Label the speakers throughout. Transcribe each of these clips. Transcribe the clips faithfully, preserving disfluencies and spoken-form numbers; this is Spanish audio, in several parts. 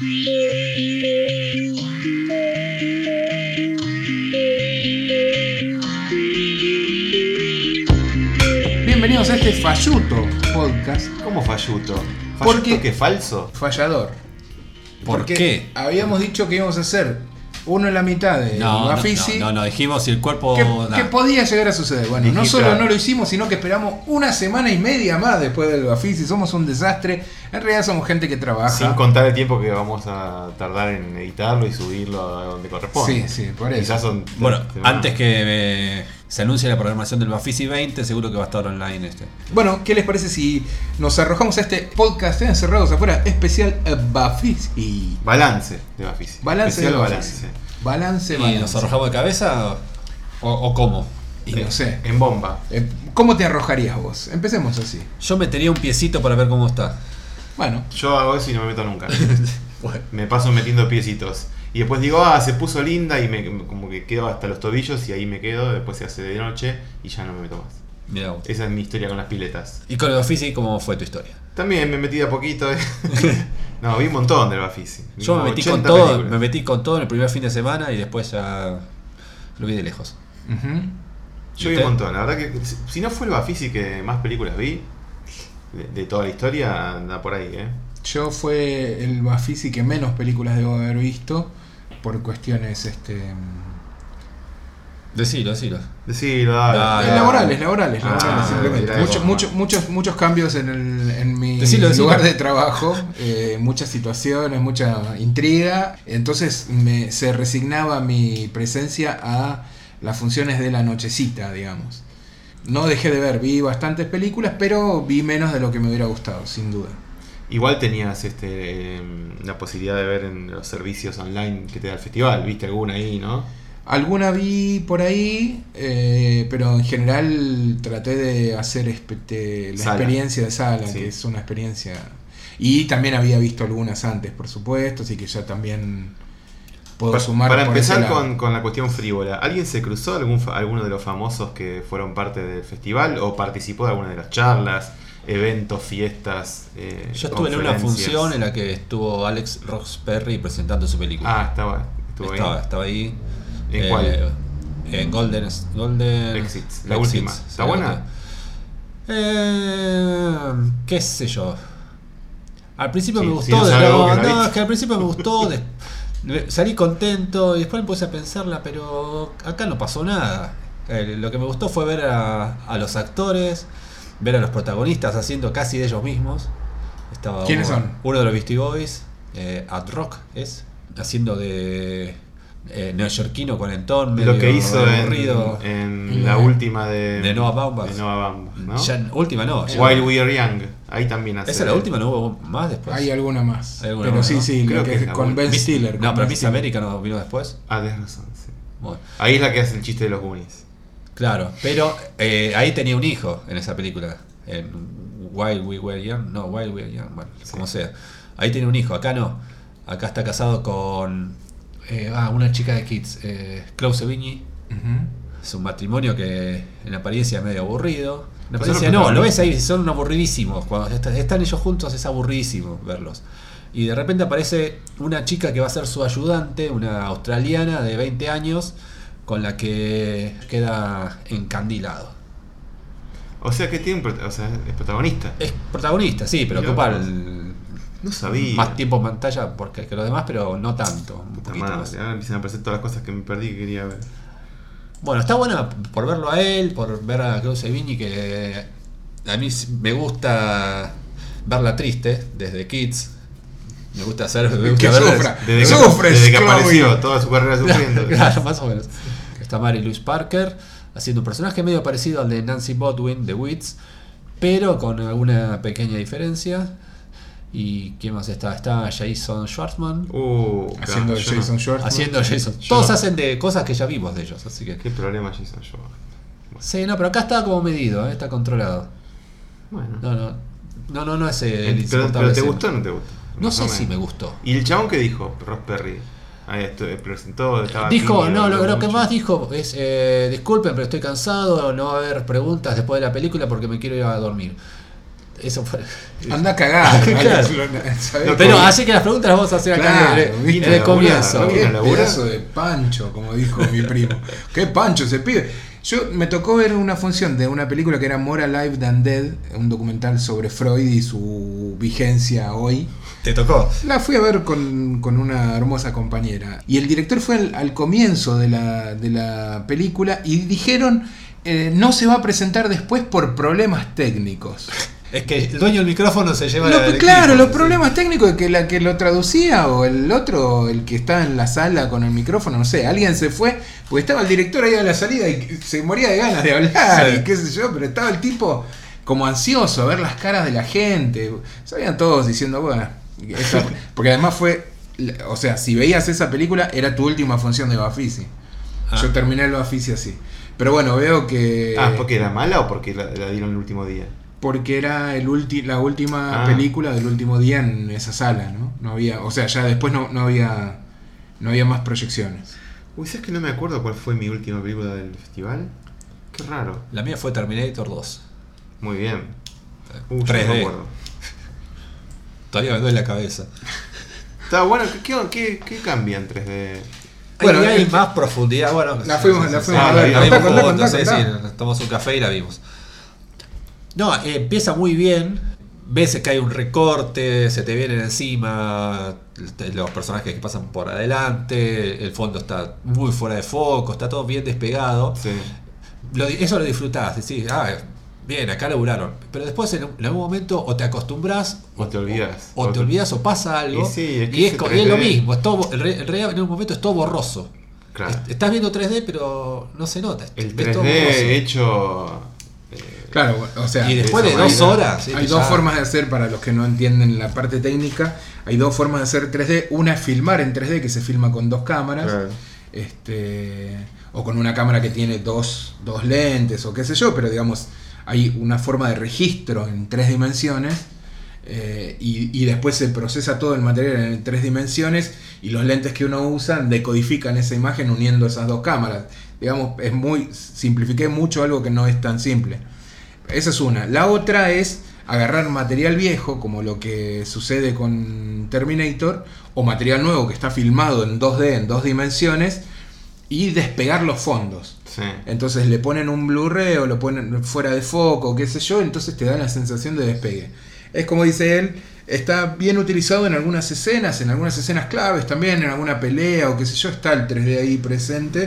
Speaker 1: Bienvenidos a este falluto podcast.
Speaker 2: ¿Cómo falluto? ¿Falluto
Speaker 1: Porque
Speaker 2: qué? ¿Falso?
Speaker 1: Fallador.
Speaker 3: ¿Por
Speaker 1: Porque
Speaker 3: qué?
Speaker 1: habíamos dicho que íbamos a hacer uno en la mitad de
Speaker 3: No,
Speaker 1: Bafisi.
Speaker 3: no, no, no, dijimos si el cuerpo...
Speaker 1: Que,
Speaker 3: nah.
Speaker 1: que podía llegar a suceder. Bueno, no
Speaker 2: Dijiste,
Speaker 1: solo
Speaker 2: ah.
Speaker 1: no lo hicimos, sino que esperamos una semana y media más después del Bafisi. Somos un desastre. En realidad somos gente que trabaja.
Speaker 2: Sin contar el tiempo que vamos a tardar en editarlo y subirlo a donde corresponde.
Speaker 1: Sí, sí, por eso.
Speaker 2: Quizás son
Speaker 3: Bueno,
Speaker 2: semanas.
Speaker 3: antes que eh, se anuncie la programación del Bafisi veinte, seguro que va a estar online este.
Speaker 1: Bueno, ¿qué les parece si nos arrojamos a este podcast encerrados afuera especial eh, Bafisi?
Speaker 2: Balance de Bafisi.
Speaker 1: Balance
Speaker 2: Especial
Speaker 1: de
Speaker 2: balance.
Speaker 1: Bafisi. Balance,
Speaker 3: ¿Y
Speaker 1: balance.
Speaker 3: nos arrojamos de cabeza o, o cómo?
Speaker 1: Y no sé.
Speaker 2: En bomba.
Speaker 1: Eh, ¿Cómo te arrojarías vos? Empecemos así.
Speaker 3: Yo metería un piecito para ver cómo está.
Speaker 1: Bueno,
Speaker 2: Yo hago eso y no me meto nunca.
Speaker 3: Bueno,
Speaker 2: Me paso metiendo piecitos. Y después digo, ah, se puso linda y me, como que quedo hasta los tobillos y ahí me quedo. Después se hace de noche y ya no me meto más.
Speaker 3: mirá vos.
Speaker 2: Esa es mi historia con las piletas.
Speaker 3: ¿Y con el Bafisi cómo fue tu historia?
Speaker 2: También me metí de a poquito. No, vi un montón del Bafisi. Vi
Speaker 3: Yo me
Speaker 2: como
Speaker 3: metí con
Speaker 2: ochenta
Speaker 3: todo,
Speaker 2: películas.
Speaker 3: me metí con todo en el primer fin de semana y después ya lo vi de lejos.
Speaker 1: ujú.
Speaker 2: Yo
Speaker 3: ¿Y
Speaker 2: vi un
Speaker 3: usted?
Speaker 2: montón, la verdad que si- si no fue el Bafisi que más películas vi de, de toda la historia, anda por ahí, eh.
Speaker 1: Yo fue el Bafisi que menos películas debo haber visto por cuestiones este
Speaker 3: Decilo, decilo.
Speaker 2: Decilo, dale.
Speaker 3: Ah,
Speaker 1: eh,
Speaker 3: ya.
Speaker 1: laborales, laborales,
Speaker 2: Ah,
Speaker 1: laborales simplemente.
Speaker 2: era
Speaker 1: Muchos,
Speaker 2: eso.
Speaker 1: muchos, muchos, muchos cambios en, el, en mi
Speaker 3: Decilo, decilo.
Speaker 1: lugar de trabajo, eh, muchas situaciones, mucha intriga. Entonces me, se resignaba mi presencia a las funciones de la nochecita, digamos. No dejé de ver, vi bastantes películas, pero vi menos de lo que me hubiera gustado, sin duda.
Speaker 2: Igual tenías este eh, la posibilidad de ver en los servicios online que te da el festival, viste alguna ahí, ¿no?
Speaker 1: Alguna vi por ahí, eh, pero en general traté de hacer espe- la
Speaker 2: Sala.
Speaker 1: experiencia de sala,
Speaker 2: Sí.
Speaker 1: que es una experiencia. Y también había visto algunas antes, por supuesto, así que ya también puedo
Speaker 2: Para,
Speaker 1: sumar.
Speaker 2: para
Speaker 1: por ese
Speaker 2: empezar
Speaker 1: lado.
Speaker 2: con, con la cuestión frívola, ¿alguien se cruzó algún fa- alguno de los famosos que fueron parte del festival o participó de alguna de las charlas, eventos, fiestas? Eh,
Speaker 3: Yo estuve en una
Speaker 2: conferencias?
Speaker 3: función en la que estuvo Alex Ross Perry presentando su película.
Speaker 2: Ah, estaba, estuvo
Speaker 3: estaba,
Speaker 2: ahí.
Speaker 3: estaba ahí.
Speaker 2: ¿En
Speaker 3: Eh,
Speaker 2: cuál?
Speaker 3: En Golden, Golden
Speaker 2: Exits, la última. ¿Está
Speaker 3: sí,
Speaker 2: buena?
Speaker 3: la última. Eh, qué sé yo. Al principio
Speaker 2: Sí,
Speaker 3: me
Speaker 2: si
Speaker 3: gustó,
Speaker 2: no
Speaker 3: de-
Speaker 2: sabe
Speaker 3: no,
Speaker 2: vos que la
Speaker 3: no,
Speaker 2: viste.
Speaker 3: es que al principio me gustó, de- de- salí contento y después me puse a pensarla, pero acá no pasó nada. Eh, lo que me gustó fue ver a, a los actores, ver a los protagonistas haciendo casi de ellos mismos. Estaba
Speaker 1: ¿Quiénes
Speaker 3: uno,
Speaker 1: son?
Speaker 3: Uno de los Beastie Boys, eh, Ad Rock es, haciendo de eh, neoyorquino cuarentón, medio
Speaker 2: Lo que hizo en,
Speaker 3: aburrido.
Speaker 2: en la última de,
Speaker 3: De Noah Baumbach.
Speaker 2: de Noah Baumbach, ¿no?
Speaker 3: Ya, última no. ya-
Speaker 2: While We Are Young, ahí también hace.
Speaker 3: ¿Esa es la última? ¿No hubo más después?
Speaker 1: Hay alguna más.
Speaker 3: Hay alguna
Speaker 1: pero
Speaker 3: más,
Speaker 1: sí,
Speaker 3: ¿no?
Speaker 1: sí,
Speaker 2: Creo
Speaker 1: la
Speaker 2: que
Speaker 1: que
Speaker 2: es la
Speaker 1: con
Speaker 2: última.
Speaker 1: Ben
Speaker 3: Miss-
Speaker 1: Stiller.
Speaker 3: No,
Speaker 1: con
Speaker 3: pero
Speaker 1: Ben
Speaker 3: Miss
Speaker 1: Stiller.
Speaker 3: América no vino después.
Speaker 2: Ah, tenés razón, sí.
Speaker 3: Bueno,
Speaker 2: Ahí es la que hace el chiste de los Goonies.
Speaker 3: claro, pero eh, ahí tenía un hijo en esa película. En While We Were Young. No, While We Were Young. Bueno,
Speaker 2: Sí.
Speaker 3: como sea. Ahí tenía un hijo. Acá no. Acá está casado con eh, ah, una chica de Kids. Eh, Chloe Sevigny.
Speaker 1: Ujú.
Speaker 3: Es un matrimonio que en apariencia es medio aburrido. En
Speaker 2: Pues son
Speaker 3: apariencia
Speaker 2: los
Speaker 3: no, lo ves
Speaker 2: protagonistas.
Speaker 3: ahí, son aburridísimos. Cuando est- están ellos juntos es aburridísimo verlos. Y de repente aparece una chica que va a ser su ayudante, una australiana de veinte años, con la que queda encandilado.
Speaker 2: O sea que tiene un prota- o sea, es protagonista.
Speaker 3: Es protagonista, sí, pero
Speaker 2: Mirá
Speaker 3: ocupa
Speaker 2: vos.
Speaker 3: el-
Speaker 2: No sabía.
Speaker 3: más tiempo en pantalla porque que los demás, pero no tanto. Un
Speaker 2: Puta
Speaker 3: poquito
Speaker 2: madre,
Speaker 3: más.
Speaker 2: ahora empiezan a aparecer todas las cosas que me perdí que quería ver.
Speaker 3: Bueno, está buena por verlo a él, por ver a Chloe Sevigny, que a mí me gusta verla triste desde Kids. Me gusta hacer. Me gusta
Speaker 1: Que
Speaker 3: verla-
Speaker 1: sufra.
Speaker 2: Desde que,
Speaker 1: Sufres,
Speaker 2: desde que
Speaker 1: Chloe.
Speaker 2: apareció, toda su carrera sufriendo.
Speaker 3: Claro, más o menos. Está Mary Louise Parker haciendo un personaje medio parecido al de Nancy Botwin de Wits, pero con alguna pequeña diferencia. ¿Y quién más está? Está Jason Schwartzman
Speaker 2: Uh,
Speaker 1: Haciendo
Speaker 2: claro,
Speaker 1: de
Speaker 2: yo no-
Speaker 1: Jason Schwartzman.
Speaker 3: haciendo Jason.
Speaker 2: yo
Speaker 3: Todos
Speaker 2: no.
Speaker 3: hacen de cosas que ya vimos de ellos, así que.
Speaker 2: Qué problema Jason Schwartzman.
Speaker 3: Sí, no, pero acá está como medido, ¿eh? Está controlado.
Speaker 2: Bueno.
Speaker 3: No, no. No, no, no es el
Speaker 2: Eh, pero,
Speaker 3: insoportable
Speaker 2: pero ¿te
Speaker 3: ese.
Speaker 2: gustó o no te gustó?
Speaker 3: No
Speaker 2: Más
Speaker 3: sé
Speaker 2: o
Speaker 3: si
Speaker 2: menos.
Speaker 3: me gustó.
Speaker 2: ¿Y el chabón qué dijo? Ross Perry. Ahí esto, presentó, estaba
Speaker 3: Dijo,
Speaker 2: tímido,
Speaker 3: no, lo,
Speaker 2: habló
Speaker 3: lo que
Speaker 2: mucho.
Speaker 3: más dijo es, eh, disculpen, pero estoy cansado, no va a haber preguntas después de la película porque me quiero ir a dormir. Eso fue.
Speaker 1: Anda a cagar.
Speaker 3: Claro.
Speaker 1: ¿Sabés?
Speaker 3: No, pero así que las preguntas las vamos a hacer acá
Speaker 1: Claro,
Speaker 3: desde,
Speaker 1: ¿viste?
Speaker 3: desde el comienzo.
Speaker 2: ¿no?
Speaker 1: Qué
Speaker 2: ¿Una labura?
Speaker 1: pedazo de pancho, como dijo mi primo. Qué pancho se pide. Yo me tocó ver una función de una película que era More Alive Than Dead, un documental sobre Freud y su vigencia hoy.
Speaker 3: Te tocó.
Speaker 1: La fui a ver con, con una hermosa compañera. Y el director fue al, al comienzo de la, de la película y dijeron, eh, no se va a presentar después por problemas técnicos.
Speaker 3: Es que el dueño del micrófono se lleva
Speaker 1: Lo-
Speaker 3: la del
Speaker 1: claro,
Speaker 3: equipo,
Speaker 1: los
Speaker 3: sí.
Speaker 1: problemas técnicos de que la que lo traducía o el otro, el que estaba en la sala con el micrófono, no sé, alguien se fue, porque estaba el director ahí a la salida y se moría de ganas de hablar
Speaker 3: Sí.
Speaker 1: y qué sé yo, pero estaba el tipo como ansioso a ver las caras de la gente. Sabían todos diciendo, bueno, esta- porque además fue, o sea, si veías esa película era tu última función de Bafisi.
Speaker 3: Ah.
Speaker 1: Yo terminé el Bafisi así. Pero bueno, veo que...
Speaker 2: Ah, ¿porque era mala o porque la, la dieron el último día?
Speaker 1: Porque era el ulti la última
Speaker 2: Ah.
Speaker 1: película del último día en esa sala, ¿no? No había, o sea, ya después no, no había no había más proyecciones.
Speaker 2: Uy, ¿sabes que no me acuerdo cuál fue mi última película del festival? Qué raro.
Speaker 3: La mía fue Terminator dos.
Speaker 2: Muy bien. Uh, yo
Speaker 3: tres D.
Speaker 2: no me acuerdo.
Speaker 3: Todavía me duele la cabeza.
Speaker 2: Está bueno, ¿qué, qué, qué cambia en tres D?
Speaker 1: Bueno,
Speaker 3: Bueno, hay
Speaker 1: el-
Speaker 3: más profundidad. Bueno,
Speaker 1: La fuimos- la fuimos
Speaker 3: ah,
Speaker 2: a
Speaker 3: la
Speaker 2: ver.
Speaker 3: vimos
Speaker 1: Contá, contá,
Speaker 3: juntos,
Speaker 1: contá,
Speaker 3: sí,
Speaker 1: contá.
Speaker 3: sí, nos tomamos un café y la vimos. No, eh, empieza muy bien. Ves que hay un recorte, se te vienen encima los personajes que pasan por adelante, el fondo está muy fuera de foco, está todo bien despegado.
Speaker 2: Sí.
Speaker 3: Lo- eso lo disfrutás, decís, ah, bien, acá laburaron. Pero después en, en algún momento o te acostumbras
Speaker 2: O te olvidas.
Speaker 3: o te olvidas o pasa algo.
Speaker 2: Y sí, es que
Speaker 3: y, es,
Speaker 2: ese
Speaker 3: co- y es lo
Speaker 2: tres D.
Speaker 3: mismo, es todo, el re- el re- en un momento es todo borroso.
Speaker 2: Claro.
Speaker 3: Est- Estás viendo tres D, pero no se nota.
Speaker 2: El
Speaker 3: ves
Speaker 2: tres
Speaker 3: todo borroso.
Speaker 2: D hecho... eh,
Speaker 1: Claro, o sea,
Speaker 3: Y después de
Speaker 2: esa
Speaker 3: dos
Speaker 2: manera.
Speaker 3: horas. sí,
Speaker 1: hay
Speaker 3: ya-
Speaker 1: dos formas de hacer, para los que no entienden la parte técnica, hay dos formas de hacer tres D. Una es filmar en tres D, que se filma con dos cámaras.
Speaker 2: Claro.
Speaker 1: Este, o con una cámara que tiene dos, dos lentes o qué sé yo, pero digamos, hay una forma de registro en tres dimensiones eh, y, y después se procesa todo el material en tres dimensiones y los lentes que uno usa decodifican esa imagen uniendo esas dos cámaras. Digamos, es muy, simplifiqué mucho algo que no es tan simple. Esa es una. La otra es agarrar material viejo, como lo que sucede con Terminator, o material nuevo que está filmado en dos D, en dos dimensiones, y despegar los fondos.
Speaker 2: Sí.
Speaker 1: Entonces le ponen un Blu-ray o lo ponen fuera de foco, qué sé yo, entonces te da la sensación de despegue. Es como dice él, está bien utilizado en algunas escenas, en algunas escenas claves también, en alguna pelea o qué sé yo, está el tres D ahí presente.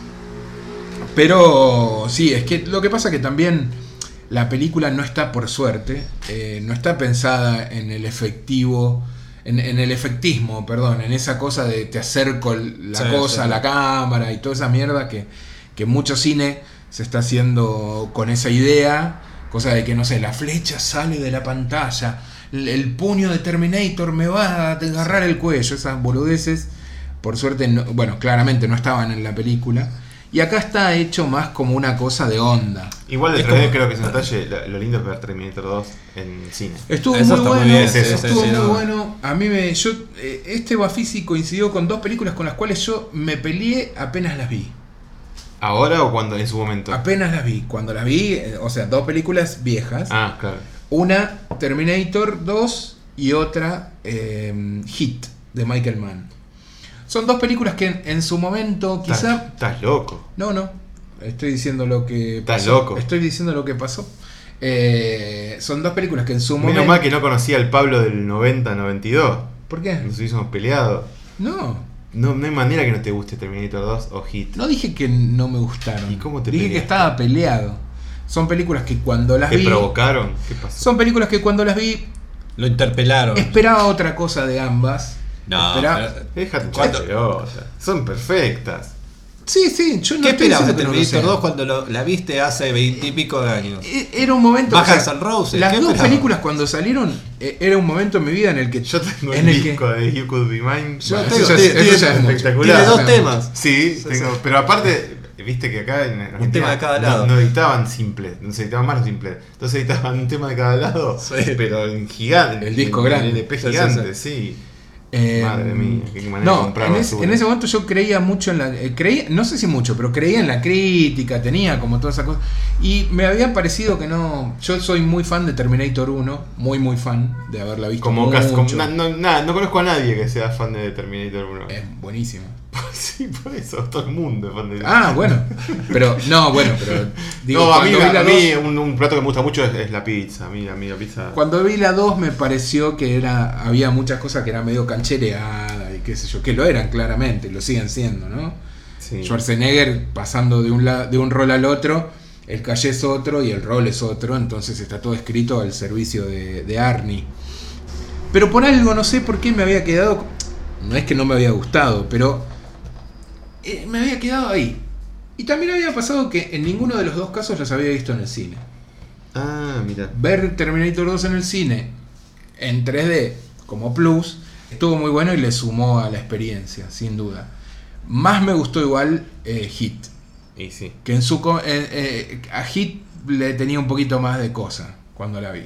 Speaker 1: Pero sí, es que lo que pasa que también la película no está, por suerte, eh, no está pensada en el efectivo, en, en el efectismo, perdón, en esa cosa de te acerco la
Speaker 3: Sí,
Speaker 1: cosa
Speaker 3: sí.
Speaker 1: a la cámara y toda esa mierda que, que mucho cine se está haciendo con esa idea, cosa de que, no sé, la flecha sale de la pantalla, el, el puño de Terminator me va a agarrar el cuello, esas boludeces, por suerte, no- bueno, claramente no estaban en la película. Y acá está hecho más como una cosa de onda.
Speaker 2: Igual el
Speaker 3: Es
Speaker 2: tres D
Speaker 3: como-
Speaker 2: creo que es un detalle, lo, lo lindo es ver Terminator dos en cine.
Speaker 1: Estuvo
Speaker 3: Eso
Speaker 1: muy
Speaker 3: está muy
Speaker 1: bueno,
Speaker 3: bien,
Speaker 2: sí, sí,
Speaker 1: estuvo
Speaker 3: sí,
Speaker 1: muy
Speaker 3: no.
Speaker 1: bueno. A mí me, yo, eh, este Bafisi coincidió con dos películas con las cuales yo me peleé apenas las vi.
Speaker 2: ¿Ahora o cuando en su momento?
Speaker 1: Apenas las vi. Cuando las vi, eh, o sea, dos películas viejas.
Speaker 2: Ah, claro.
Speaker 1: Una Terminator dos y otra eh, Hit de Michael Mann. Son dos películas que en, en su momento
Speaker 2: Estás-
Speaker 1: quizá...
Speaker 2: Estás loco.
Speaker 1: No, no. Estoy diciendo lo que
Speaker 2: Estás
Speaker 1: pasó.
Speaker 2: loco.
Speaker 1: Estoy diciendo lo que pasó. Eh, son dos películas que en su momento...
Speaker 2: Menos mal que no conocía al Pablo del noventa noventa y dos.
Speaker 1: ¿Por qué?
Speaker 2: Nos hubiésemos peleado.
Speaker 1: No.
Speaker 2: No, no hay manera que no te guste Terminator dos o Hit.
Speaker 1: No dije que no me gustaron.
Speaker 2: ¿Y cómo te
Speaker 1: Dije que
Speaker 2: peleaste?
Speaker 1: estaba peleado. Son películas que cuando las
Speaker 2: ¿Te
Speaker 1: vi...
Speaker 2: provocaron? ¿Qué pasó?
Speaker 1: Son películas que cuando las vi
Speaker 3: Lo interpelaron.
Speaker 1: esperaba otra cosa de ambas.
Speaker 3: No,
Speaker 1: Esperaba-
Speaker 3: pero-
Speaker 2: Déjate hinchar
Speaker 3: ¿Cuándo?
Speaker 2: pelota. Son perfectas.
Speaker 1: Sí, sí, yo no
Speaker 3: ¿Qué
Speaker 1: estoy
Speaker 3: esperabas de
Speaker 1: diciendo que no lo
Speaker 3: Terminator
Speaker 1: sean.
Speaker 3: dos cuando lo- la viste hace veintipico de años?
Speaker 1: E- Era un momento...
Speaker 3: Bajas and Roses,
Speaker 1: las
Speaker 3: ¿qué
Speaker 1: dos
Speaker 3: esperabas?
Speaker 1: películas cuando salieron, eh, era un momento en mi vida en el que...
Speaker 2: Yo tengo
Speaker 1: en
Speaker 2: el
Speaker 1: el que-
Speaker 2: disco de You Could Be Mine.
Speaker 3: Yo
Speaker 1: Bueno,
Speaker 3: tengo-
Speaker 1: eso ya es-
Speaker 3: tiene-
Speaker 1: eso ya es mucho.
Speaker 2: espectacular.
Speaker 3: Tiene dos
Speaker 1: Claro.
Speaker 3: temas.
Speaker 2: Sí,
Speaker 1: Sí,
Speaker 2: tengo,
Speaker 1: sí.
Speaker 2: pero aparte, viste que acá en Argentina
Speaker 3: tema de cada
Speaker 2: no-
Speaker 3: lado.
Speaker 2: No, editaban simple, no se editaban más los simples. Entonces editaban un tema de cada lado,
Speaker 3: Sí.
Speaker 2: pero en gigante.
Speaker 1: El disco
Speaker 2: en-
Speaker 1: grande.
Speaker 2: En L P
Speaker 3: Sí, sí,
Speaker 2: gigante, sí.
Speaker 1: Eh,
Speaker 2: Madre mía, qué manera de
Speaker 1: no,
Speaker 2: comprar
Speaker 1: en, es-
Speaker 2: basura.
Speaker 1: en ese momento yo creía mucho en la. eh, creía, no sé si mucho, pero creía en la crítica, tenía como toda esa cosa. Y me había parecido que no. Yo soy muy fan de Terminator uno, muy, muy fan de haberla visto.
Speaker 2: Como
Speaker 1: mucho.
Speaker 2: casi, como- na- no, nada, no conozco a nadie que sea fan de Terminator uno.
Speaker 1: Es buenísimo.
Speaker 2: Sí, por eso, todo el mundo es fan de
Speaker 1: Ah, bueno. Pero, no, bueno, pero. Digo,
Speaker 2: no, a mí,
Speaker 1: cuando vi
Speaker 2: a
Speaker 1: la
Speaker 2: mí
Speaker 1: dos,
Speaker 2: un, un plato que me gusta mucho es, es la pizza. A mí, a mí la pizza.
Speaker 1: cuando vi la dos me pareció que era había muchas cosas que eran medio canchereadas y qué sé yo, que lo eran claramente, lo siguen siendo, ¿no?
Speaker 2: Sí.
Speaker 1: Schwarzenegger pasando de un, la- de un rol al otro, el calle es otro y el rol es otro, entonces está todo escrito al servicio de, de Arnie. Pero por algo, no sé por qué me había quedado, no es que no me había gustado, pero eh, me había quedado ahí. Y también había pasado que en ninguno de los dos casos los había visto en el cine.
Speaker 2: Ah, mira.
Speaker 1: Ver Terminator dos en el cine en tres D como plus estuvo muy bueno y le sumó a la experiencia, sin duda. Más me gustó igual eh, Hit,
Speaker 2: Y sí.
Speaker 1: que en su co- eh, eh, a Hit le tenía un poquito más de cosa cuando la vi.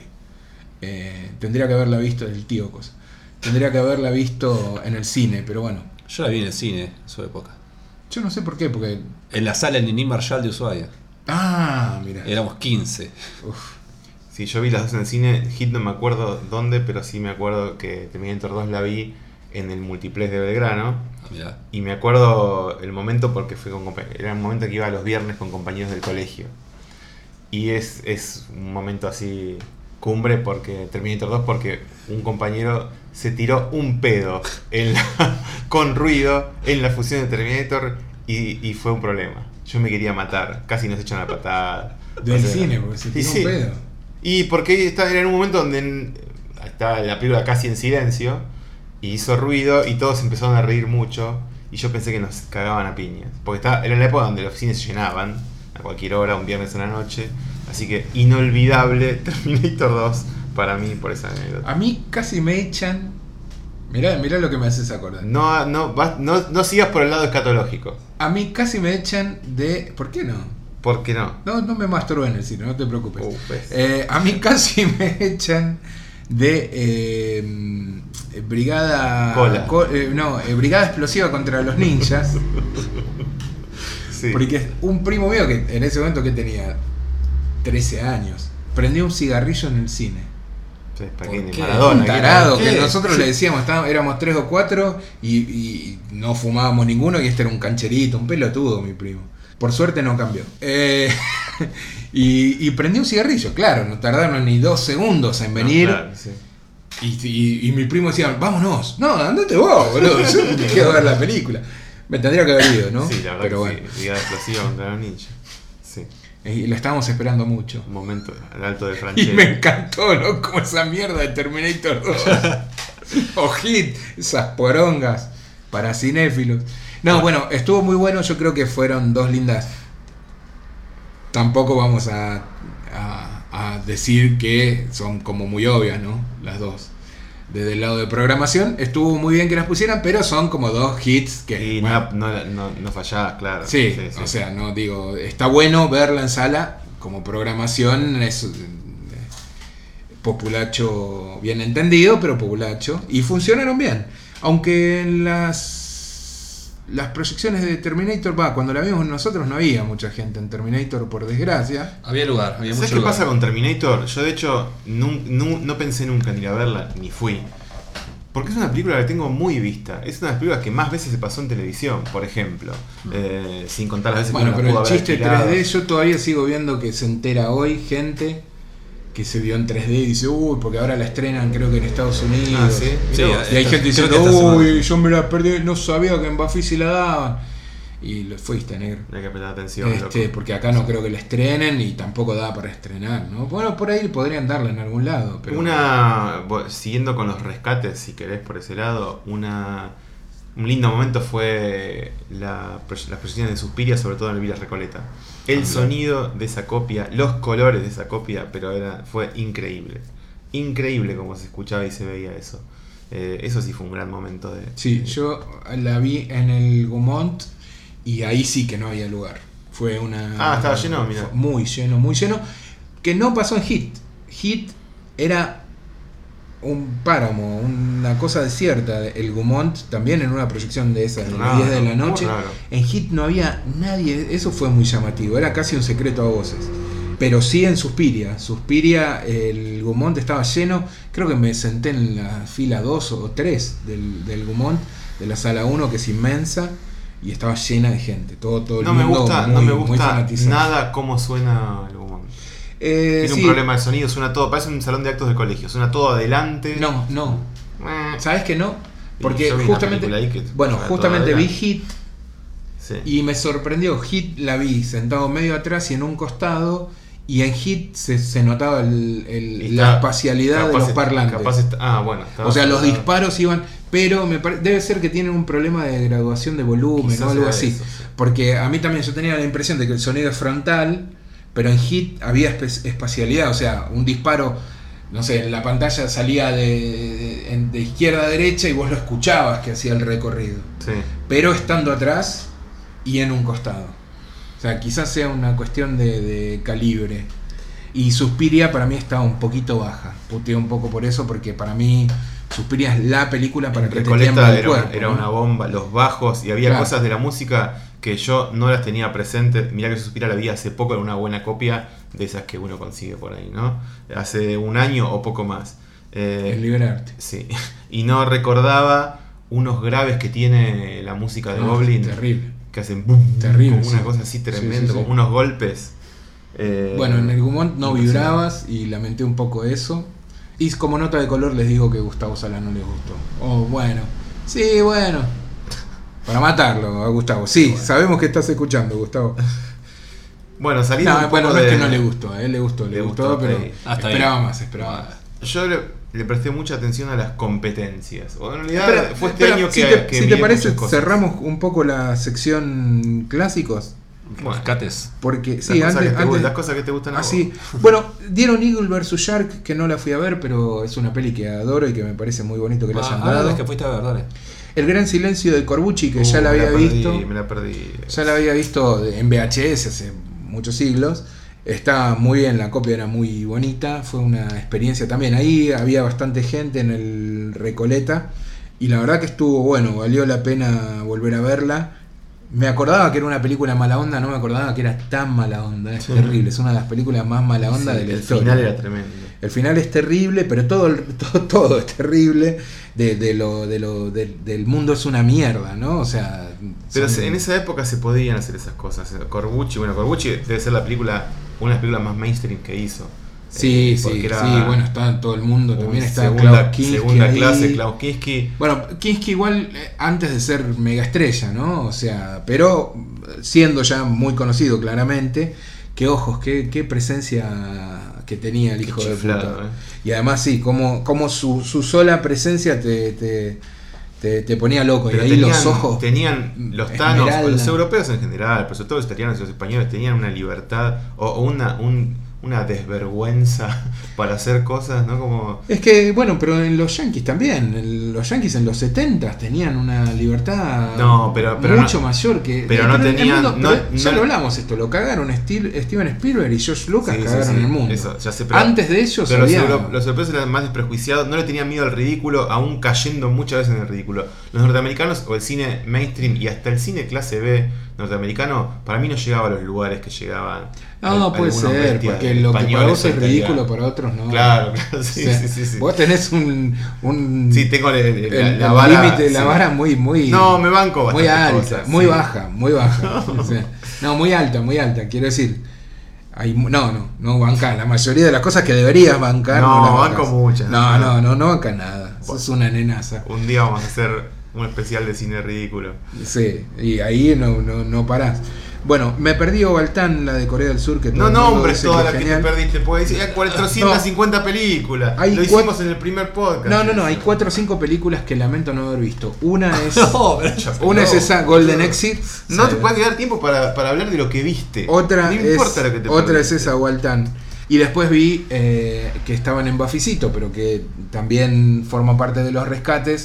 Speaker 1: Eh, tendría que haberla visto el tío cosa. Tendría que haberla visto en el cine, pero bueno,
Speaker 3: Yo la vi en el cine en su época.
Speaker 1: yo no sé por qué, porque
Speaker 3: En la sala Nini Marshall de Ushuaia.
Speaker 1: ah, mira.
Speaker 3: Éramos quince.
Speaker 1: Uf.
Speaker 2: Sí, yo vi las dos en el cine. Hit no me acuerdo dónde, pero sí me acuerdo que Terminator dos la vi en el Multiplex de Belgrano.
Speaker 3: Ah, mirá.
Speaker 2: Y me acuerdo el momento porque fue con compa- era un momento que iba los viernes con compañeros del colegio. Y es, es un momento así cumbre porque Terminator dos porque un compañero se tiró un pedo en la- con ruido en la fusión de Terminator y, y fue un problema. Yo me quería matar, casi nos echan la patada.
Speaker 1: Del
Speaker 2: O sea,
Speaker 1: cine, porque se
Speaker 2: y
Speaker 1: tiró
Speaker 2: sí.
Speaker 1: un pedo.
Speaker 2: Y porque estaba, era en un momento donde en- estaba la película casi en silencio y hizo ruido y todos empezaron a reír mucho y yo pensé que nos cagaban a piñas. Porque estaba, era la época donde los cines se llenaban a cualquier hora, un viernes a la noche. Así que inolvidable Terminator dos para mí por esa anécdota.
Speaker 1: A mí casi me echan. Mirá, mirá lo que me haces acordar.
Speaker 2: No, no, vas- no, no sigas por el lado escatológico.
Speaker 1: A mí casi me echan de. ¿Por qué no?
Speaker 2: ¿Por qué no?
Speaker 1: No, no me masturbo en el cine, no te preocupes.
Speaker 2: Uh, ves.
Speaker 1: Eh, a mí casi me echan de eh, Brigada.
Speaker 2: Cola.
Speaker 1: co- eh, no, eh, Brigada Explosiva contra los Ninjas.
Speaker 2: Sí.
Speaker 1: Porque un primo mío que en ese momento que tenía trece años, prendió un cigarrillo en el cine.
Speaker 2: Sí, ¿para
Speaker 3: ¿Por
Speaker 2: qué?
Speaker 3: qué?
Speaker 2: Maradona,
Speaker 1: Un
Speaker 2: ¿qué?
Speaker 1: tarado,
Speaker 3: ¿Qué?
Speaker 1: que nosotros
Speaker 3: Sí.
Speaker 1: le decíamos, estábamos- éramos tres o cuatro y, y no fumábamos ninguno y este era un cancherito, un pelotudo mi primo. Por suerte no cambió. Eh, y, y prendió un cigarrillo, claro, no tardaron ni dos segundos en venir.
Speaker 2: No, claro, sí.
Speaker 1: y, y- y mi primo decía, vámonos. No, andate vos, boludo, yo me quedo a ver la película. Me tendría que haber ido, ¿no?
Speaker 2: Sí, la verdad
Speaker 1: Pero
Speaker 2: que
Speaker 1: bueno,
Speaker 2: sí. Brigada explosiva contra los ninjas. Sí.
Speaker 1: y lo estábamos esperando mucho.
Speaker 2: Un momento al alto de
Speaker 1: Y
Speaker 2: Franchella.
Speaker 1: me encantó, ¿no? Como esa mierda de Terminator dos. O Hit, esas porongas para cinéfilos. No, bueno, estuvo muy bueno. Yo creo que fueron dos lindas. Tampoco vamos a, a, a decir que son como muy obvias, ¿no? Las dos. Desde el lado de programación, estuvo muy bien que las pusieran, pero son como dos hits que.
Speaker 2: Y
Speaker 1: bueno,
Speaker 2: no, no, no, no fallás, claro.
Speaker 1: sí, o sea, no digo, está bueno verla en sala como programación, es eh, populacho bien entendido, pero populacho, y funcionaron bien. Aunque en las las proyecciones de Terminator, va, cuando la vimos nosotros no había mucha gente en Terminator, por desgracia.
Speaker 3: Había lugar, había
Speaker 2: ¿Sabes
Speaker 3: mucho
Speaker 2: qué
Speaker 3: lugar.
Speaker 2: pasa con Terminator? Yo de hecho nun- nu- no pensé nunca en ir a verla, ni fui. Porque es una película que tengo muy vista. Es una de las películas que más veces se pasó en televisión, por ejemplo. Eh, sin contar las veces
Speaker 1: Bueno,
Speaker 2: que
Speaker 1: pero
Speaker 2: uno
Speaker 1: el
Speaker 2: pudo haber
Speaker 1: chiste
Speaker 2: alquilado.
Speaker 1: tres D, yo todavía sigo viendo que se entera hoy gente que se vio en tres D y dice, uy, porque ahora la estrenan creo que en Estados Unidos.
Speaker 2: Ah, ¿sí?
Speaker 3: Sí,
Speaker 2: Mirá vos.
Speaker 1: Y hay
Speaker 3: Esta-
Speaker 1: gente
Speaker 3: creo
Speaker 1: diciendo,
Speaker 3: que esta semana.
Speaker 1: uy, yo me la perdí, no sabía que en Bafisi la daban. Y lo fuiste, negro.
Speaker 2: Hay que prestar atención,
Speaker 1: Este,
Speaker 2: loco.
Speaker 1: porque acá no creo que la estrenen y tampoco da para estrenar, ¿no? Bueno, por ahí podrían darla en algún lado, pero...
Speaker 2: Una, bo- siguiendo con los rescates, si querés, por ese lado, una un lindo momento fue la, pro- las proyecciones de Suspiria, sobre todo en el Villa Recoleta. El
Speaker 1: Ah,
Speaker 2: sonido de esa copia, los colores de esa copia, pero era fue increíble. Increíble cómo se escuchaba y se veía eso. Eh, eso sí fue un gran momento de...
Speaker 1: Sí,
Speaker 2: de-
Speaker 1: yo la vi en el Gaumont y ahí sí que no había lugar. Fue una...
Speaker 2: Ah, estaba lleno, mirá.
Speaker 1: Muy lleno, muy lleno. Que no pasó en Hit. Hit era un páramo, una cosa desierta, el Gaumont, también en una proyección de esas, de las
Speaker 2: Ah,
Speaker 1: diez de la
Speaker 2: muy
Speaker 1: noche.
Speaker 2: raro.
Speaker 1: En Hit no había nadie, eso fue muy llamativo, era casi un secreto a voces. Pero sí en Suspiria, Suspiria el Gaumont estaba lleno, creo que me senté en la fila dos o tres del, del Gaumont, de la sala uno, que es inmensa, y estaba llena de gente, todo, todo el
Speaker 2: No me
Speaker 1: mundo
Speaker 2: gusta,
Speaker 1: muy,
Speaker 2: no me
Speaker 1: muy
Speaker 2: gusta
Speaker 1: fanatizado.
Speaker 2: nada cómo suena el Gaumont.
Speaker 1: Eh,
Speaker 2: Tiene
Speaker 1: sí.
Speaker 2: un problema de sonido, suena todo, parece un salón de actos de colegio, suena todo adelante.
Speaker 1: No, no,
Speaker 2: Eh.
Speaker 1: ¿sabes que no?
Speaker 2: Y
Speaker 1: Porque
Speaker 2: yo vi una
Speaker 1: justamente,
Speaker 2: película ahí que
Speaker 1: bueno,
Speaker 2: suena todo
Speaker 1: justamente vi
Speaker 2: adelante.
Speaker 1: Hit
Speaker 2: Sí.
Speaker 1: y me sorprendió. Hit la vi sentado medio atrás y en un costado, y en Hit se, se notaba el, el-
Speaker 2: Y
Speaker 1: la
Speaker 2: está-
Speaker 1: espacialidad de
Speaker 2: capaz
Speaker 1: los
Speaker 2: est-
Speaker 1: parlantes.
Speaker 2: capaz est- ah, bueno. estaba
Speaker 1: O sea, los
Speaker 2: cerrado.
Speaker 1: disparos iban, pero me pare- debe ser que tienen un problema de graduación de volumen
Speaker 2: Quizás
Speaker 1: o algo
Speaker 2: sea
Speaker 1: así.
Speaker 2: eso, sí.
Speaker 1: Porque a mí también yo tenía la impresión de que el sonido es frontal, pero en Hit había espe- espacialidad, o sea, un disparo, no sé, en la pantalla salía de, de, en- de izquierda a derecha y vos lo escuchabas que hacía el recorrido,
Speaker 2: Sí.
Speaker 1: pero estando atrás y en un costado. O sea, quizás sea una cuestión de, de calibre. Y Suspiria para mí está un poquito baja. Puteo un poco por eso, porque para mí Suspiria es la película para que te tiemble
Speaker 2: Recoleta
Speaker 1: el
Speaker 2: era,
Speaker 1: cuerpo.
Speaker 2: una, era
Speaker 1: ¿no?
Speaker 2: una bomba, los bajos, y había
Speaker 1: Claro.
Speaker 2: cosas de la música que yo no las tenía presentes. Mirá que Suspira la vi hace poco en una buena copia de esas que uno consigue por ahí, ¿no? Hace un año o poco más. Eh,
Speaker 1: El liberarte.
Speaker 2: sí. Y no recordaba unos graves que tiene la música de
Speaker 1: No,
Speaker 2: Goblin.
Speaker 1: terrible.
Speaker 2: Que hacen boom,
Speaker 1: Terrible,
Speaker 2: como una
Speaker 1: sí.
Speaker 2: cosa así
Speaker 1: Sí,
Speaker 2: tremenda,
Speaker 1: sí, sí.
Speaker 2: como unos golpes. Eh,
Speaker 1: Bueno, en el Gaumont no
Speaker 2: impresionante.
Speaker 1: vibrabas y lamenté un poco eso. Y como nota de color les digo que Gustavo Sala no les gustó. Oh, bueno. Sí, bueno. Para matarlo a Gustavo. Sí,
Speaker 2: Bueno.
Speaker 1: sabemos que estás escuchando, Gustavo.
Speaker 2: Bueno, saliendo
Speaker 1: No,
Speaker 2: un poco
Speaker 1: bueno, no
Speaker 2: de...
Speaker 1: es que no le gustó, a él le gustó, le,
Speaker 2: Le
Speaker 1: gustó,
Speaker 2: gustó,
Speaker 1: pero
Speaker 2: sí.
Speaker 3: Hasta ahí.
Speaker 1: esperaba más, esperaba más.
Speaker 2: Yo le, le presté mucha atención a las competencias. O en realidad
Speaker 1: Espera,
Speaker 2: fue este
Speaker 1: espera,
Speaker 2: año que,
Speaker 1: si te,
Speaker 2: que
Speaker 1: si te
Speaker 2: miré
Speaker 1: parece,
Speaker 2: muchas cosas.
Speaker 1: cerramos un poco la sección clásicos.
Speaker 2: Bueno,
Speaker 3: Rescates.
Speaker 1: Porque,
Speaker 2: las,
Speaker 1: sí,
Speaker 2: cosas
Speaker 1: antes,
Speaker 2: que te,
Speaker 1: antes
Speaker 2: las cosas que te gustan a vos.
Speaker 1: así. Bueno, dieron Eagle versus Shark, que no la fui a ver, pero es una peli que adoro y que me parece muy bonito que la hayan
Speaker 3: Ah, ahora
Speaker 1: dado.
Speaker 3: es que fuiste a ver, dale.
Speaker 1: El gran silencio de Corbucci, que
Speaker 2: Uh,
Speaker 1: ya la
Speaker 2: me
Speaker 1: había
Speaker 2: perdí,
Speaker 1: visto.
Speaker 2: Me la perdí.
Speaker 1: Ya la había visto en V H S hace muchos siglos. Está muy bien, la copia era muy bonita. Fue una experiencia también. Ahí había bastante gente en el Recoleta. Y la verdad que estuvo bueno, valió la pena volver a verla. Me acordaba que era una película mala onda, no me acordaba que era tan mala onda. Es terrible, es una de las películas más mala onda
Speaker 2: Sí,
Speaker 1: de la
Speaker 2: el
Speaker 1: historia.
Speaker 2: final era tremendo.
Speaker 1: El final es terrible, pero todo, el- todo, todo es terrible. De, de lo, de lo, de- del mundo es una mierda, ¿no? O sea.
Speaker 2: Pero
Speaker 1: son-
Speaker 2: se- en esa época se podían hacer esas cosas. Corbucci, bueno, Corbucci debe ser la película, una de las películas más mainstream que hizo.
Speaker 1: Sí,
Speaker 2: Eh,
Speaker 1: sí,
Speaker 2: porque
Speaker 1: sí,
Speaker 2: era
Speaker 1: bueno, está todo el mundo,
Speaker 2: un
Speaker 1: también está
Speaker 2: segunda,
Speaker 1: Klaus Kinski
Speaker 2: segunda
Speaker 1: ahí.
Speaker 2: clase, Klaus Kinski.
Speaker 1: Bueno, Kinski igual eh, antes de ser mega estrella, ¿no? O sea, pero siendo ya muy conocido claramente, qué ojos, qué, qué presencia que tenía el
Speaker 2: Qué
Speaker 1: hijo de
Speaker 2: chiflado,
Speaker 1: puta.
Speaker 2: eh.
Speaker 1: Y además sí, como, como su, su sola presencia te, te, te, te ponía loco.
Speaker 2: Pero
Speaker 1: y ahí
Speaker 2: tenían,
Speaker 1: los ojos.
Speaker 2: tenían los tanos,
Speaker 1: esmeralda.
Speaker 2: los europeos en general, pero sobre todo los italianos y los españoles, tenían una libertad o, o una, un, una desvergüenza para hacer cosas, ¿no? Como...
Speaker 1: Es que, bueno, pero en los Yankees también. En los Yankees en los setenta tenían una libertad
Speaker 2: No, pero- pero
Speaker 1: mucho
Speaker 2: no-
Speaker 1: mayor que.
Speaker 2: pero no
Speaker 1: el
Speaker 2: tenían-
Speaker 1: mundo-
Speaker 2: no-
Speaker 1: pero ya
Speaker 2: no-
Speaker 1: lo hablamos esto, lo cagaron Stil- Steven Spielberg y George Lucas
Speaker 2: Sí, sí,
Speaker 1: cagaron
Speaker 2: sí,
Speaker 1: el mundo.
Speaker 2: eso, ya sé, pero-
Speaker 1: Antes de ellos
Speaker 2: Pero los,
Speaker 1: había.
Speaker 2: euro- los europeos eran más desprejuiciados, no le tenían miedo al ridículo, aún cayendo muchas veces en el ridículo. Los norteamericanos o el cine mainstream y hasta el cine clase B norteamericano, para mí no llegaba a los lugares que llegaban.
Speaker 1: No,
Speaker 2: al-
Speaker 1: puede
Speaker 2: algunos
Speaker 1: ser,
Speaker 2: bestias
Speaker 1: porque lo que para
Speaker 2: españoles
Speaker 1: vos
Speaker 2: o
Speaker 1: es ridículo,
Speaker 2: italianos.
Speaker 1: para otros no.
Speaker 2: Claro, claro, sí,
Speaker 1: O sea,
Speaker 2: sí, sí, sí.
Speaker 1: Vos tenés un. un
Speaker 2: Sí, tengo el- el-
Speaker 1: el-
Speaker 2: la,
Speaker 1: el
Speaker 2: la vara.
Speaker 1: límite de la
Speaker 2: sí.
Speaker 1: vara muy, muy.
Speaker 2: No, me banco
Speaker 1: Muy
Speaker 2: bastantes
Speaker 1: alta,
Speaker 2: cosas,
Speaker 1: muy
Speaker 2: sí.
Speaker 1: baja, muy baja. O sea, no, muy alta, muy alta. Quiero decir, hay, mu- no, no, no bancás. La mayoría de las cosas que deberías bancar.
Speaker 2: No,
Speaker 1: las
Speaker 2: banco
Speaker 1: bancás.
Speaker 2: muchas.
Speaker 1: No, no, no, no bancas nada. Sos una nenaza.
Speaker 2: Un día vamos a hacer un especial de cine ridículo.
Speaker 1: Sí, y ahí no, no, no parás. Bueno, me perdí Obaltán, la de Corea del Sur. Que todo
Speaker 2: No
Speaker 1: el mundo
Speaker 2: nombres
Speaker 1: dice
Speaker 2: todas
Speaker 1: que
Speaker 2: las
Speaker 1: es
Speaker 2: que te
Speaker 1: genial.
Speaker 2: perdiste, porque decir, hay cuatrocientas cincuenta películas.
Speaker 1: Hay
Speaker 2: Lo
Speaker 1: cuat-
Speaker 2: hicimos en el primer podcast.
Speaker 1: No, no, no, hay cuatro o cinco películas que lamento no haber visto. Una es.
Speaker 3: No, pero ya
Speaker 1: Una es
Speaker 3: no.
Speaker 1: esa Golden Exit.
Speaker 2: No
Speaker 1: Sí.
Speaker 2: te puede quedar tiempo para, para hablar de lo que viste.
Speaker 1: Otra,
Speaker 2: no
Speaker 1: es,
Speaker 2: importa lo que te
Speaker 1: otra es
Speaker 2: perdiste.
Speaker 1: esa, Waltán. Y después vi eh, que estaban en Bafisito, pero que también forma parte de los rescates.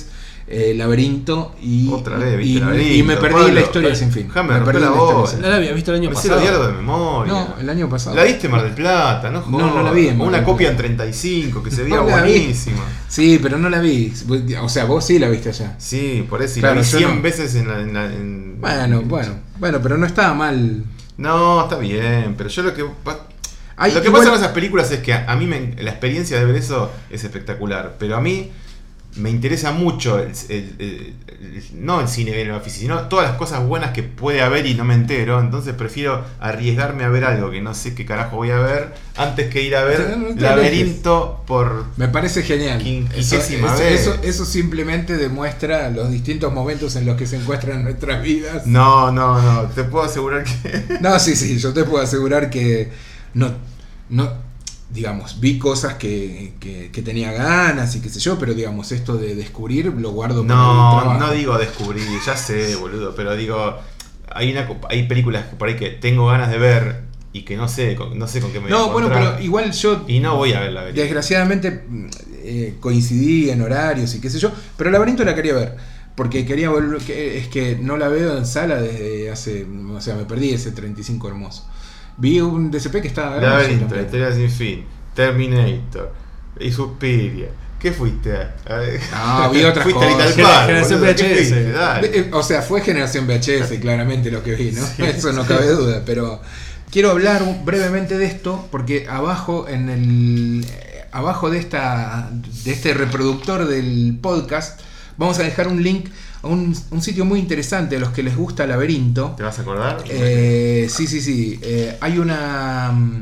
Speaker 1: eh, Laberinto y,
Speaker 2: Otra vez,
Speaker 1: y,
Speaker 2: ¿viste?
Speaker 1: y,
Speaker 2: Laberinto,
Speaker 1: y me perdí
Speaker 2: Pablo,
Speaker 1: la historia sin fin.
Speaker 2: déjame
Speaker 1: Me
Speaker 2: romper
Speaker 1: perdí
Speaker 2: la
Speaker 1: la historia
Speaker 2: bola.
Speaker 1: sin
Speaker 3: No
Speaker 1: fin.
Speaker 3: la había visto el año
Speaker 2: Me sé
Speaker 3: pasado.
Speaker 2: los diálogos de memoria.
Speaker 1: No, el año pasado.
Speaker 2: La viste en Mar del Plata, ¿no?
Speaker 1: No, no la vi en Mar
Speaker 2: Una
Speaker 1: del
Speaker 2: copia en
Speaker 1: Plata.
Speaker 2: treinta y cinco que se veía
Speaker 1: No la vi.
Speaker 2: buenísima.
Speaker 1: Sí, pero no la vi. O sea, vos sí la viste allá.
Speaker 2: Sí, por eso. Y
Speaker 1: Claro,
Speaker 2: la vi
Speaker 1: yo
Speaker 2: cien
Speaker 1: no.
Speaker 2: veces en la. En la- en-
Speaker 1: Bueno, bueno, bueno, pero no estaba mal.
Speaker 2: No, está bien, pero yo lo que. pa-
Speaker 1: Hay-
Speaker 2: lo que
Speaker 1: igual-
Speaker 2: pasa con esas películas es que a, a mí me, la experiencia de ver eso es espectacular, pero a mí me interesa mucho el, el- el- el- no el cine en el oficio, sino todas las cosas buenas que puede haber y no me entero, entonces prefiero arriesgarme a ver algo que no sé qué carajo voy a ver antes que ir a ver
Speaker 1: No te
Speaker 2: Laberinto por...
Speaker 1: Me parece genial. Eso,
Speaker 2: Quinquagésima
Speaker 1: eso-
Speaker 2: vez.
Speaker 1: eso- eso simplemente demuestra los distintos momentos en los que se encuentran nuestras vidas.
Speaker 2: No, no, no, te puedo asegurar que...
Speaker 1: No, sí, sí, yo te puedo asegurar que no, no digamos, vi cosas que, que, que tenía ganas y qué sé yo, pero digamos, esto de descubrir lo guardo para el
Speaker 2: No,
Speaker 1: trabajo.
Speaker 2: no digo descubrir, ya sé, boludo, pero digo, hay una hay películas que por ahí que tengo ganas de ver y que no sé, con- no sé con qué me voy a
Speaker 1: No, bueno,
Speaker 2: encontrar.
Speaker 1: pero igual yo
Speaker 2: Y no voy a ver la película.
Speaker 1: desgraciadamente eh, coincidí en horarios y qué sé yo, pero Laberinto la quería ver. Porque quería volver, que, es que no la veo en sala desde hace, o sea, me perdí ese treinta y cinco hermoso. Vi un D C P que estaba hermoso
Speaker 2: Laberinto, la
Speaker 1: también.
Speaker 2: historia sin fin, Terminator y Suspiria. ¿Qué fuiste? A...
Speaker 1: No, vi otras
Speaker 2: fuiste al
Speaker 1: cosas.
Speaker 2: Italpar,
Speaker 3: Generación
Speaker 2: boludo, ¿qué
Speaker 3: V H S.
Speaker 2: fuiste? Dale.
Speaker 1: Eh, O sea, fue generación V H S, claramente lo que vi, ¿no?
Speaker 2: Sí,
Speaker 1: Eso no
Speaker 2: sí.
Speaker 1: cabe duda, pero quiero hablar brevemente de esto porque abajo en el eh, abajo de esta de este reproductor del podcast vamos a dejar un link a un, un sitio muy interesante a los que les gusta Laberinto.
Speaker 2: ¿Te vas a acordar?
Speaker 1: Eh, sí, sí, sí. Eh, hay una mm,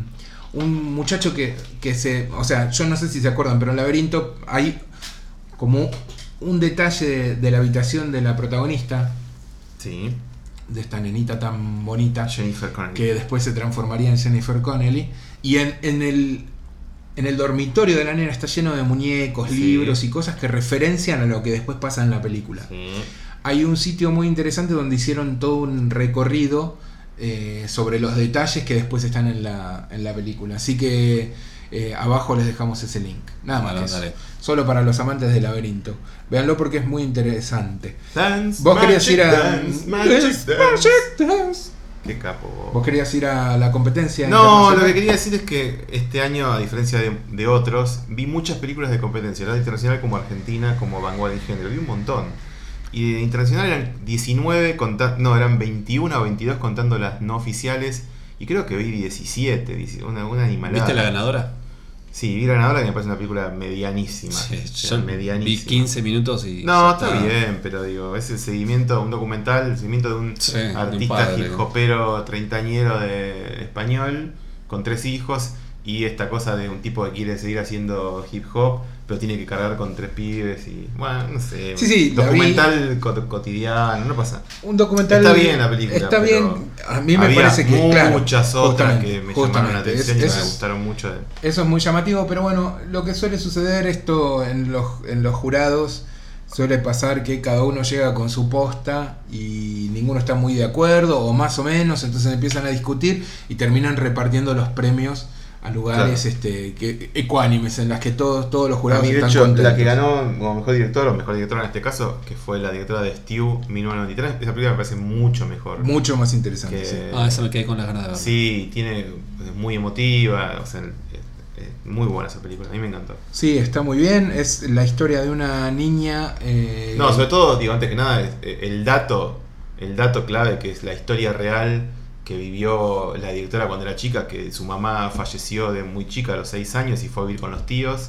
Speaker 1: un muchacho que, que se, o sea, yo no sé si se acuerdan, pero en Laberinto hay como un detalle de, de la habitación de la protagonista,
Speaker 2: Sí,
Speaker 1: de esta nenita tan bonita,
Speaker 2: Jennifer Connelly.
Speaker 1: que después se transformaría en Jennifer Connelly, y en, en el en el dormitorio de la nena está lleno de muñecos,
Speaker 2: Sí.
Speaker 1: libros y cosas que referencian a lo que después pasa en la película.
Speaker 2: Sí.
Speaker 1: Hay un sitio muy interesante donde hicieron todo un recorrido eh, sobre los detalles que después están en la, en la película. Así que eh, abajo les dejamos ese link. Nada más
Speaker 3: Bueno,
Speaker 1: que eso.
Speaker 3: dale.
Speaker 1: Solo para los amantes del Laberinto. Véanlo porque es muy interesante.
Speaker 2: Dance,
Speaker 1: Vos querías
Speaker 2: magic
Speaker 1: ir a...
Speaker 2: dance, magic
Speaker 1: Dance,
Speaker 2: dance.
Speaker 1: magic dance.
Speaker 2: Qué capo. vos.
Speaker 1: Vos querías ir a la competencia
Speaker 2: No, lo
Speaker 1: internacional.
Speaker 2: que quería decir es que este año, a diferencia de, de otros, vi muchas películas de competencia, tanto internacional como argentina, como vanguardia y género. Vi un montón. Y de internacional eran diecinueve, conta- no, eran veintiuno o veintidós contando las no oficiales. Y creo que vi diecisiete, dieci- una, una animalada.
Speaker 3: ¿Viste la ganadora?
Speaker 2: Sí, vi Ganadora, que me parece una película medianísima.
Speaker 3: Sí,
Speaker 2: O sea,
Speaker 3: yo vi
Speaker 2: medianísima.
Speaker 3: quince minutos y.
Speaker 2: No,
Speaker 3: ya
Speaker 2: está bien, pero digo, es el seguimiento, un documental, el seguimiento de un
Speaker 3: Sí, de un
Speaker 2: artista
Speaker 3: padre.
Speaker 2: hip hopero treintañero de español, con tres hijos, y esta cosa de un tipo que quiere seguir haciendo hip hop, pero tiene que cargar con tres pibes y, bueno, no sé.
Speaker 1: Sí, sí, la
Speaker 2: documental co- cotidiano, no pasa.
Speaker 1: Un documental...
Speaker 2: Está bien la película,
Speaker 1: Está
Speaker 2: pero
Speaker 1: bien. A mí me
Speaker 2: había
Speaker 1: parece que... claro,
Speaker 2: muchas otras
Speaker 1: justamente,
Speaker 2: que me llamaron la
Speaker 1: justamente.
Speaker 2: atención
Speaker 1: Es-
Speaker 2: y
Speaker 1: eso
Speaker 2: me
Speaker 1: es-
Speaker 2: gustaron mucho. de-
Speaker 1: Eso es muy llamativo, pero bueno, lo que suele suceder esto en los, en los jurados, suele pasar que cada uno llega con su posta y ninguno está muy de acuerdo, o más o menos, entonces empiezan a discutir y terminan repartiendo los premios a lugares
Speaker 2: Claro.
Speaker 1: este, que, ecuánimes, en las que todos, todos los
Speaker 2: A
Speaker 1: jurados
Speaker 2: mí, de
Speaker 1: están
Speaker 2: hecho,
Speaker 1: contentos.
Speaker 2: la que ganó como mejor director, o mejor directora en este caso, que fue la directora de Stew mil novecientos noventa y tres, esa película me parece mucho mejor.
Speaker 1: Mucho más interesante,
Speaker 2: que-
Speaker 1: sí.
Speaker 3: Ah, esa me quedé con las ganas de verla.
Speaker 2: Sí, tiene, es muy emotiva, o sea, es, es muy buena esa película, a mí me encantó.
Speaker 1: Sí, está muy bien, es la historia de una niña... eh,
Speaker 2: No, sobre todo, digo, antes que nada, es, eh, el dato, el dato clave que es la historia real que vivió la directora cuando era chica, que su mamá falleció de muy chica, a los seis años, y fue a vivir con los tíos,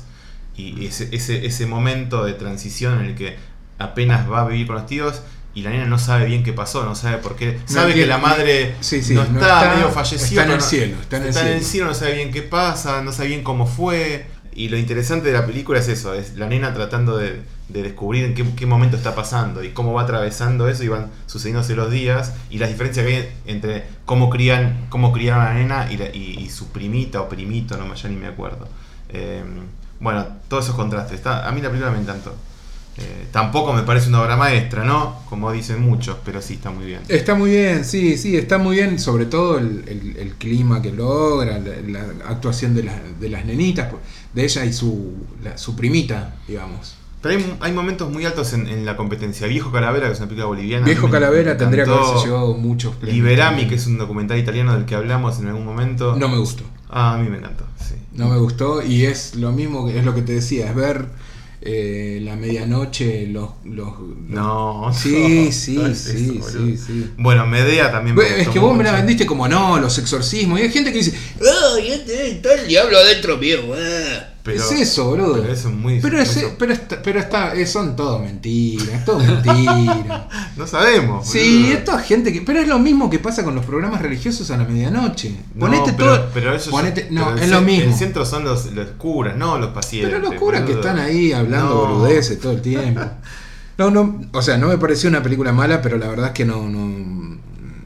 Speaker 2: y ese, ese, ese momento de transición en el que apenas va a vivir con los tíos y la nena no sabe bien qué pasó, no sabe por qué,
Speaker 1: No
Speaker 2: sabe que
Speaker 1: entiende-
Speaker 2: la madre
Speaker 1: sí, sí,
Speaker 2: no,
Speaker 1: no
Speaker 2: está,
Speaker 1: está-
Speaker 2: medio falleció,
Speaker 1: está en
Speaker 2: pero
Speaker 1: el
Speaker 2: no-
Speaker 1: cielo, está en el
Speaker 2: en el
Speaker 1: cielo.
Speaker 2: cielo, no sabe bien qué pasa, no sabe bien cómo fue. Y lo interesante de la película es eso, es la nena tratando de, de descubrir en qué, qué momento está pasando y cómo va atravesando eso y van sucediéndose los días y las diferencias que hay entre cómo crían, cómo criaron a la nena y, la- y- y su primita o primito, no, ya ni me acuerdo. Eh, bueno, todos esos contrastes. Está, a mí la película me encantó. Eh, tampoco me parece una obra maestra, ¿no? Como dicen muchos, pero sí está muy bien.
Speaker 1: Está muy bien, sí, sí, está muy bien, sobre todo el, el- el clima que logra, la, la actuación de, la- de las nenitas, de ella y su, la- su primita, digamos.
Speaker 2: Pero hay, hay momentos muy altos en, en la competencia. Viejo Calavera, que es una película boliviana.
Speaker 1: Viejo
Speaker 2: me-
Speaker 1: Calavera
Speaker 2: me
Speaker 1: tendría que
Speaker 2: encantó.
Speaker 1: haberse llevado muchos premios.
Speaker 2: Liberami, que es un documental italiano del que hablamos en algún momento.
Speaker 1: No me gustó.
Speaker 2: Ah, a mí me encantó, sí.
Speaker 1: No me gustó y es lo mismo, que es lo que te decía, es ver eh, la medianoche, los... los
Speaker 2: No,
Speaker 1: Sí,
Speaker 2: no,
Speaker 1: sí,
Speaker 2: no es
Speaker 1: sí,
Speaker 2: eso,
Speaker 1: sí,
Speaker 2: boludo.
Speaker 1: sí.
Speaker 2: Bueno, Medea también me
Speaker 1: Bueno, es
Speaker 2: gustó
Speaker 1: que vos me la
Speaker 2: mucho.
Speaker 1: vendiste como no, los exorcismos. Y hay gente que dice, ¡ay, este está el diablo adentro mío! ah".
Speaker 2: Pero-
Speaker 1: es eso, boludo.
Speaker 2: pero eso es muy-
Speaker 1: Pero,
Speaker 2: muy
Speaker 1: es-
Speaker 2: so-
Speaker 1: pero, está, pero está, eh, son todo mentiras, todo mentira.
Speaker 2: No sabemos.
Speaker 1: Sí,
Speaker 2: boludo.
Speaker 1: es toda gente que. Pero es lo mismo que pasa con los programas religiosos a la medianoche.
Speaker 2: No,
Speaker 1: Ponete
Speaker 2: pero,
Speaker 1: todo.
Speaker 2: pero eso
Speaker 1: ponete-
Speaker 2: yo-
Speaker 1: no,
Speaker 2: pero el
Speaker 1: es lo
Speaker 2: cen-
Speaker 1: mismo.
Speaker 2: El centro son los, los curas, no los pacientes.
Speaker 1: Pero los curas que
Speaker 2: boludo.
Speaker 1: están ahí hablando
Speaker 2: No.
Speaker 1: boludeces todo el tiempo. No, no, o sea, no me pareció una película mala, pero la verdad es que no. No, mm,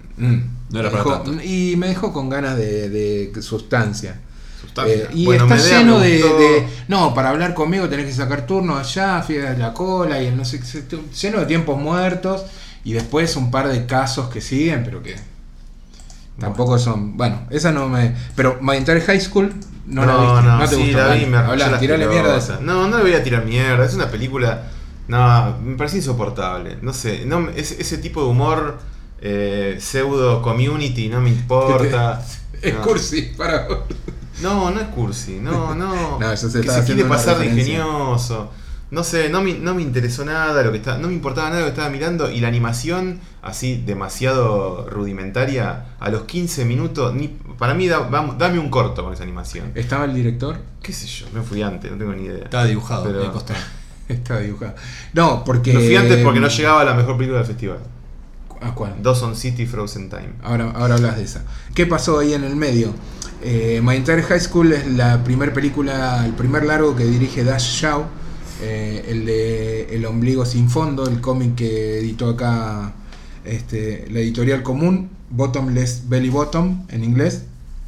Speaker 3: No era
Speaker 1: me
Speaker 3: para
Speaker 1: dejó-
Speaker 3: tanto.
Speaker 1: Y me dejó con ganas de, de sustancia.
Speaker 2: Sustancia.
Speaker 1: Eh, y
Speaker 2: Bueno,
Speaker 1: está
Speaker 2: Medea
Speaker 1: lleno
Speaker 2: me
Speaker 1: de,
Speaker 2: gustó.
Speaker 1: de- No, para hablar conmigo tenés que sacar turno allá, fíjate la cola y el no sé qué. Lleno de tiempos muertos. Y después un par de casos que siguen, pero que. Tampoco son. Bueno, esa no me. Pero My Entire High School no, la viste.
Speaker 2: no,
Speaker 1: No te
Speaker 2: sí,
Speaker 1: gustó.
Speaker 2: la
Speaker 1: Dale,
Speaker 2: vi, me arrulló
Speaker 1: hablá,
Speaker 2: las
Speaker 1: tirale
Speaker 2: pelotas.
Speaker 1: mierda a esa.
Speaker 2: No, no le voy a tirar mierda. Es una película. No, me parece insoportable. No sé, no, me- ese, ese tipo de humor eh, pseudo community no me importa.
Speaker 1: Es
Speaker 2: No.
Speaker 1: cursi, para.
Speaker 2: No, no es cursi, no, no.
Speaker 1: No, eso se
Speaker 2: que
Speaker 1: está
Speaker 2: se
Speaker 1: haciendo
Speaker 2: quiere
Speaker 1: una
Speaker 2: pasar de
Speaker 1: referencia.
Speaker 2: ingenioso. No sé, no me, no me interesó nada lo que estaba, no me importaba nada lo que estaba mirando y la animación así demasiado rudimentaria a los quince minutos, ni para mí da- vamos, dame un corto con esa animación.
Speaker 1: ¿Estaba el director?
Speaker 2: ¿Qué sé yo? Me fui antes, no tengo ni idea.
Speaker 3: Estaba dibujado,
Speaker 2: Pero-
Speaker 3: me costó.
Speaker 1: Estaba dibujado. No, porque.
Speaker 2: Me fui antes porque no llegaba a la mejor película del festival.
Speaker 1: ¿A cuál?
Speaker 2: Dawson City Frozen Time.
Speaker 1: Ahora, ahora hablas de esa. ¿Qué pasó ahí en el medio? Eh, My Entire High School es la primera película, el primer largo que dirige Dash Shaw, eh, el de El ombligo sin fondo, el cómic que editó acá este, la editorial común, Bottomless Belly Bottom en inglés.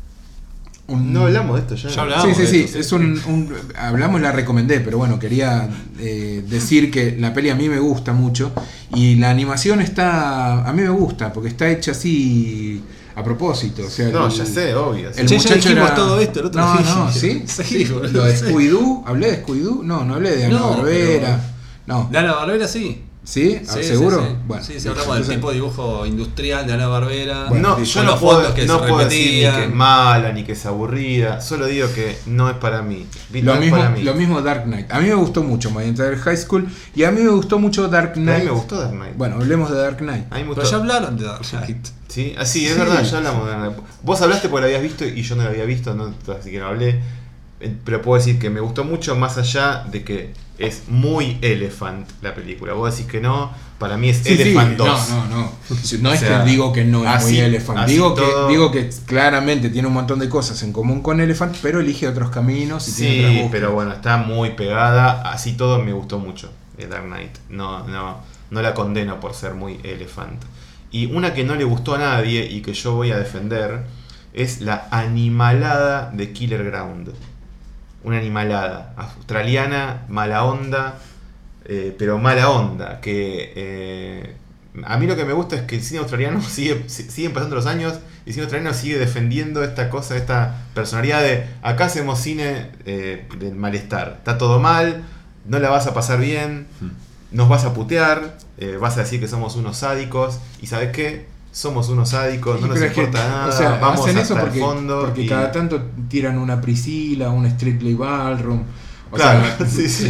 Speaker 1: Un-
Speaker 2: No hablamos de esto ya.
Speaker 3: Ya hablamos.
Speaker 1: Sí, sí,
Speaker 3: de
Speaker 1: sí,
Speaker 3: esto, sí.
Speaker 1: es un, un- hablamos y la recomendé, pero bueno, quería eh, decir que la peli a mí me gusta mucho y la animación está, a mí me gusta porque está hecha así a propósito, o sea,
Speaker 2: No,
Speaker 1: el-
Speaker 2: ya sé, obvio. sí.
Speaker 1: el
Speaker 3: Che, ya
Speaker 1: muchacho
Speaker 3: dijimos
Speaker 1: era-
Speaker 3: todo esto el otro
Speaker 1: no,
Speaker 3: día.
Speaker 1: no, ¿sí?
Speaker 3: Sí,
Speaker 1: Sí,
Speaker 3: boludo,
Speaker 1: lo de
Speaker 3: sí.
Speaker 1: Scooby-Doo, ¿hablé de Scooby-Doo? No, no hablé de Ana
Speaker 3: No,
Speaker 1: Barbera. No,
Speaker 3: Ana Barbera sí.
Speaker 1: ¿sí?
Speaker 3: Sí,
Speaker 1: ¿Seguro?
Speaker 3: Sí, sí.
Speaker 1: Bueno,
Speaker 3: sí, sí, hablamos del
Speaker 1: entonces-
Speaker 3: tipo de dibujo industrial de Ana Barbera.
Speaker 1: Bueno,
Speaker 2: No,
Speaker 1: sí,
Speaker 2: yo
Speaker 3: con
Speaker 2: no
Speaker 3: los
Speaker 2: puedo,
Speaker 3: fondos que
Speaker 2: no
Speaker 3: se
Speaker 2: puedo decir ni
Speaker 3: repetían.
Speaker 2: que es mala ni que es aburrida. Solo digo que no es para mí. ¿Viste?
Speaker 1: Lo
Speaker 2: No es
Speaker 1: mismo,
Speaker 2: para mí.
Speaker 1: lo mismo Dark Knight. A mí me gustó mucho My Entire High School y a mí me gustó mucho Dark
Speaker 2: A mí
Speaker 1: Knight.
Speaker 2: me gustó Dark Knight.
Speaker 1: Bueno, hablemos de Dark Knight.
Speaker 2: A mí me
Speaker 3: Pero
Speaker 2: gustó.
Speaker 3: ya hablaron de Dark Knight.
Speaker 2: Sí, así es
Speaker 1: Sí.
Speaker 2: verdad, ya hablamos de Dark Knight. Vos hablaste porque lo habías visto y yo no lo había visto, no, así que no hablé. Eh, Pero puedo decir que me gustó mucho más allá de que es muy Elephant la película. Vos decís que no, para mí es
Speaker 1: Sí, sí,
Speaker 2: Elephant
Speaker 1: no,
Speaker 2: dos.
Speaker 1: no, no. No es
Speaker 2: O sea,
Speaker 1: que digo que no es
Speaker 2: así-
Speaker 1: muy Elephant.
Speaker 2: así
Speaker 1: Digo que,
Speaker 2: todo-
Speaker 1: digo que claramente tiene un montón de cosas en común con Elephant, pero elige otros caminos y tiene otras
Speaker 2: Sí,
Speaker 1: búsquedas.
Speaker 2: pero bueno, está muy pegada. Así todo me gustó mucho eh, Dark Knight. No, no, no la condeno por ser muy Elephant. Y una que no le gustó a nadie y que yo voy a defender es la animalada de Killer Ground. Una animalada australiana, mala onda, eh, pero mala onda. Que eh, a mí lo que me gusta es que el cine australiano sigue, si- siguen pasando los años y el cine australiano sigue defendiendo esta cosa, esta personalidad de acá hacemos cine eh, del malestar. Está todo mal, no la vas a pasar bien, nos vas a putear, eh, vas a decir que somos unos sádicos y ¿sabes qué? Somos unos sádicos,
Speaker 1: Y
Speaker 2: no nos
Speaker 1: pero es que,
Speaker 2: importa nada,
Speaker 1: o sea,
Speaker 2: vamos
Speaker 1: hacen
Speaker 2: hasta
Speaker 1: eso porque,
Speaker 2: el fondo.
Speaker 1: porque
Speaker 2: y-
Speaker 1: cada tanto tiran una Priscilla, un Strictly Ballroom. O
Speaker 2: Claro,
Speaker 1: sea,
Speaker 2: sí, sí.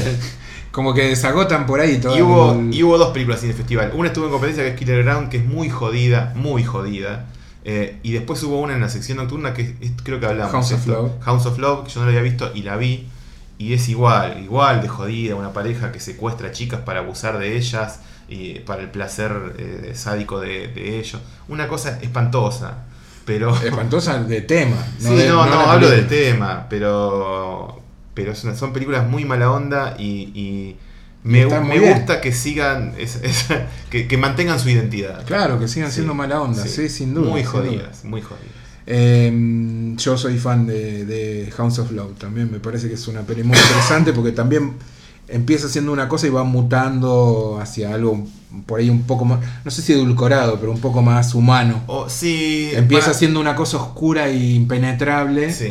Speaker 1: como que desagotan por ahí todo.
Speaker 2: Y hubo,
Speaker 1: el-
Speaker 2: y hubo dos películas en el festival. Una estuvo en competencia que es Killer Ground, que es muy jodida, muy jodida. Eh, y después hubo una en la sección nocturna que es- creo que hablamos.
Speaker 1: House of
Speaker 2: esto,
Speaker 1: Love.
Speaker 2: House of Love, que yo no la había visto y la vi. Y es igual, igual de jodida. Una pareja que secuestra chicas para abusar de ellas y para el placer eh, sádico de, de ellos. Una cosa espantosa. Pero.
Speaker 1: Espantosa de tema.
Speaker 2: Sí,
Speaker 1: de-
Speaker 2: no, no,
Speaker 1: la
Speaker 2: hablo del
Speaker 1: película.
Speaker 2: tema, pero pero es una- son películas muy mala onda y, y
Speaker 1: Y
Speaker 2: me,
Speaker 1: están muy
Speaker 2: me
Speaker 1: bien.
Speaker 2: gusta que sigan, es- es- que, que mantengan su identidad.
Speaker 1: Claro, que sigan
Speaker 2: Sí,
Speaker 1: siendo mala onda, sí, sin duda.
Speaker 2: Muy
Speaker 1: sin duda.
Speaker 2: jodidas, muy jodidas.
Speaker 1: Eh, yo soy fan de, de House of Love también, me parece que es una peli muy interesante porque también empieza siendo una cosa y va mutando hacia algo por ahí un poco más, no sé si edulcorado, pero un poco más humano.
Speaker 2: O, sí,
Speaker 1: Empieza
Speaker 2: para-
Speaker 1: siendo una cosa oscura e impenetrable
Speaker 2: Sí.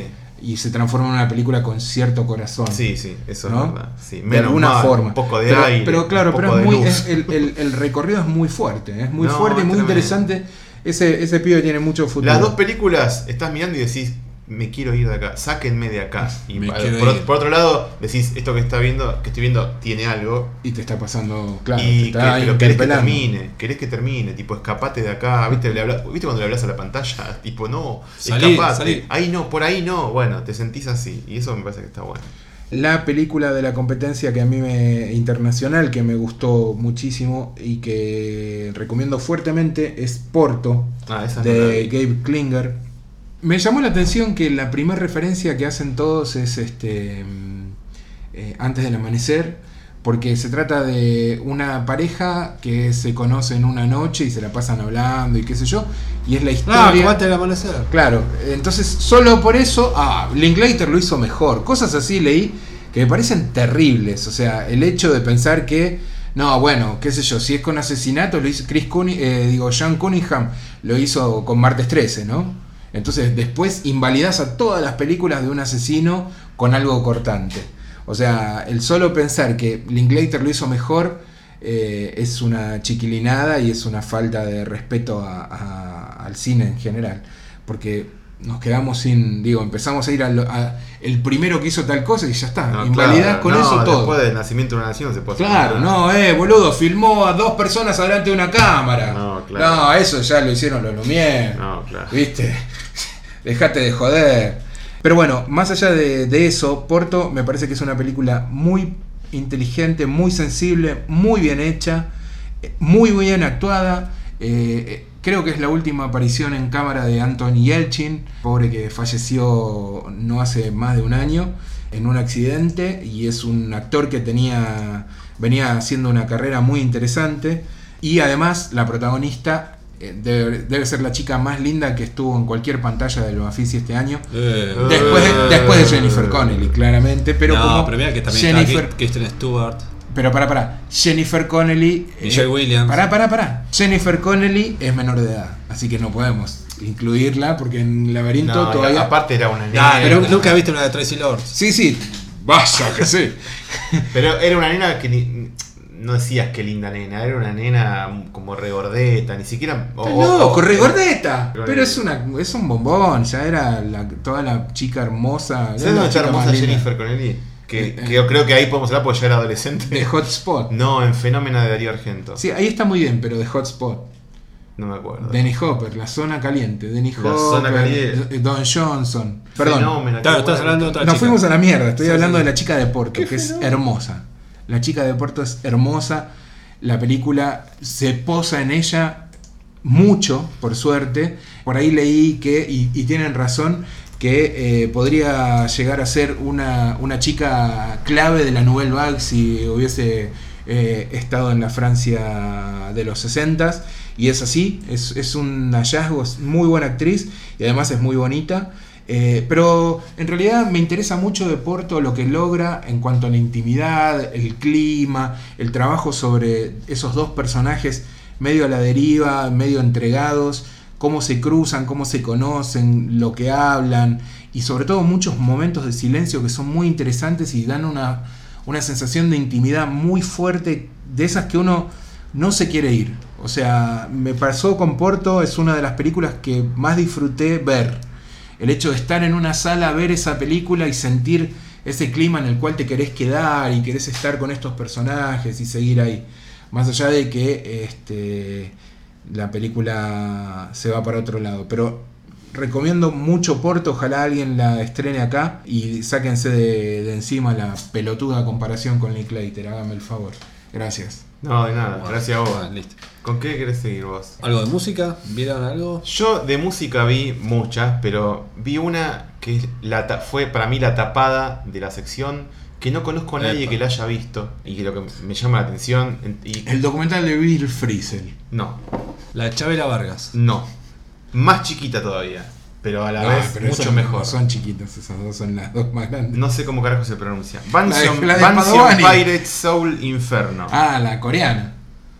Speaker 1: y se transforma en una película con cierto corazón.
Speaker 2: Sí, sí, eso
Speaker 1: ¿no?
Speaker 2: es verdad. Sí,
Speaker 1: De
Speaker 2: menos
Speaker 1: alguna
Speaker 2: mal,
Speaker 1: forma.
Speaker 2: un poco de
Speaker 1: pero,
Speaker 2: aire,
Speaker 1: pero claro,
Speaker 2: un
Speaker 1: pero
Speaker 2: poco
Speaker 1: es
Speaker 2: de
Speaker 1: muy,
Speaker 2: luz.
Speaker 1: es- el, el- el recorrido es muy fuerte, es muy
Speaker 2: No,
Speaker 1: fuerte y
Speaker 2: es
Speaker 1: muy
Speaker 2: tremendo.
Speaker 1: interesante. Ese, ese pibe tiene mucho futuro.
Speaker 2: Las dos películas estás mirando y decís, me quiero ir de acá, sáquenme de acá. Y
Speaker 3: Me
Speaker 2: pa-
Speaker 3: quiero
Speaker 2: por,
Speaker 3: ir.
Speaker 2: por otro lado, decís, esto que está viendo, que estoy viendo tiene algo.
Speaker 1: Y te está pasando, claro, te
Speaker 2: y que,
Speaker 1: está
Speaker 2: pero querés que
Speaker 1: interpelando.
Speaker 2: termine, querés que termine, tipo, escapate de acá, ¿viste? Le habla- ¿Viste cuando le hablas a la pantalla? Tipo, no,
Speaker 3: Salí,
Speaker 2: escapate,
Speaker 3: salí.
Speaker 2: ahí no, por ahí no, bueno, te sentís así, y eso me parece que está bueno.
Speaker 1: La película de la competencia que a mí me internacional que me gustó muchísimo y que recomiendo fuertemente es Porto
Speaker 2: Ah, esa no la
Speaker 1: de
Speaker 2: vi.
Speaker 1: Gabe Klinger. Me llamó la atención que la primera referencia que hacen todos es este mm, eh, Antes del amanecer, porque se trata de una pareja que se conoce en una noche y se la pasan hablando y qué sé yo, y es la
Speaker 3: Ah,
Speaker 1: historia.
Speaker 3: como antes del amanecer.
Speaker 1: Claro, entonces solo por eso, ah, Linklater lo hizo mejor. Cosas así leí que me parecen terribles. O sea, el hecho de pensar que, no, bueno, qué sé yo, si es con asesinato, lo hizo Chris Cunningham, eh, digo, Sean Cunningham lo hizo con Martes trece, ¿no? Entonces después invalidas a todas las películas de un asesino con algo cortante. O sea, el solo pensar que Linklater lo hizo mejor eh, es una chiquilinada y es una falta de respeto a- a- al cine en general. Porque nos quedamos sin, digo, empezamos a ir al a el primero que hizo tal cosa y ya está.
Speaker 2: No,
Speaker 1: Invalidás
Speaker 2: claro,
Speaker 1: con
Speaker 2: no,
Speaker 1: eso todo.
Speaker 2: Después del nacimiento de una nación no se puede hacer
Speaker 1: Claro,
Speaker 2: nada.
Speaker 1: no, eh, boludo, filmó a dos personas delante de una cámara.
Speaker 2: No, claro.
Speaker 1: No, eso ya lo hicieron los Lumière.
Speaker 2: No, claro.
Speaker 1: ¿Viste? Dejate de joder. Pero bueno, más allá de, de eso, Porto me parece que es una película muy inteligente, muy sensible, muy bien hecha, eh, muy bien actuada. Eh, eh, creo que es la última aparición en cámara de Anton Yelchin, pobre que falleció no hace más de un año en un accidente, y es un actor que tenía venía haciendo una carrera muy interesante, y además la protagonista eh, debe, debe ser la chica más linda que estuvo en cualquier pantalla del Bafisi este año.
Speaker 3: Eh,
Speaker 1: Después de, después de Jennifer Connelly, claramente, pero
Speaker 3: no,
Speaker 1: como
Speaker 3: pero mira que también
Speaker 1: Jennifer,
Speaker 3: está Kristen Stewart.
Speaker 1: pero para para Jennifer Connelly,
Speaker 3: Michelle Williams.
Speaker 1: Para para para. Jennifer Connelly es menor de edad, así que no podemos incluirla porque en Laberinto
Speaker 2: No, y
Speaker 1: todavía.
Speaker 2: aparte era una
Speaker 3: Ah,
Speaker 2: nena.
Speaker 3: pero nunca viste una de Tracy Lords.
Speaker 1: Sí, sí. Vaya que sí.
Speaker 2: Pero era una nena que ni- no decías qué linda nena, era una nena como regordeta, ni siquiera. o-
Speaker 1: No,
Speaker 2: o-
Speaker 1: corre gordeta.
Speaker 2: Pero-
Speaker 1: Pero es una es un bombón, ya era la, toda la chica hermosa.
Speaker 2: ¿Sabes
Speaker 1: era la
Speaker 2: dónde está
Speaker 1: chica más
Speaker 2: hermosa
Speaker 1: linda.
Speaker 2: Jennifer Connelly? Que,
Speaker 1: Eh,
Speaker 2: que yo creo que ahí podemos hablar porque ya era adolescente.
Speaker 1: De Hotspot.
Speaker 2: No, en Fenómena de Darío Argento.
Speaker 1: Sí, ahí está muy bien, pero de Hotspot.
Speaker 2: No me acuerdo.
Speaker 1: Denny Hopper, la zona caliente. Denny
Speaker 2: La
Speaker 1: Hopper,
Speaker 2: zona caliente.
Speaker 1: Don Johnson. Perdón.
Speaker 2: Fenómena, qué
Speaker 3: Claro, estás
Speaker 2: bueno.
Speaker 3: hablando de otra
Speaker 1: Nos
Speaker 3: chica.
Speaker 1: fuimos a la mierda. Estoy
Speaker 3: Sí,
Speaker 1: hablando
Speaker 3: sí.
Speaker 1: de la chica de Porto,
Speaker 2: Qué
Speaker 1: que es
Speaker 2: fenómeno.
Speaker 1: hermosa. La chica de Porto es hermosa. La película se posa en ella mucho, por suerte. Por ahí leí que, y, y tienen razón, que eh, podría llegar a ser una, una chica clave de la Nouvelle Vague si hubiese eh, estado en la Francia de los sesentas. Y es así, es, es un hallazgo, es muy buena actriz y además es muy bonita. Eh, pero en realidad me interesa mucho de Porto lo que logra en cuanto a la intimidad, el clima, el trabajo sobre esos dos personajes medio a la deriva, medio entregados, cómo se cruzan, cómo se conocen, lo que hablan, y sobre todo muchos momentos de silencio que son muy interesantes y dan una, una sensación de intimidad muy fuerte, de esas que uno no se quiere ir. O sea, me pasó con Porto, es una de las películas que más disfruté ver. El hecho de estar en una sala, ver esa película y sentir ese clima en el cual te querés quedar y querés estar con estos personajes y seguir ahí. Más allá de que este, la película se va para otro lado. Pero recomiendo mucho Porto, ojalá alguien la estrene acá y sáquense de, de encima la pelotuda comparación con Linklater, hágame el favor. Gracias.
Speaker 2: No, de nada,
Speaker 3: Bueno,
Speaker 2: gracias a vos.
Speaker 3: bueno, listo.
Speaker 2: ¿Con qué querés seguir vos?
Speaker 3: ¿Algo de música? ¿Vieron algo?
Speaker 2: Yo de música vi muchas, pero vi una que es la ta- fue para mí la tapada de la sección, que no conozco a nadie
Speaker 3: Epa.
Speaker 2: que la haya visto y que lo que me llama la atención. Y,
Speaker 1: El documental de Bill Frisell.
Speaker 2: no,
Speaker 3: La de Chabela Vargas.
Speaker 2: no. Más chiquita todavía, pero a la
Speaker 1: Ah,
Speaker 2: vez
Speaker 1: pero
Speaker 2: mucho
Speaker 1: esas
Speaker 2: mejor.
Speaker 1: no son chiquitas, esas dos son las dos más grandes.
Speaker 2: No sé cómo carajo se pronuncia. Vansion,
Speaker 1: la de
Speaker 2: Vansion
Speaker 1: Padovani.
Speaker 2: Pirate Soul Inferno.
Speaker 1: Ah, la coreana.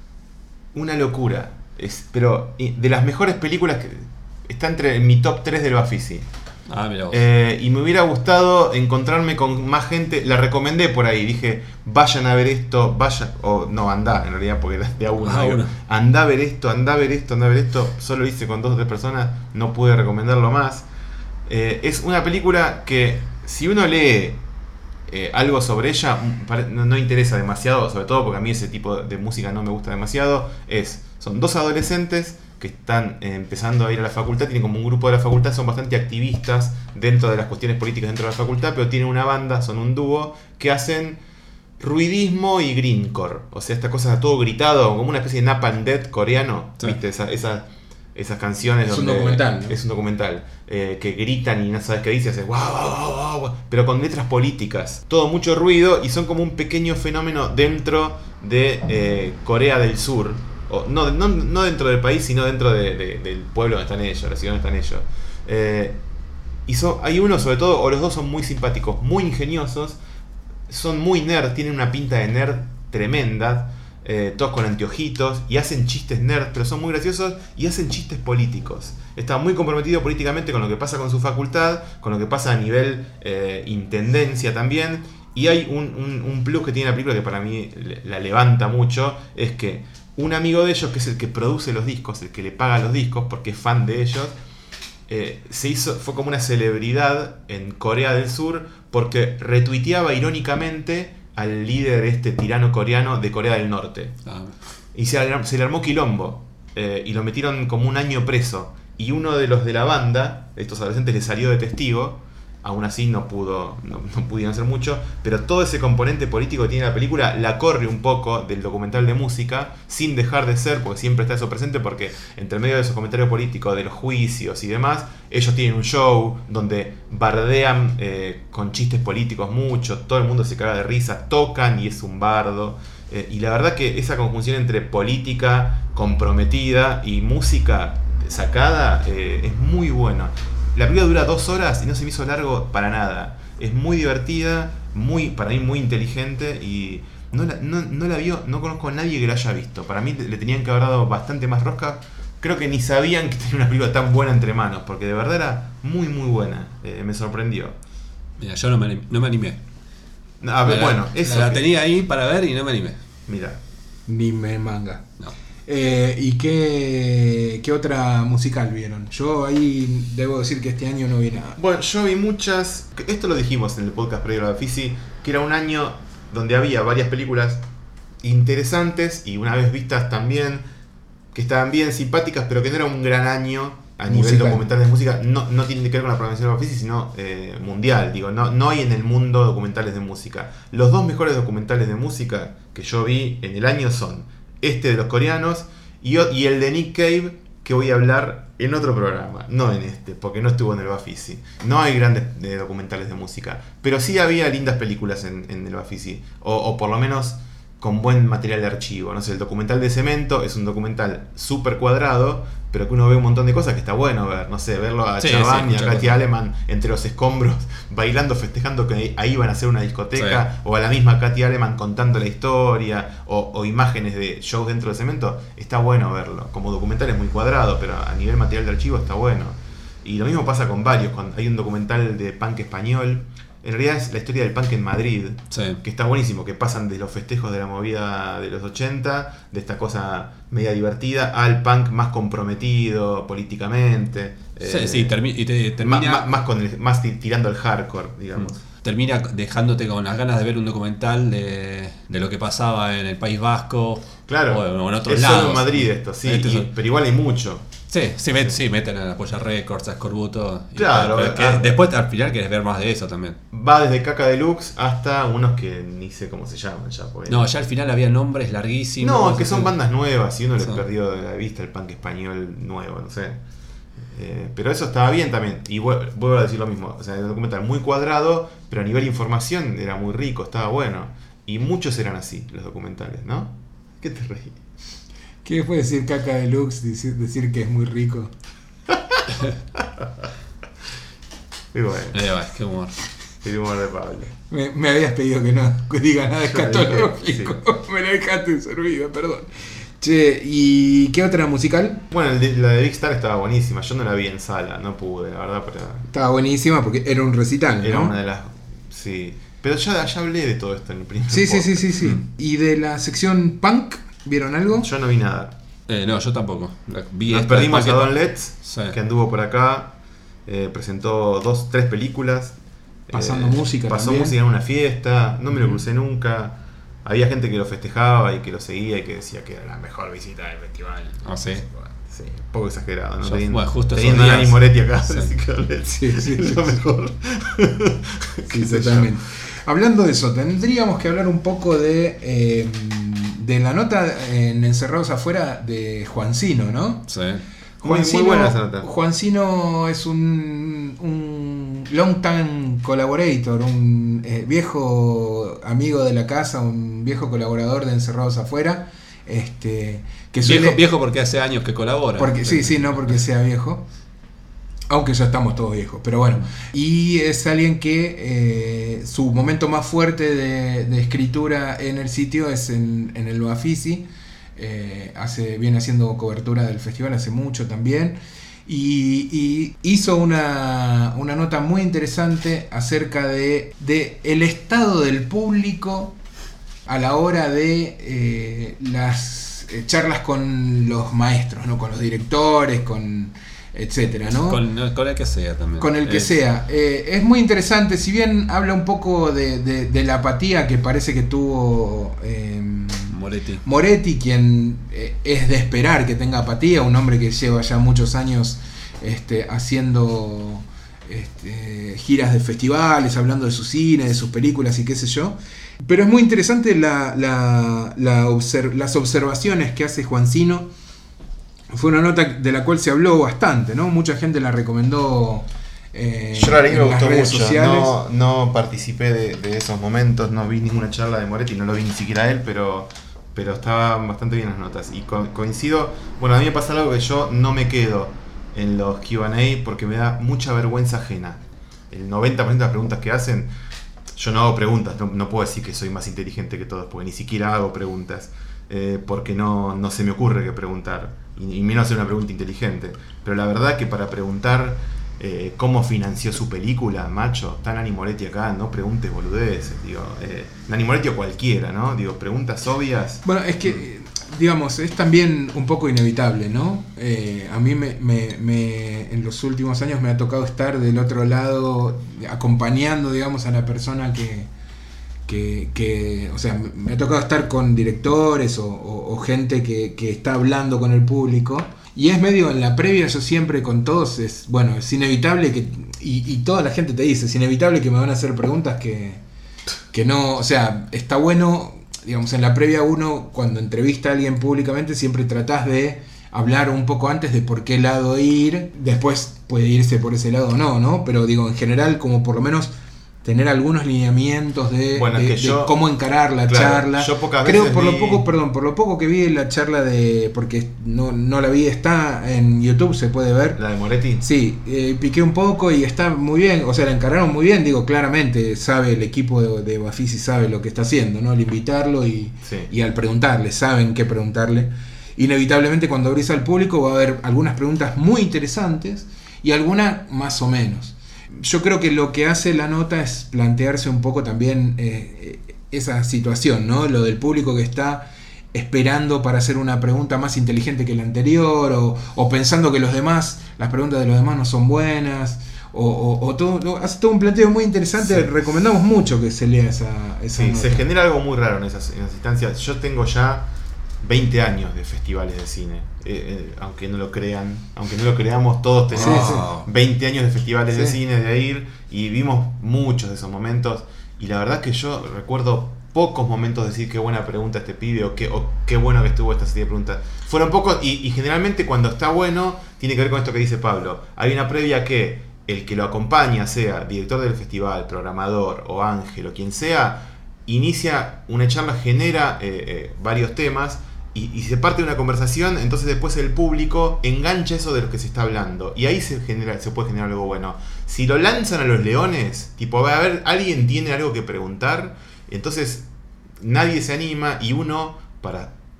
Speaker 2: Una locura. Es, pero y- de las mejores películas que está entre mi top tres del Bafisi.
Speaker 3: Ah, mira vos.
Speaker 2: Eh, y me hubiera gustado encontrarme con más gente. La recomendé por ahí. Dije, vayan a ver esto, vayan. O no, andá, en realidad, porque de a uno.
Speaker 3: Ah,
Speaker 2: digo,
Speaker 3: uno.
Speaker 2: andá a ver esto, andá a ver esto, andá a ver esto. Solo hice con dos o tres personas, no pude recomendarlo más. Eh, es una película que, si uno lee eh, algo sobre ella, no, no interesa demasiado, sobre todo porque a mí ese tipo de música no me gusta demasiado. Es, son dos adolescentes que están eh, empezando a ir a la facultad, tienen como un grupo de la facultad, son bastante activistas dentro de las cuestiones políticas dentro de la facultad, pero tienen una banda, son un dúo, que hacen ruidismo y greencore. O sea, esta cosa todo gritado, como una especie de Napalm Death coreano.
Speaker 3: Sí.
Speaker 2: ¿Viste? Esa, esa, esas canciones
Speaker 1: Es un
Speaker 2: donde
Speaker 1: documental, ¿no?
Speaker 2: es un documental eh, que gritan y no sabes qué dice, hace guau, guau, guau, guau, pero con letras políticas, todo mucho ruido, y son como un pequeño fenómeno dentro de eh, Corea del Sur, o no, no, no dentro del país, sino dentro de, de, del pueblo donde están ellos, la ciudad donde están ellos. Eh, y son, hay uno sobre todo, o los dos son muy simpáticos, muy ingeniosos, son muy nerd, tienen una pinta de nerd tremenda. Eh, todos con anteojitos y hacen chistes nerd, pero son muy graciosos y hacen chistes políticos. Está muy comprometido políticamente con lo que pasa con su facultad, con lo que pasa a nivel eh, intendencia también. Y hay un, un, un plus que tiene la película que para mí la levanta mucho, es que un amigo de ellos, que es el que produce los discos, el que le paga los discos porque es fan de ellos, eh, se hizo, fue como una celebridad en Corea del Sur porque retuiteaba irónicamente al líder este tirano coreano de Corea del Norte.
Speaker 3: Ah,
Speaker 2: Y se, se le armó quilombo. Eh, y lo metieron como un año preso. Y uno de los de la banda, estos adolescentes, le salió de testigo. Aún así no pudo, no, no pudieron hacer mucho. Pero todo ese componente político que tiene la película la corre un poco del documental de música, sin dejar de ser, porque siempre está eso presente, porque entre medio de esos comentarios políticos, de los juicios y demás, ellos tienen un show donde bardean eh, con chistes políticos mucho, todo el mundo se caga de risa, tocan y es un bardo. Eh, y la verdad que esa conjunción entre política comprometida y música sacada eh, es muy buena. La película dura dos horas y no se me hizo largo para nada. Es muy divertida, muy, para mí muy inteligente, y no la, no, no la vio, no conozco a nadie que la haya visto. Para mí le tenían que haber dado bastante más rosca. Creo que ni sabían que tenía una película tan buena entre manos, porque de verdad era muy muy buena. Eh, me sorprendió.
Speaker 3: mira, yo no me, anim- no me animé.
Speaker 2: A ver,
Speaker 3: La-
Speaker 2: bueno, eso.
Speaker 3: La tenía ahí para ver y no me animé.
Speaker 2: Mira.
Speaker 1: Ni me manga.
Speaker 3: No.
Speaker 1: Eh, ¿Y qué, qué otra musical vieron? Yo ahí debo decir que este año no vi nada.
Speaker 2: Bueno, yo vi muchas. Esto lo dijimos en el podcast previo a la Fisi, que era un año donde había varias películas interesantes y una vez vistas también, que estaban bien simpáticas, pero que no era un gran año a nivel
Speaker 1: Musical.
Speaker 2: documental de música. No, no tiene que ver con la programación de la Fisi, sino eh, mundial. Digo, no, no hay en el mundo documentales de música. Los dos mejores documentales de música que yo vi en el año son este de los coreanos y, o- y el de Nick Cave, que voy a hablar en otro programa, no en este, porque no estuvo en el Bafisi. No hay grandes eh, documentales de música, pero sí había lindas películas en, en el Bafisi, o, o por lo menos con buen material de archivo. No sé, el documental de Cemento es un documental súper cuadrado, pero que uno ve un montón de cosas que está bueno ver. No sé, verlo a
Speaker 3: Sí,
Speaker 2: Chabán
Speaker 3: sí,
Speaker 2: y a
Speaker 3: escuchar
Speaker 2: Katy
Speaker 3: cosas.
Speaker 2: Aleman entre los escombros, bailando, festejando que ahí van a hacer una discoteca, o a la misma Katy Aleman contando la historia, o, o imágenes de shows dentro de Cemento. Está bueno verlo. Como documental es muy cuadrado, pero a nivel material de archivo está bueno. Y lo mismo pasa con varios. Cuando hay un documental de punk español, en realidad es la historia del punk en Madrid,
Speaker 3: Sí.
Speaker 2: que está buenísimo, que pasan de los festejos de la movida de los ochenta, de esta cosa media divertida, al punk más comprometido políticamente.
Speaker 3: Sí,
Speaker 2: eh,
Speaker 3: sí, termi- y te
Speaker 2: más,
Speaker 3: termina,
Speaker 2: más, más con el- más ti- tirando al hardcore, digamos.
Speaker 3: termina dejándote con las ganas de ver un documental de, de lo que pasaba en el País Vasco.
Speaker 2: Claro,
Speaker 3: o, o en otros
Speaker 2: es
Speaker 3: lados.
Speaker 2: solo en Madrid esto, sí,
Speaker 3: Este
Speaker 2: y-
Speaker 3: es-
Speaker 2: pero igual hay mucho.
Speaker 3: Sí, sí, met- sí, meten a la Polla Records, a Escorbuto. y-
Speaker 2: Claro,
Speaker 3: pero que
Speaker 2: ah.
Speaker 3: después al final querés ver más de eso también.
Speaker 2: Va desde Caca Deluxe hasta unos que ni sé cómo se llaman ya. porque-
Speaker 3: No, ya al final había nombres larguísimos.
Speaker 2: No, es que son
Speaker 3: así.
Speaker 2: bandas nuevas y uno les
Speaker 3: Sí.
Speaker 2: perdió de la vista el punk español nuevo, no sé. Eh, pero eso estaba bien también. Y vuel- vuelvo a decir lo mismo. O sea, el documental muy cuadrado, pero a nivel de información era muy rico, estaba bueno. Y muchos eran así, los documentales, ¿no? ¿Qué te reí?
Speaker 1: ¿Qué fue decir caca deluxe? Decir, decir que es muy rico.
Speaker 2: Y bueno,
Speaker 3: Eh, va, qué humor.
Speaker 2: el humor de Pablo.
Speaker 1: Me, me habías pedido que no diga nada
Speaker 2: Yo le dije,
Speaker 1: escatológico. Me lo dejaste servido, perdón. Che, ¿y qué otra musical?
Speaker 2: Bueno, el de- la de Big Star estaba buenísima. Yo no la vi en sala, no pude, la verdad, pero
Speaker 1: Estaba buenísima porque era un recital,
Speaker 2: era
Speaker 1: ¿no?
Speaker 2: una de las. Sí. Pero ya, ya hablé de todo esto en el primer
Speaker 1: Sí, sí, sí,
Speaker 2: podcast.
Speaker 1: sí, sí. ¿Y de la sección punk? ¿Vieron algo?
Speaker 2: Yo no vi nada.
Speaker 3: Eh, no, yo tampoco. La- Vi
Speaker 2: Nos
Speaker 3: esta
Speaker 2: perdimos a
Speaker 3: después
Speaker 2: Don
Speaker 3: que-
Speaker 2: Letts,
Speaker 3: Sí.
Speaker 2: que anduvo por acá. eh, presentó dos, tres películas.
Speaker 1: Pasando
Speaker 2: eh,
Speaker 1: música
Speaker 2: Pasó
Speaker 1: también.
Speaker 2: música en una fiesta. No me lo
Speaker 1: Ujú.
Speaker 2: crucé nunca. Había gente que lo festejaba y que lo seguía y que decía que era la mejor visita del festival.
Speaker 3: Ah, ¿sí?
Speaker 2: Sí, un poco exagerado, ¿no?
Speaker 3: Yo-
Speaker 2: Teniendo,
Speaker 3: bueno, justo esos
Speaker 2: teniendo a
Speaker 3: días.
Speaker 2: Dani Moretti acá,
Speaker 3: Sí.
Speaker 2: así que Don Letts
Speaker 1: Sí, sí,
Speaker 2: es
Speaker 1: sí,
Speaker 2: lo
Speaker 1: sí.
Speaker 2: mejor.
Speaker 1: Sí,
Speaker 2: Qué sé yo.
Speaker 1: totalmente. Hablando de eso, tendríamos que hablar un poco de, eh, de la nota en Encerrados Afuera de Juancino, ¿no?
Speaker 3: Sí.
Speaker 2: Muy- muy buena esa nota.
Speaker 1: Juancino es un, un long time collaborator, un eh, viejo amigo de la casa, un viejo colaborador de Encerrados Afuera. Este, que suele,
Speaker 3: Viejo, viejo porque hace años que colabora.
Speaker 1: porque, sí, sí, no porque sea viejo. Aunque ya estamos todos viejos, pero bueno. Y es alguien que eh, su momento más fuerte de, de escritura en el sitio es en, en el Bafisi. Eh, hace, viene haciendo cobertura del festival hace mucho también. Y, y hizo una, una nota muy interesante acerca de, de el estado del público a la hora de eh, las eh, charlas con los maestros, ¿no? Con los directores, con etcétera, ¿no?
Speaker 3: Con, con el que sea también.
Speaker 1: Con el que
Speaker 3: Eh,
Speaker 1: sea. Eh, es muy interesante, si bien habla un poco de, de- de la apatía que parece que tuvo eh,
Speaker 3: Moretti.
Speaker 1: Moretti, quien eh, es de esperar que tenga apatía, un hombre que lleva ya muchos años este, haciendo este, giras de festivales, hablando de su cine, de sus películas y qué sé yo. Pero es muy interesante la, la- la obser- las observaciones que hace Juancino. Fue una nota de la cual se habló bastante, ¿no? Mucha gente la recomendó eh,
Speaker 2: Yo la leí y me
Speaker 1: en las
Speaker 2: gustó
Speaker 1: redes
Speaker 2: mucho.
Speaker 1: sociales.
Speaker 2: No, no participé de, de esos momentos, no vi ninguna charla de Moretti, no lo vi ni siquiera a él, pero, pero estaban bastante bien las notas. Y co- coincido, bueno, a mí me pasa algo que yo no me quedo en los Q and A porque me da mucha vergüenza ajena. El noventa por ciento de las preguntas que hacen, yo no hago preguntas, no, no puedo decir que soy más inteligente que todos, porque ni siquiera hago preguntas. Eh, porque no, no se me ocurre que preguntar, y, y menos hacer una pregunta inteligente. Pero la verdad que para preguntar eh, cómo financió su película, macho, está Nani Moretti acá, no preguntes boludeces, digo, eh, Nani Moretti o cualquiera, ¿no? Digo, preguntas obvias.
Speaker 1: Bueno, es que, eh, digamos, es también un poco inevitable, ¿no? Eh, a mí me, me- me- en los últimos años me ha tocado estar del otro lado, acompañando, digamos, a la persona que, que, que o sea, me- me ha tocado estar con directores o, o- o gente que, que está hablando con el público. Y es medio en la previa, yo siempre con todos, es bueno, es inevitable que, y, y toda la gente te dice, es inevitable que me van a hacer preguntas que, que no, o sea, está bueno, digamos, en la previa uno, cuando entrevista a alguien públicamente, siempre tratás de hablar un poco antes de por qué lado ir, después puede irse por ese lado o no, ¿no? Pero digo, en general, como por lo menos tener algunos lineamientos de,
Speaker 2: Bueno, es
Speaker 1: de-
Speaker 2: que
Speaker 1: de
Speaker 2: yo-
Speaker 1: cómo encarar la
Speaker 2: claro,
Speaker 1: charla.
Speaker 2: yo pocas
Speaker 1: Creo
Speaker 2: veces
Speaker 1: por lo
Speaker 2: vi-
Speaker 1: poco, perdón, por lo poco que vi la charla de, porque no, no la vi, está en YouTube, se puede ver.
Speaker 2: La de Moretti.
Speaker 1: Sí, eh, piqué un poco y está muy bien, o sea, la encararon muy bien, digo, claramente sabe el equipo de, de Bafisi, sabe lo que está haciendo, ¿no? Al invitarlo y,
Speaker 2: Sí.
Speaker 1: y al preguntarle, saben qué preguntarle. Inevitablemente cuando abrís al público va a haber algunas preguntas muy interesantes y algunas más o menos. Yo creo que lo que hace la nota es plantearse un poco también eh, esa situación, ¿no? Lo del público que está esperando para hacer una pregunta más inteligente que la anterior, o, o pensando que los demás, las preguntas de los demás no son buenas, o, o- o todo, no, hace todo un planteo muy interesante.
Speaker 2: Sí.
Speaker 1: Recomendamos mucho que se lea esa, esa
Speaker 2: Sí,
Speaker 1: nota.
Speaker 2: se genera algo muy raro en esas, en esas instancias. Yo tengo ya veinte años de festivales de cine, eh, eh, aunque no lo crean, aunque no lo creamos, todos tenemos
Speaker 1: Sí,
Speaker 3: sí.
Speaker 2: veinte años de festivales de
Speaker 1: Sí.
Speaker 2: cine, de ir, y vimos muchos de esos momentos, y la verdad que yo recuerdo pocos momentos de decir qué buena pregunta este pibe, o qué, o qué bueno que estuvo esta serie de preguntas. Fueron pocos, y, y generalmente cuando está bueno, tiene que ver con esto que dice Pablo. Hay una previa que el que lo acompaña, sea director del festival, programador o ángel o quien sea, inicia una charla, genera eh, eh, varios temas y, y se parte de una conversación, entonces después el público engancha eso de lo que se está hablando y ahí se genera, se puede generar algo bueno. Si lo lanzan a los leones, tipo, a ver, alguien tiene algo que preguntar, entonces nadie se anima y uno, para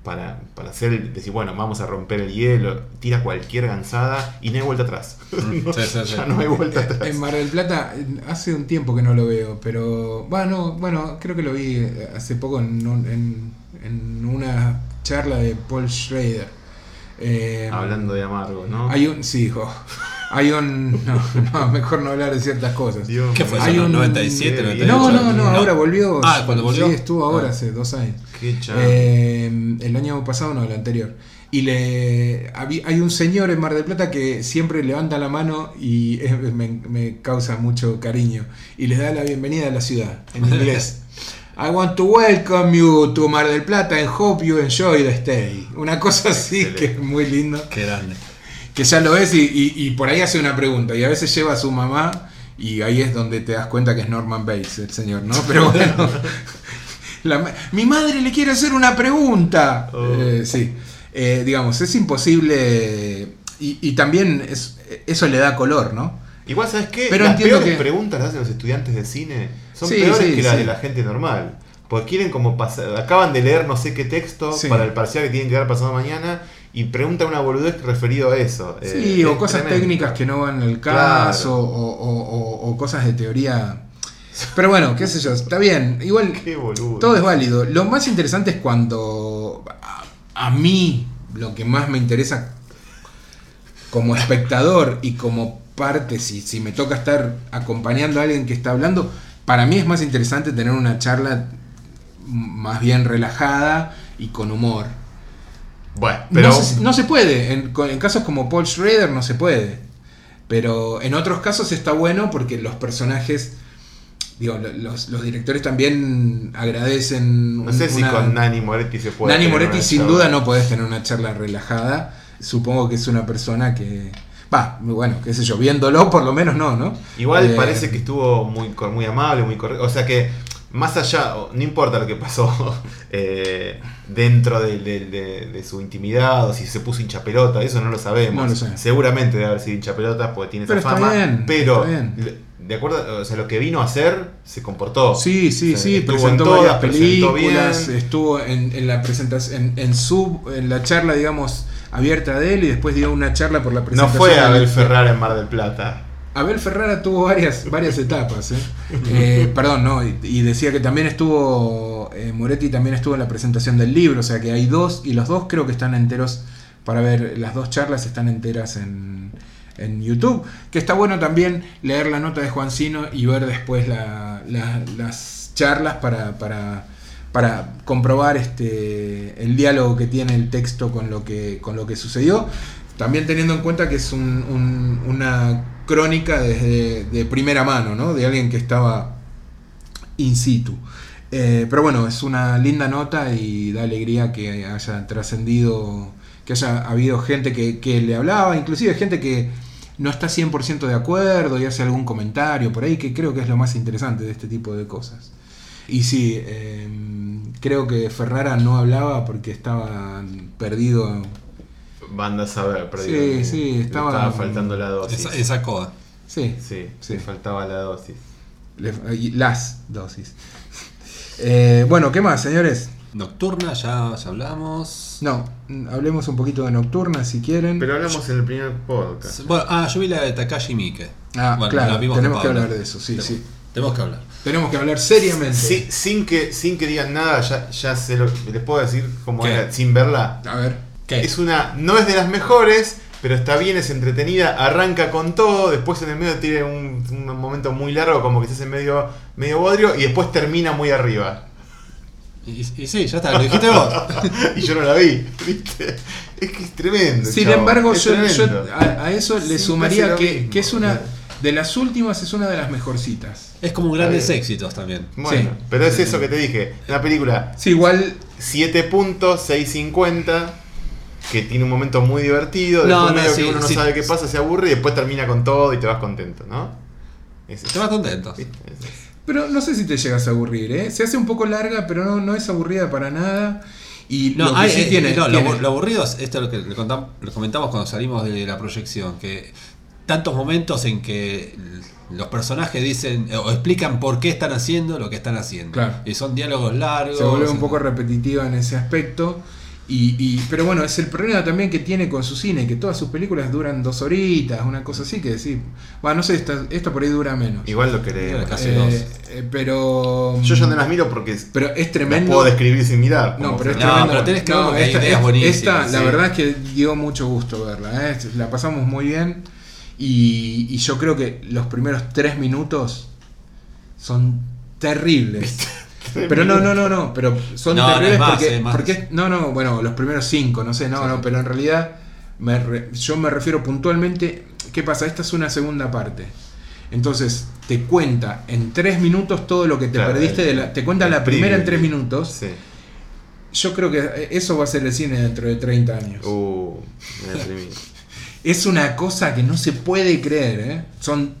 Speaker 2: para, para hacer, decir, bueno, vamos a romper el hielo, tira cualquier gansada y no hay vuelta atrás. no,
Speaker 3: sí, sí, sí.
Speaker 2: Ya no hay vuelta atrás.
Speaker 1: En Mar del Plata hace un tiempo que no lo veo, pero bueno, bueno, creo que lo vi hace poco en, un- en, en una charla de Paul Schrader. Eh,
Speaker 2: Hablando de amargo, ¿no?
Speaker 1: Hay un, sí, jo, hay un, no, no, mejor no hablar de ciertas cosas.
Speaker 2: Dios
Speaker 3: ¿Qué fue
Speaker 2: mío.
Speaker 1: Hay
Speaker 3: eso?
Speaker 1: un-
Speaker 3: ¿noventa y siete, noventa y
Speaker 1: No,
Speaker 3: ocho?
Speaker 1: no, no, ahora volvió.
Speaker 3: Ah, ¿cuando volvió?
Speaker 1: Sí, estuvo ahora
Speaker 3: Ah.
Speaker 1: hace dos años.
Speaker 2: Qué chaval.
Speaker 1: Eh, el año pasado, no, el anterior. Y le habí- hay un señor en Mar del Plata que siempre levanta la mano y eh, me, me causa mucho cariño. Y les da la bienvenida a la ciudad, en inglés. I want to welcome you to Mar del Plata and hope you enjoy the stay. Una cosa así
Speaker 2: Excelente.
Speaker 1: que es muy lindo.
Speaker 3: Qué grande.
Speaker 1: Que ya lo ves y, y- y por ahí hace una pregunta. Y a veces lleva a su mamá y ahí es donde te das cuenta que es Norman Bates el señor, ¿no? Pero bueno. La ma- mi madre le quiere hacer una pregunta.
Speaker 2: Oh.
Speaker 1: Eh, sí. Eh, digamos, es imposible. Y, y también es, eso le da color, ¿no?
Speaker 2: Igual, ¿sabes qué?
Speaker 1: Pero
Speaker 2: Las
Speaker 1: entiendo
Speaker 2: peores
Speaker 1: que-
Speaker 2: preguntas las hacen los estudiantes de cine. Son
Speaker 1: Sí,
Speaker 2: peores
Speaker 1: sí,
Speaker 2: que las
Speaker 1: sí.
Speaker 2: de la gente normal. Porque quieren como pasar. Acaban de leer no sé qué texto
Speaker 1: Sí.
Speaker 2: para el parcial que tienen que dar pasado mañana. Y preguntan una boludez referido a eso.
Speaker 1: Sí,
Speaker 2: Eh,
Speaker 1: o
Speaker 2: es
Speaker 1: cosas
Speaker 2: tremendo.
Speaker 1: técnicas que no van al caso,
Speaker 2: Claro.
Speaker 1: o, o- o- o cosas de teoría. Pero bueno, qué sé yo, está bien. Igual
Speaker 2: Qué boludo.
Speaker 1: todo es válido. Lo más interesante es cuando a, a mí lo que más me interesa como espectador y como parte, si, si me toca estar acompañando a alguien que está hablando, para mí es más interesante tener una charla más bien relajada y con humor.
Speaker 2: Bueno, pero.
Speaker 1: No se, no se puede, en, en casos como Paul Schrader no se puede, pero en otros casos está bueno porque los personajes, digo, lo- los, los directores también agradecen.
Speaker 2: No sé si
Speaker 1: una-
Speaker 2: con Nani Moretti se puede.
Speaker 1: Nani
Speaker 2: tener
Speaker 1: Moretti
Speaker 2: una
Speaker 1: sin
Speaker 2: charla.
Speaker 1: duda no podés tener una charla relajada, supongo que es una persona que, va, bueno, qué sé yo, viéndolo por lo menos no, ¿no?
Speaker 2: Igual
Speaker 1: Eh,
Speaker 2: parece que estuvo muy, cor- muy amable, muy correcto. O sea que, más allá, no importa lo que pasó eh, dentro de, de- de- de su intimidad, o si se puso hincha pelota, eso no lo sabemos.
Speaker 1: No lo sé.
Speaker 2: Seguramente debe haber sido hincha pelota porque tiene
Speaker 1: Pero
Speaker 2: esa
Speaker 1: está
Speaker 2: fama.
Speaker 1: bien,
Speaker 2: pero,
Speaker 1: está bien.
Speaker 2: le- de acuerdo, o sea, lo que vino a hacer se comportó.
Speaker 1: Sí, sí,
Speaker 2: O sea,
Speaker 1: sí,
Speaker 2: estuvo
Speaker 1: presentó
Speaker 2: en todas,
Speaker 1: varias
Speaker 2: presentó
Speaker 1: películas,
Speaker 2: bien.
Speaker 1: estuvo en, en la presentación, en, en su, en la charla, digamos, abierta de él y después dio una charla por la
Speaker 2: No
Speaker 1: presentación.
Speaker 2: fue a Abel
Speaker 1: del-
Speaker 2: Ferrara en Mar del Plata.
Speaker 1: Abel Ferrara tuvo varias, varias etapas, ¿eh? Eh, perdón, no, y, y decía que también estuvo, eh, Moretti también estuvo en la presentación del libro, o sea que hay dos, y los dos creo que están enteros para ver, las dos charlas están enteras en, en YouTube, que está bueno también leer la nota de Juancino y ver después la- la- las charlas para, para, para comprobar este, el diálogo que tiene el texto con lo que, con lo que sucedió. También teniendo en cuenta que es un- un- una crónica desde de primera mano, ¿no? De alguien que estaba in situ. Eh, pero bueno, es una linda nota y da alegría que haya trascendido, que haya habido gente que, que le hablaba, inclusive gente que no está cien por ciento de acuerdo y hace algún comentario por ahí, que creo que es lo más interesante de este tipo de cosas. Y sí, eh, creo que Ferrara no hablaba porque estaba perdido.
Speaker 2: Banda a saber, perdido.
Speaker 1: Sí, sí,
Speaker 2: Le
Speaker 1: estaba-
Speaker 2: estaba faltando la dosis.
Speaker 3: Esa, esa coda.
Speaker 1: Sí,
Speaker 2: Sí,
Speaker 1: Sí.
Speaker 2: le faltaba la dosis.
Speaker 1: le- y las dosis. Eh, bueno, ¿qué más, señores?
Speaker 3: Nocturna, ya, ya hablamos.
Speaker 1: No, mm, hablemos un poquito de Nocturna si quieren.
Speaker 2: Pero hablamos en el primer podcast.
Speaker 3: Bueno, ah, yo vi la de Takashi Miike.
Speaker 1: ah,
Speaker 3: Bueno,
Speaker 1: claro,
Speaker 3: la vimos
Speaker 1: tenemos
Speaker 3: con
Speaker 1: que
Speaker 3: Pablo.
Speaker 1: hablar de eso, sí,
Speaker 3: Tenemos-
Speaker 1: sí.
Speaker 3: Tenemos que hablar.
Speaker 1: Tenemos que hablar seriamente.
Speaker 2: Sí, sin que sin que digan nada, ya, ya sé lo les puedo decir cómo
Speaker 3: ¿Qué?
Speaker 2: era sin verla.
Speaker 1: A ver.
Speaker 3: ¿Qué?
Speaker 2: Es una, no es de las mejores, pero está bien, es entretenida, arranca con todo, después en el medio tiene un, un momento muy largo como que se hace medio, medio bodrio y después termina muy arriba.
Speaker 3: Y, y sí, ya está, lo dijiste vos.
Speaker 2: Y yo no la vi, ¿viste? Es que es tremendo.
Speaker 1: Sin
Speaker 2: chavo,
Speaker 1: embargo,
Speaker 2: es
Speaker 1: yo, yo
Speaker 2: tremendo.
Speaker 1: a, a eso le
Speaker 2: Siempre
Speaker 1: sumaría
Speaker 2: hace lo
Speaker 1: que,
Speaker 2: mismo,
Speaker 1: que es una
Speaker 2: boludo.
Speaker 1: de las últimas, es una de las mejorcitas.
Speaker 3: Es como grandes
Speaker 2: Está bien.
Speaker 3: éxitos también.
Speaker 2: Bueno,
Speaker 1: Sí.
Speaker 2: pero es eso que te dije. Una película
Speaker 1: Sí, igual.
Speaker 2: siete puntos, seis cincuenta, que tiene un momento muy divertido,
Speaker 3: No,
Speaker 2: después
Speaker 3: no,
Speaker 2: medio
Speaker 3: sí,
Speaker 2: que uno no
Speaker 3: sí.
Speaker 2: sabe qué pasa, se aburre y después termina con todo y te vas contento, ¿no? Es eso.
Speaker 3: Te vas contentos.
Speaker 2: ¿Viste? Es eso.
Speaker 1: Pero no sé si te llegas a aburrir, ¿eh? Se hace un poco larga, pero no, no es aburrida para nada. Y
Speaker 3: No,
Speaker 1: lo que
Speaker 3: hay-
Speaker 1: sí
Speaker 3: eh,
Speaker 1: tiene.
Speaker 3: no, lo,
Speaker 1: tiene-
Speaker 3: lo aburrido es esto lo que le contam- lo comentamos cuando salimos de la proyección, que tantos momentos en que los personajes dicen o explican por qué están haciendo lo que están haciendo.
Speaker 1: Claro.
Speaker 3: Y son diálogos largos.
Speaker 1: se vuelve un poco repetitiva en ese aspecto. Y, y, pero bueno, es el problema también que tiene con su cine, que todas sus películas duran dos horitas, una cosa así, que decir, bueno, no sé, esta, esta por ahí dura menos.
Speaker 2: Igual lo querés.
Speaker 3: Casi
Speaker 1: Eh,
Speaker 3: dos.
Speaker 1: eh, pero.
Speaker 2: Yo ya no las miro porque
Speaker 1: Pero es
Speaker 2: las
Speaker 1: tremendo.
Speaker 2: puedo describir sin mirar.
Speaker 1: No,
Speaker 2: como
Speaker 1: pero es
Speaker 2: que-
Speaker 3: No,
Speaker 1: tremendo.
Speaker 3: pero tenés que ver porque hay
Speaker 1: esta,
Speaker 3: ideas
Speaker 1: esta-
Speaker 3: buenísimas,
Speaker 1: esta, la
Speaker 3: sí.
Speaker 1: verdad es que dio mucho gusto verla, ¿eh? La pasamos muy bien. Y, y yo creo que los primeros tres minutos son terribles. Pero no, no, no, no, pero son
Speaker 3: No, no,
Speaker 1: terribles
Speaker 3: es más,
Speaker 1: porque,
Speaker 3: es más.
Speaker 1: porque no, no, bueno, los primeros cinco, no sé, no,
Speaker 3: Sí.
Speaker 1: no, pero en realidad me re- yo me refiero puntualmente, ¿qué pasa? Esta es una segunda parte. Entonces, te cuenta en tres minutos todo lo que te
Speaker 2: Claro,
Speaker 1: perdiste
Speaker 2: el-
Speaker 1: de la, te cuenta
Speaker 2: el
Speaker 1: la primera en
Speaker 2: preview.
Speaker 1: tres minutos.
Speaker 2: Sí.
Speaker 1: Yo creo que eso va a ser el cine dentro de treinta años.
Speaker 2: Uh, me deprimí.
Speaker 1: Es una cosa que no se puede creer, ¿eh? Son,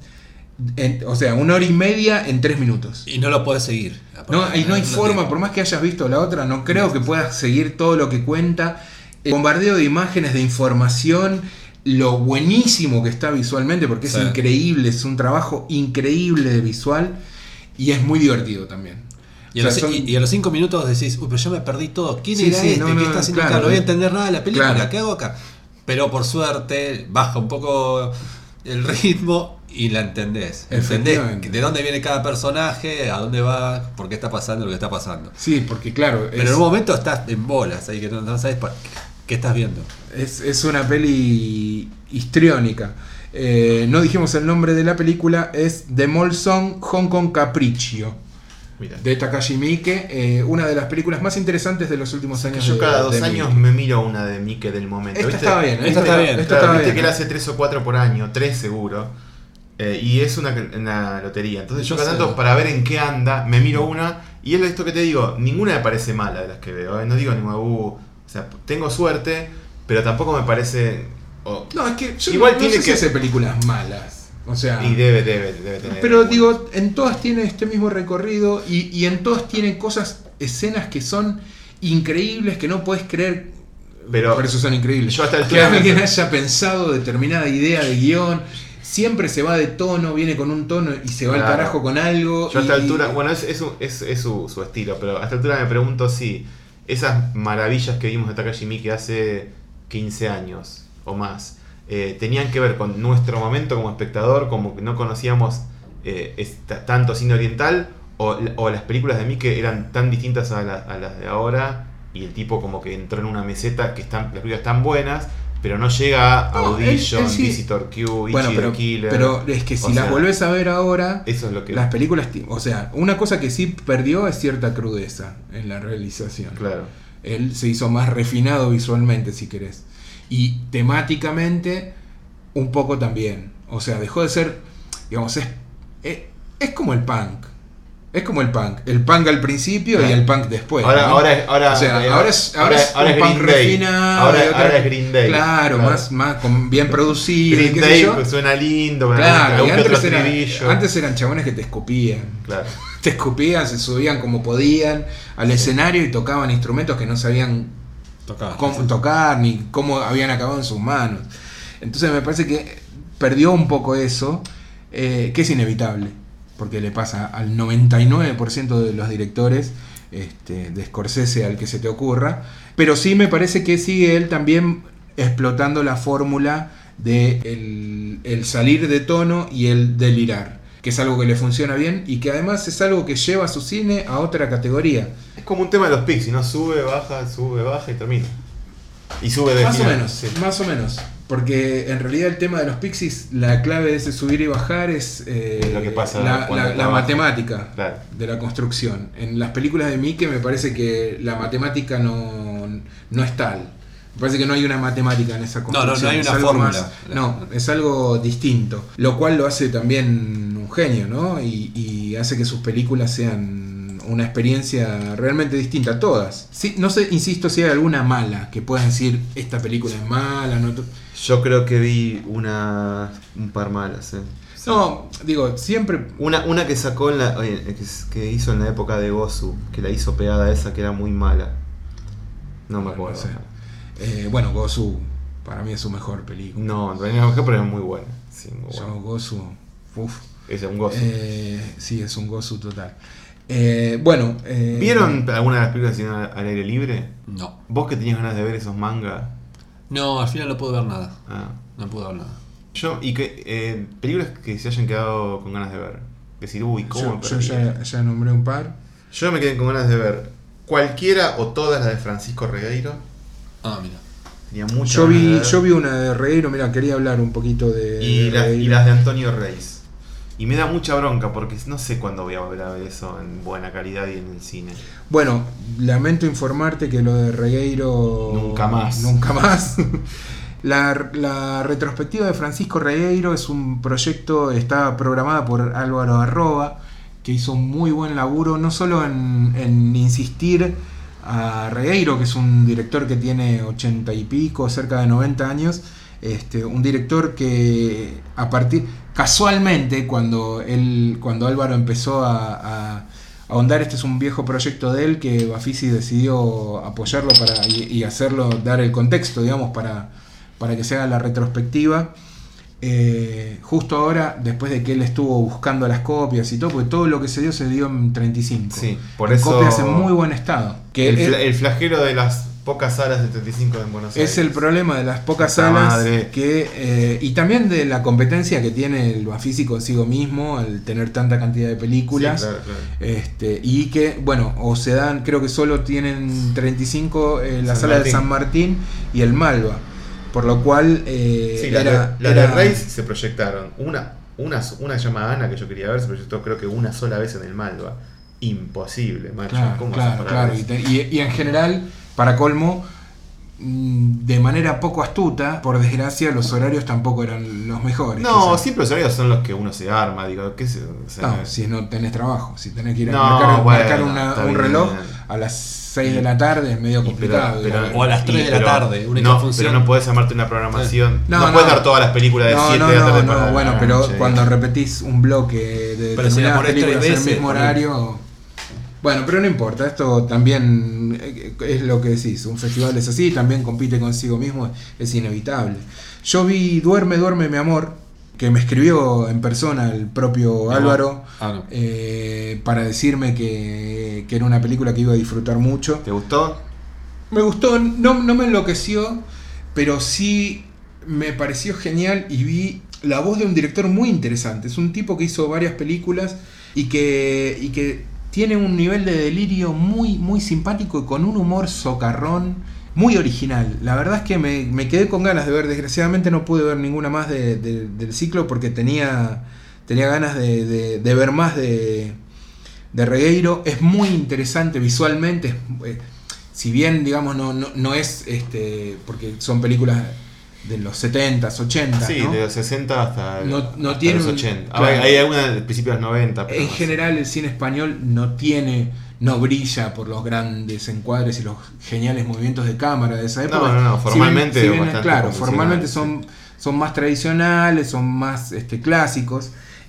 Speaker 1: en- o sea, una hora y media en tres minutos.
Speaker 3: Y no lo puedes seguir.
Speaker 1: No, y no hay
Speaker 3: te-
Speaker 1: forma, por más que hayas visto la otra, no creo que puedas seguir todo lo que cuenta. El bombardeo de imágenes, de información, lo buenísimo que está visualmente, porque es
Speaker 3: Sí.
Speaker 1: increíble, es un trabajo increíble de visual y es muy divertido también.
Speaker 3: Y a,
Speaker 1: O
Speaker 3: los,
Speaker 1: sea, son-
Speaker 3: y- y a los cinco minutos decís, uy, pero yo me perdí todo. ¿Quién
Speaker 1: Sí,
Speaker 3: era
Speaker 1: sí,
Speaker 3: este?
Speaker 1: no,
Speaker 3: ¿Qué
Speaker 1: no,
Speaker 3: está haciendo
Speaker 1: claro,
Speaker 3: acá? No voy a
Speaker 1: eh,
Speaker 3: entender nada de la película.
Speaker 1: claro.
Speaker 3: ¿Qué hago acá? Pero por suerte baja un poco el ritmo y la entendés. Entendés
Speaker 1: Efectivamente.
Speaker 3: de dónde viene cada personaje, a dónde va, por qué está pasando lo que está pasando.
Speaker 1: Sí, porque claro,
Speaker 3: Pero
Speaker 1: es,
Speaker 3: en un momento estás en bolas, ahí que no, no sabes por- qué estás viendo.
Speaker 1: es, es una peli histriónica. Eh, no dijimos el nombre de la película, es The Molson Hong Kong Capriccio,
Speaker 2: Mira.
Speaker 1: de Takashi Miike, eh, una de las películas más interesantes de los últimos años.
Speaker 2: Yo
Speaker 1: de-
Speaker 2: cada dos
Speaker 1: de
Speaker 2: años
Speaker 1: Miike.
Speaker 2: me miro una de Miike del momento.
Speaker 1: Esta
Speaker 2: ¿viste?
Speaker 1: estaba bien, ¿eh?
Speaker 3: Esta está bien.
Speaker 1: Esta
Speaker 2: Claro,
Speaker 1: estaba
Speaker 2: viste
Speaker 1: bien,
Speaker 2: que él
Speaker 1: ¿eh?
Speaker 2: hace tres o cuatro por año, tres seguro. Eh, y es una, una lotería. Entonces yo
Speaker 3: Yo
Speaker 2: cada
Speaker 3: sé.
Speaker 2: tanto, para ver en qué anda, me miro una. Y es esto que te digo, ninguna me parece mala de las que veo. ¿eh? No digo ninguna, uh, o sea, tengo suerte, pero tampoco me parece. oh,
Speaker 1: No, es que yo
Speaker 2: Igual
Speaker 1: no,
Speaker 2: tiene
Speaker 1: no sé
Speaker 2: que-
Speaker 1: si hace películas malas. O sea,
Speaker 2: y debe, debe, debe tener.
Speaker 1: pero digo, en todas tiene este mismo recorrido y, y en todas tienen cosas, escenas que son increíbles, que no puedes creer.
Speaker 2: Pero
Speaker 1: por eso son increíbles.
Speaker 2: yo hasta el
Speaker 1: Que alguien haya pensado determinada idea de guión, siempre se va de tono, viene con un tono y se va al
Speaker 2: Claro.
Speaker 1: carajo con algo.
Speaker 2: Yo a esta
Speaker 1: y-
Speaker 2: altura, bueno, es, es, un- es, es su, su estilo, pero a esta altura me pregunto si esas maravillas que vimos de Takashi Miike hace quince años o más eh, tenían que ver con nuestro momento como espectador, como que no conocíamos eh, esta- tanto cine oriental, o, o las películas de Miike eran tan distintas a, la- a las de ahora, y el tipo como que entró en una meseta que están, las películas están buenas, pero no llega a
Speaker 1: No,
Speaker 2: Audition,
Speaker 1: él- él sí-
Speaker 2: Visitor Q, Ichi
Speaker 1: Bueno,
Speaker 2: the
Speaker 1: pero,
Speaker 2: Killer.
Speaker 1: pero es que si
Speaker 2: O
Speaker 1: las
Speaker 2: sea,
Speaker 1: volvés a ver ahora,
Speaker 2: eso es lo que...
Speaker 1: las películas, ti- o sea, una cosa que sí perdió es cierta crudeza en la realización.
Speaker 2: Claro.
Speaker 1: Él se hizo más refinado visualmente, si querés. Y temáticamente, un poco también. O sea, dejó de ser, digamos, es, es, es como el punk. Es como el punk. El punk al principio
Speaker 2: Claro.
Speaker 1: y el punk después.
Speaker 2: Ahora,
Speaker 1: ¿no?
Speaker 2: ahora, es- ahora,
Speaker 1: o sea,
Speaker 2: eh,
Speaker 1: ahora es, ahora es
Speaker 2: ahora
Speaker 1: un
Speaker 2: es
Speaker 1: punk
Speaker 2: Green Day.
Speaker 1: refinado.
Speaker 2: Ahora,
Speaker 1: y otra-
Speaker 2: ahora es Green Day.
Speaker 1: Claro, Más, más con, bien producido. y
Speaker 2: Green
Speaker 1: qué sé
Speaker 2: Day
Speaker 1: yo.
Speaker 2: pues, suena lindo, con
Speaker 1: Claro,
Speaker 2: algún
Speaker 1: y
Speaker 2: que otro
Speaker 1: antes, era-
Speaker 2: estribillo.
Speaker 1: antes eran chabones que te escupían.
Speaker 2: Claro.
Speaker 1: Te escupían, se subían como podían al escenario y tocaban instrumentos que no sabían
Speaker 3: Tocaba.
Speaker 1: cómo tocar ni cómo habían acabado en sus manos. Entonces me parece que perdió un poco eso, eh, que es inevitable, porque le pasa al noventa y nueve por ciento de los directores, este, de Scorsese al que se te ocurra, pero sí me parece que sigue él también explotando la fórmula de el, el salir de tono y el delirar, que es algo que le funciona bien y que además es algo que lleva a su cine a otra categoría.
Speaker 2: Es como un tema de los Pixies, ¿no? Sube, baja, sube, baja y termina. Y sube de
Speaker 1: Más o
Speaker 2: final.
Speaker 1: menos,
Speaker 2: Sí.
Speaker 1: más o menos. Porque en realidad el tema de los Pixies, la clave de ese subir y bajar es, eh,
Speaker 2: Es lo que pasa
Speaker 1: la,
Speaker 2: cuando
Speaker 1: la- la
Speaker 2: trabaja.
Speaker 1: matemática
Speaker 2: Claro.
Speaker 1: de la construcción. En las películas de Miike me parece que la matemática no, no es tal. Me parece que no hay una matemática en esa
Speaker 3: no,
Speaker 1: construcción.
Speaker 3: no hay
Speaker 1: es
Speaker 3: una
Speaker 1: algo
Speaker 3: fórmula.
Speaker 1: más- no, es algo distinto. Lo cual lo hace también un genio, ¿no? Y, y hace que sus películas sean una experiencia realmente distinta, todas. Sí, no sé, insisto, si hay alguna mala que puedas decir, esta película es mala, no...
Speaker 2: Yo creo que vi una un par malas, ¿eh?
Speaker 1: No, digo, siempre...
Speaker 2: Una, una que sacó en la. oye, que, que hizo en la época de Gozu, que la hizo pegada a esa que era muy mala. No me acuerdo.
Speaker 1: No sé. Eh, bueno, Gozu, para mí es su mejor película.
Speaker 2: No, en realidad no, pero era muy buena. Sí, muy
Speaker 1: Yo,
Speaker 2: buena.
Speaker 1: Gozu, uff.
Speaker 2: Es un Gozu.
Speaker 1: Eh, sí, es un Gozu total. Eh, bueno, eh,
Speaker 2: ¿Vieron alguna de las películas que hicieron al aire libre?
Speaker 3: No.
Speaker 2: ¿Vos que tenías ganas de ver esos mangas?
Speaker 3: No, al final no puedo ver nada.
Speaker 2: Ah.
Speaker 3: No puedo ver nada.
Speaker 2: Yo, y que eh, películas que se hayan quedado con ganas de ver. Decir, uy, ¿cómo?
Speaker 1: yo, yo ya, ya nombré un par.
Speaker 2: Yo me quedé con ganas de ver cualquiera o todas las de Francisco Regueiro.
Speaker 3: Ah, mira.
Speaker 2: Tenía mucho
Speaker 1: Yo
Speaker 2: ganas de
Speaker 1: vi,
Speaker 2: ver.
Speaker 1: yo vi una de Regueiro, mira, quería hablar un poquito de,
Speaker 2: y,
Speaker 1: de
Speaker 2: la- y
Speaker 1: Regueiro.
Speaker 2: las de Antonio Reis. Y me da mucha bronca porque no sé cuándo voy a volver a ver eso en buena calidad y en el cine.
Speaker 1: Bueno, lamento informarte que lo de Regueiro...
Speaker 2: Nunca más.
Speaker 1: Nunca más. La, la retrospectiva de Francisco Regueiro es un proyecto, está programada por Álvaro Arroba, que hizo un muy buen laburo, no solo en, en insistir a Regueiro, que es un director que tiene ochenta y pico, cerca de noventa años, este, un director que a partir casualmente cuando él, cuando Álvaro empezó a, a ahondar, este es un viejo proyecto de él que Bafisi decidió apoyarlo para y, y hacerlo, dar el contexto, digamos, para, para que se haga la retrospectiva. Eh, justo ahora, después de que él estuvo buscando las copias y todo, porque todo lo que se dio se dio en treinta y cinco.
Speaker 2: Sí, por
Speaker 1: En
Speaker 2: eso.
Speaker 1: copias en muy buen estado. Que
Speaker 2: el,
Speaker 1: es,
Speaker 2: fla- el flagelo de las pocas salas de treinta y cinco en Buenos Aires.
Speaker 1: es el problema de las pocas
Speaker 2: Puta
Speaker 1: salas
Speaker 2: madre.
Speaker 1: que eh, y también de la competencia que tiene el Bafisi consigo mismo al tener tanta cantidad de películas.
Speaker 2: Sí, claro, claro.
Speaker 1: Este, y que, bueno, o se dan, creo que solo tienen treinta y cinco eh, la
Speaker 2: San
Speaker 1: sala
Speaker 2: Martín.
Speaker 1: de San Martín y el Malva. Por lo cual eh,
Speaker 2: Sí, las
Speaker 1: era,
Speaker 2: de, las
Speaker 1: era-
Speaker 2: de Reis se proyectaron. Una, una, una llamada Ana que yo quería ver se proyectó creo que una sola vez en el Malva. Imposible, macho.
Speaker 1: Claro,
Speaker 2: ¿Cómo
Speaker 1: claro,
Speaker 2: vas a parar
Speaker 1: claro. Y,
Speaker 2: eso?
Speaker 1: te- y- y en general, para colmo, mm, de manera poco astuta, por desgracia, los horarios tampoco eran los mejores.
Speaker 2: No,
Speaker 1: quizás.
Speaker 2: siempre los horarios son los que uno se arma. Digo, ¿qué se, o sea,
Speaker 1: No, si no tenés trabajo, si tenés que ir a
Speaker 2: No,
Speaker 1: marcar,
Speaker 2: bueno,
Speaker 1: marcar una-
Speaker 2: está
Speaker 1: un
Speaker 2: bien.
Speaker 1: reloj a las seis de la tarde es medio
Speaker 2: y
Speaker 1: complicado.
Speaker 2: pero-
Speaker 1: digamos.
Speaker 2: pero-
Speaker 3: O a las tres
Speaker 2: y
Speaker 3: de la
Speaker 2: pero-
Speaker 3: tarde, única
Speaker 2: no,
Speaker 3: función.
Speaker 2: Pero no podés armarte una programación.
Speaker 1: No,
Speaker 2: No,
Speaker 1: no.
Speaker 2: puedes dar todas las películas de
Speaker 1: No,
Speaker 2: siete
Speaker 1: no,
Speaker 2: de la tarde
Speaker 1: no,
Speaker 2: para
Speaker 1: no,
Speaker 2: la
Speaker 1: bueno,
Speaker 2: noche.
Speaker 1: pero cuando repetís un bloque de
Speaker 3: Pero si la
Speaker 1: determinadas
Speaker 3: ponés tres
Speaker 1: películas en el
Speaker 3: veces,
Speaker 1: mismo
Speaker 3: ponés-
Speaker 1: horario. Bueno, pero no importa, esto también eh, es lo que decís, un festival es así, también compite consigo mismo, es inevitable. Yo vi Duerme, duerme mi amor, que me escribió en persona el propio
Speaker 3: No.
Speaker 1: Álvaro,
Speaker 3: Ah, no.
Speaker 1: eh, para decirme que, que era una película que iba a disfrutar mucho.
Speaker 2: ¿Te gustó?
Speaker 1: Me gustó, no, no me enloqueció, pero sí me pareció genial y vi la voz de un director muy interesante. Es un tipo que hizo varias películas y que, y que tiene un nivel de delirio muy, muy simpático y con un humor socarrón muy original. La verdad es que me, me quedé con ganas de ver. Desgraciadamente no pude ver ninguna más de- de- del ciclo porque tenía, tenía ganas de, de- de ver más de, de Regueiro. Es muy interesante visualmente. Es, eh, si bien, digamos, no, no, no es, este porque son películas de los setentas, ochentas,
Speaker 2: Sí,
Speaker 1: ¿no?
Speaker 2: de los sesenta hasta,
Speaker 1: No- no
Speaker 2: hasta
Speaker 1: tiene
Speaker 2: los
Speaker 1: un-
Speaker 2: ochenta.
Speaker 1: claro.
Speaker 2: Hay, hay algunas del principio de los noventa. Pero
Speaker 1: En
Speaker 2: no sé.
Speaker 1: general el cine español no tiene, no brilla por los grandes encuadres y los geniales movimientos de cámara de esa época.
Speaker 2: No, no, no,
Speaker 1: Si
Speaker 2: formalmente
Speaker 1: bien- si bien,
Speaker 2: bastante
Speaker 1: claro,
Speaker 2: convencional,
Speaker 1: formalmente
Speaker 2: sí.
Speaker 1: son, son más tradicionales, son más este, clásicos,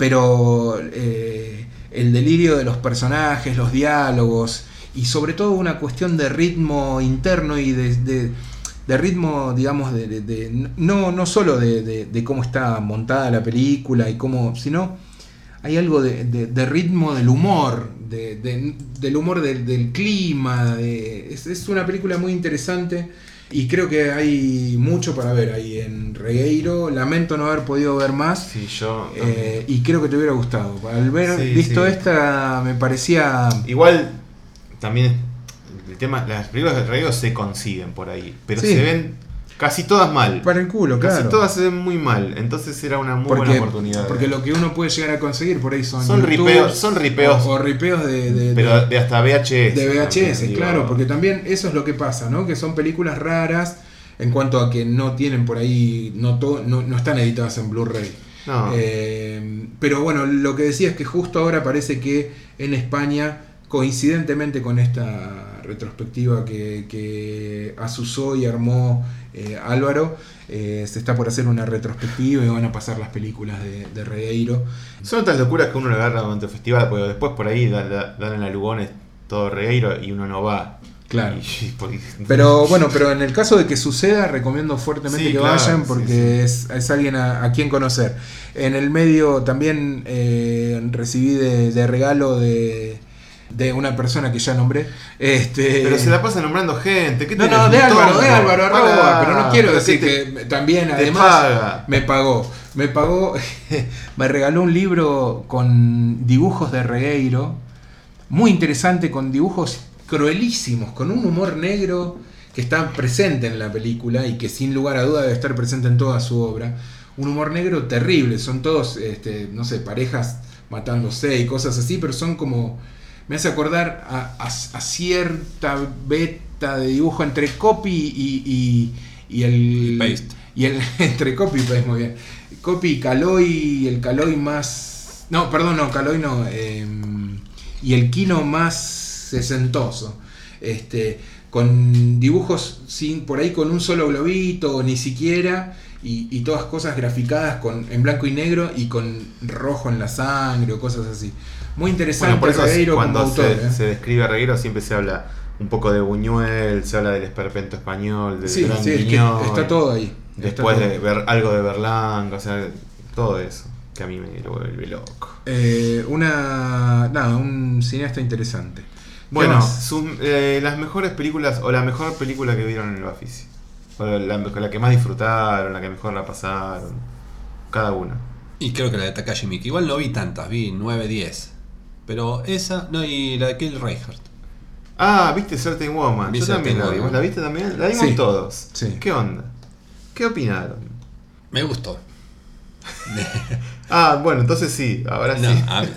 Speaker 1: pero eh, el delirio de los personajes, los diálogos y sobre todo una cuestión de ritmo interno y de, de, de ritmo, digamos, de, de- de- no, no solo de, de- de cómo está montada la película y cómo, sino hay algo de, de- de ritmo del humor, de, de- del humor del, del clima. de- es, es una película muy interesante y creo que hay mucho para ver ahí en Regueiro. Lamento no haber podido ver más.
Speaker 2: Sí, yo.
Speaker 1: eh, y creo que te hubiera gustado. Al ver
Speaker 2: Sí,
Speaker 1: visto
Speaker 2: sí.
Speaker 1: esta me parecía...
Speaker 2: Igual, también el tema, las películas de Regueiro se consiguen por ahí, pero
Speaker 1: Sí.
Speaker 2: se ven casi todas mal.
Speaker 1: Para el culo,
Speaker 2: Casi
Speaker 1: claro.
Speaker 2: todas se ven muy mal, entonces era una muy
Speaker 1: porque,
Speaker 2: buena oportunidad.
Speaker 1: porque lo que uno puede llegar a conseguir por ahí son,
Speaker 2: Son
Speaker 1: YouTubes
Speaker 2: ripeos- son ripeos.
Speaker 1: o, o ripeos de, de-
Speaker 2: pero
Speaker 1: de-
Speaker 2: de hasta V H S.
Speaker 1: de V H S,
Speaker 2: también, digo.
Speaker 1: claro, porque también eso es lo que pasa, ¿no? Que son películas raras en cuanto a que no tienen por ahí, no, to- no, no están editadas en Blu-ray.
Speaker 2: No.
Speaker 1: Eh, pero bueno, lo que decía es que justo ahora parece que en España, coincidentemente con esta retrospectiva que, que asusó y armó eh, Álvaro, eh, se está por hacer una retrospectiva y van a pasar las películas de, de Regueiro.
Speaker 2: Son otras locuras que uno le agarra durante el festival, porque después por ahí dan, dan en la Lugones todo Regueiro y uno no va.
Speaker 1: Claro.
Speaker 2: Y- y porque-
Speaker 1: Pero bueno, pero en el caso de que suceda, recomiendo fuertemente
Speaker 2: Sí,
Speaker 1: que
Speaker 2: claro,
Speaker 1: vayan
Speaker 2: sí,
Speaker 1: porque
Speaker 2: sí.
Speaker 1: Es, es alguien a, a quien conocer. En el medio también eh, recibí de, de regalo de, de una persona que ya nombré. Este...
Speaker 2: Pero se la pasa nombrando gente. ¿Qué
Speaker 1: no,
Speaker 2: tenés,
Speaker 1: no, de
Speaker 2: un
Speaker 1: Álvaro,
Speaker 2: tongo?
Speaker 1: de Álvaro Arroba,
Speaker 2: Pará,
Speaker 1: pero no quiero
Speaker 2: pero
Speaker 1: decir
Speaker 2: ¿qué
Speaker 1: que
Speaker 2: te-
Speaker 1: también,
Speaker 2: te
Speaker 1: además,
Speaker 2: paga?
Speaker 1: me pagó. Me pagó, me regaló un libro con dibujos de Regueiro, muy interesante, con dibujos cruelísimos, con un humor negro que está presente en la película y que sin lugar a duda debe estar presente en toda su obra. Un humor negro terrible, son todos, este, no sé, parejas matándose y cosas así, pero son como... Me hace acordar a, a, a cierta beta de dibujo entre copy y, y, y el...
Speaker 3: Y paste.
Speaker 1: Y el, entre copy y paste, muy bien. Copy y Caloi, el Caloi más... No, perdón, no, Caloi no. Eh, y el Kino más sesentoso. Este, con dibujos sin por ahí con un solo globito, o ni siquiera... Y, y todas cosas graficadas con, en blanco y negro y con rojo en la sangre o cosas así. Muy interesante.
Speaker 2: Bueno, por eso
Speaker 1: Regueiro
Speaker 2: cuando
Speaker 1: como autor,
Speaker 2: se,
Speaker 1: ¿eh?
Speaker 2: se describe a Regueiro siempre se habla un poco de Buñuel, se habla del esperpento español, del
Speaker 1: Sí,
Speaker 2: gran
Speaker 1: sí, es que
Speaker 2: Guiñol,
Speaker 1: está todo ahí. Está
Speaker 2: después
Speaker 1: todo.
Speaker 2: de ver algo de Berlanga, o sea, todo eso que a mí me lo vuelve loco.
Speaker 1: Eh, una. Nada, un cineasta interesante. ¿Qué
Speaker 2: Bueno,
Speaker 1: más?
Speaker 2: sus, eh, las mejores películas o la mejor película que vieron en el Bafisi. O la, la que más disfrutaron, la que mejor la pasaron. Cada una.
Speaker 3: Y creo que la de Takashi Miike. Igual no vi tantas, vi nueve, diez. Pero esa, no, y la de Kelly Reichardt.
Speaker 2: Ah, ¿viste Certain Woman?
Speaker 3: Vi
Speaker 2: Yo también
Speaker 3: Certain
Speaker 2: la vi.
Speaker 3: Woman.
Speaker 2: ¿Vos la viste también? La vimos
Speaker 1: Sí.
Speaker 2: todos.
Speaker 1: Sí.
Speaker 2: ¿Qué onda? ¿Qué opinaron?
Speaker 3: Me gustó.
Speaker 2: Ah, bueno, entonces sí, ahora
Speaker 3: No,
Speaker 2: sí.
Speaker 3: a mí-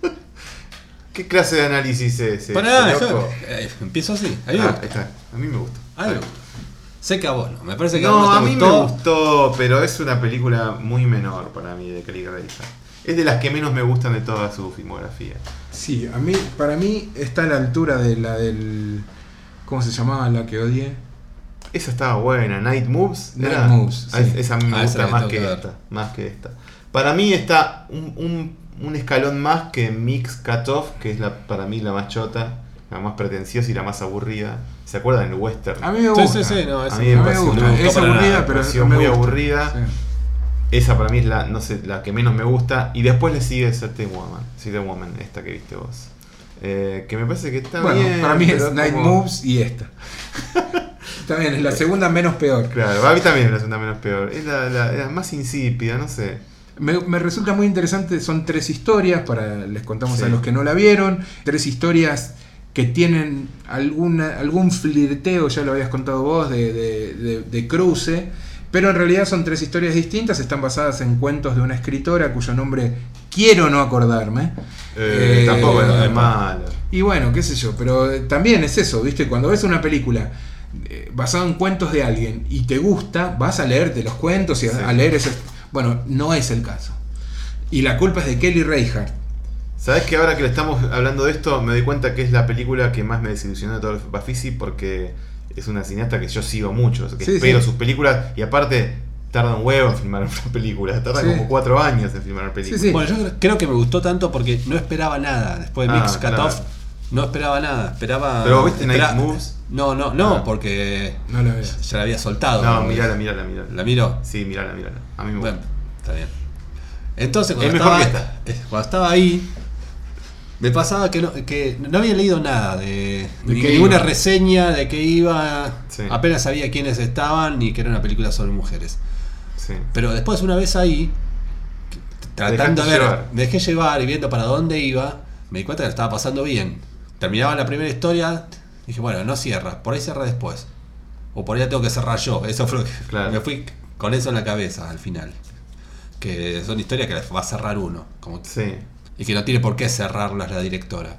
Speaker 2: ¿Qué clase de análisis es ese?
Speaker 3: Pará,
Speaker 2: loco?
Speaker 3: yo, eh, empiezo así. A mí me
Speaker 2: Ah,
Speaker 3: gustó.
Speaker 2: ahí está. A mí me gusta.
Speaker 3: A mí me gustó. Sé que a vos no. Me parece que
Speaker 2: No,
Speaker 3: a
Speaker 2: a
Speaker 3: vos
Speaker 2: mí
Speaker 3: te
Speaker 2: me
Speaker 3: gustó.
Speaker 2: gustó, pero es una película muy menor para mí de Kelly Reichardt. Es de las que menos me gustan de toda su filmografía.
Speaker 1: Sí, a mí, para mí está a la altura de la del. ¿Cómo se llamaba la que odié?
Speaker 2: Esa estaba buena, Night Moves.
Speaker 1: Night
Speaker 2: ¿era?
Speaker 1: Moves,
Speaker 2: Ah,
Speaker 1: sí.
Speaker 2: Esa a mí me
Speaker 3: Ah, esa
Speaker 2: gusta
Speaker 3: la
Speaker 2: más
Speaker 3: tengo
Speaker 2: que,
Speaker 3: que ver.
Speaker 2: esta, más que esta. Para mí está un, un, un escalón más que Mix Cutoff, que es la, para mí la más chota, la más pretenciosa y la más aburrida. ¿Se acuerdan del western?
Speaker 1: A mí me
Speaker 3: Sí,
Speaker 1: gusta.
Speaker 3: sí, sí, no,
Speaker 2: A
Speaker 3: esa-
Speaker 2: mí
Speaker 1: A mí me
Speaker 2: pareció-
Speaker 1: gusta.
Speaker 2: no me gustó
Speaker 1: Es
Speaker 2: para
Speaker 1: aburrida,
Speaker 2: nada,
Speaker 1: pero
Speaker 2: pareció
Speaker 1: me
Speaker 2: muy
Speaker 1: gusta.
Speaker 2: aburrida.
Speaker 1: Sí.
Speaker 2: Esa para mí es la, no sé, la que menos me gusta. Y después le sigue Certain Woman, Certain Woman, esta que viste vos. Eh, que me parece que está
Speaker 1: Bueno,
Speaker 2: bien.
Speaker 1: para mí
Speaker 2: pero
Speaker 1: es Night
Speaker 2: como-
Speaker 1: Moves y esta. También es la segunda menos peor.
Speaker 2: Claro, a mí también es la segunda menos peor. Es la, la- la más insípida, no sé.
Speaker 1: Me, me resulta muy interesante, son tres historias, para les contamos
Speaker 2: Sí.
Speaker 1: a los que no la vieron, tres historias que tienen alguna, algún flirteo, ya lo habías contado vos, de, de, de- de cruce, pero en realidad son tres historias distintas, están basadas en cuentos de una escritora cuyo nombre quiero no acordarme.
Speaker 2: Eh,
Speaker 1: Eh,
Speaker 2: tampoco es
Speaker 3: eh,
Speaker 2: malo.
Speaker 1: Y bueno, qué sé yo, pero eh, también es eso, ¿viste? Cuando ves una película eh, basada en cuentos de alguien y te gusta, vas a leerte los cuentos y a,
Speaker 2: Sí.
Speaker 1: a leer ese... Bueno, no es el caso. Y la culpa es de Kelly Reichardt.
Speaker 2: ¿Sabes que ahora que le estamos hablando de esto, me doy cuenta que es la película que más me desilusionó de todo el Bafisi? Porque es una cineasta que yo sigo mucho, o sea, que
Speaker 1: Sí,
Speaker 2: espero
Speaker 1: sí.
Speaker 2: sus películas y aparte tarda un huevo en filmar una película, tarda
Speaker 1: Sí.
Speaker 2: como cuatro años en filmar una película.
Speaker 1: Sí, sí.
Speaker 3: Bueno, yo creo- creo que me gustó tanto porque no esperaba nada. Después de
Speaker 2: Ah,
Speaker 3: Mix Cutoff,
Speaker 2: claro.
Speaker 3: no esperaba nada. Esperaba.
Speaker 2: ¿Pero viste Night
Speaker 3: espera-
Speaker 2: Moves?
Speaker 3: No, no, no,
Speaker 2: Ah.
Speaker 3: porque
Speaker 1: No la ves.
Speaker 3: ya la había soltado.
Speaker 2: No, mirala, mirala, mirala.
Speaker 3: ¿La miro?
Speaker 2: Sí, mirala, mirala. A mí me
Speaker 3: Bueno,
Speaker 2: gusta.
Speaker 3: está bien. Entonces, cuando,
Speaker 2: Es mejor
Speaker 3: estaba,
Speaker 2: que
Speaker 3: eh, cuando estaba ahí, me pasaba que no, que no había leído nada de,
Speaker 1: ¿De
Speaker 3: ni-
Speaker 1: qué
Speaker 3: ninguna
Speaker 1: iba?
Speaker 3: reseña de que iba.
Speaker 2: Sí.
Speaker 3: Apenas sabía quiénes estaban ni que era una película sobre mujeres.
Speaker 2: Sí.
Speaker 3: Pero después, una vez ahí, tratando de ver,
Speaker 2: llevar.
Speaker 3: me dejé llevar y viendo para dónde iba, me di cuenta que la estaba pasando bien. Terminaba la primera historia, dije, bueno, no cierra, por ahí cierra después. O por ahí la tengo que cerrar yo. Eso fue lo que
Speaker 2: Claro.
Speaker 3: me fui con eso en la cabeza al final. Que son historias que las va a cerrar uno. Como que-
Speaker 2: Sí.
Speaker 3: y que no tiene por qué cerrarlas la directora.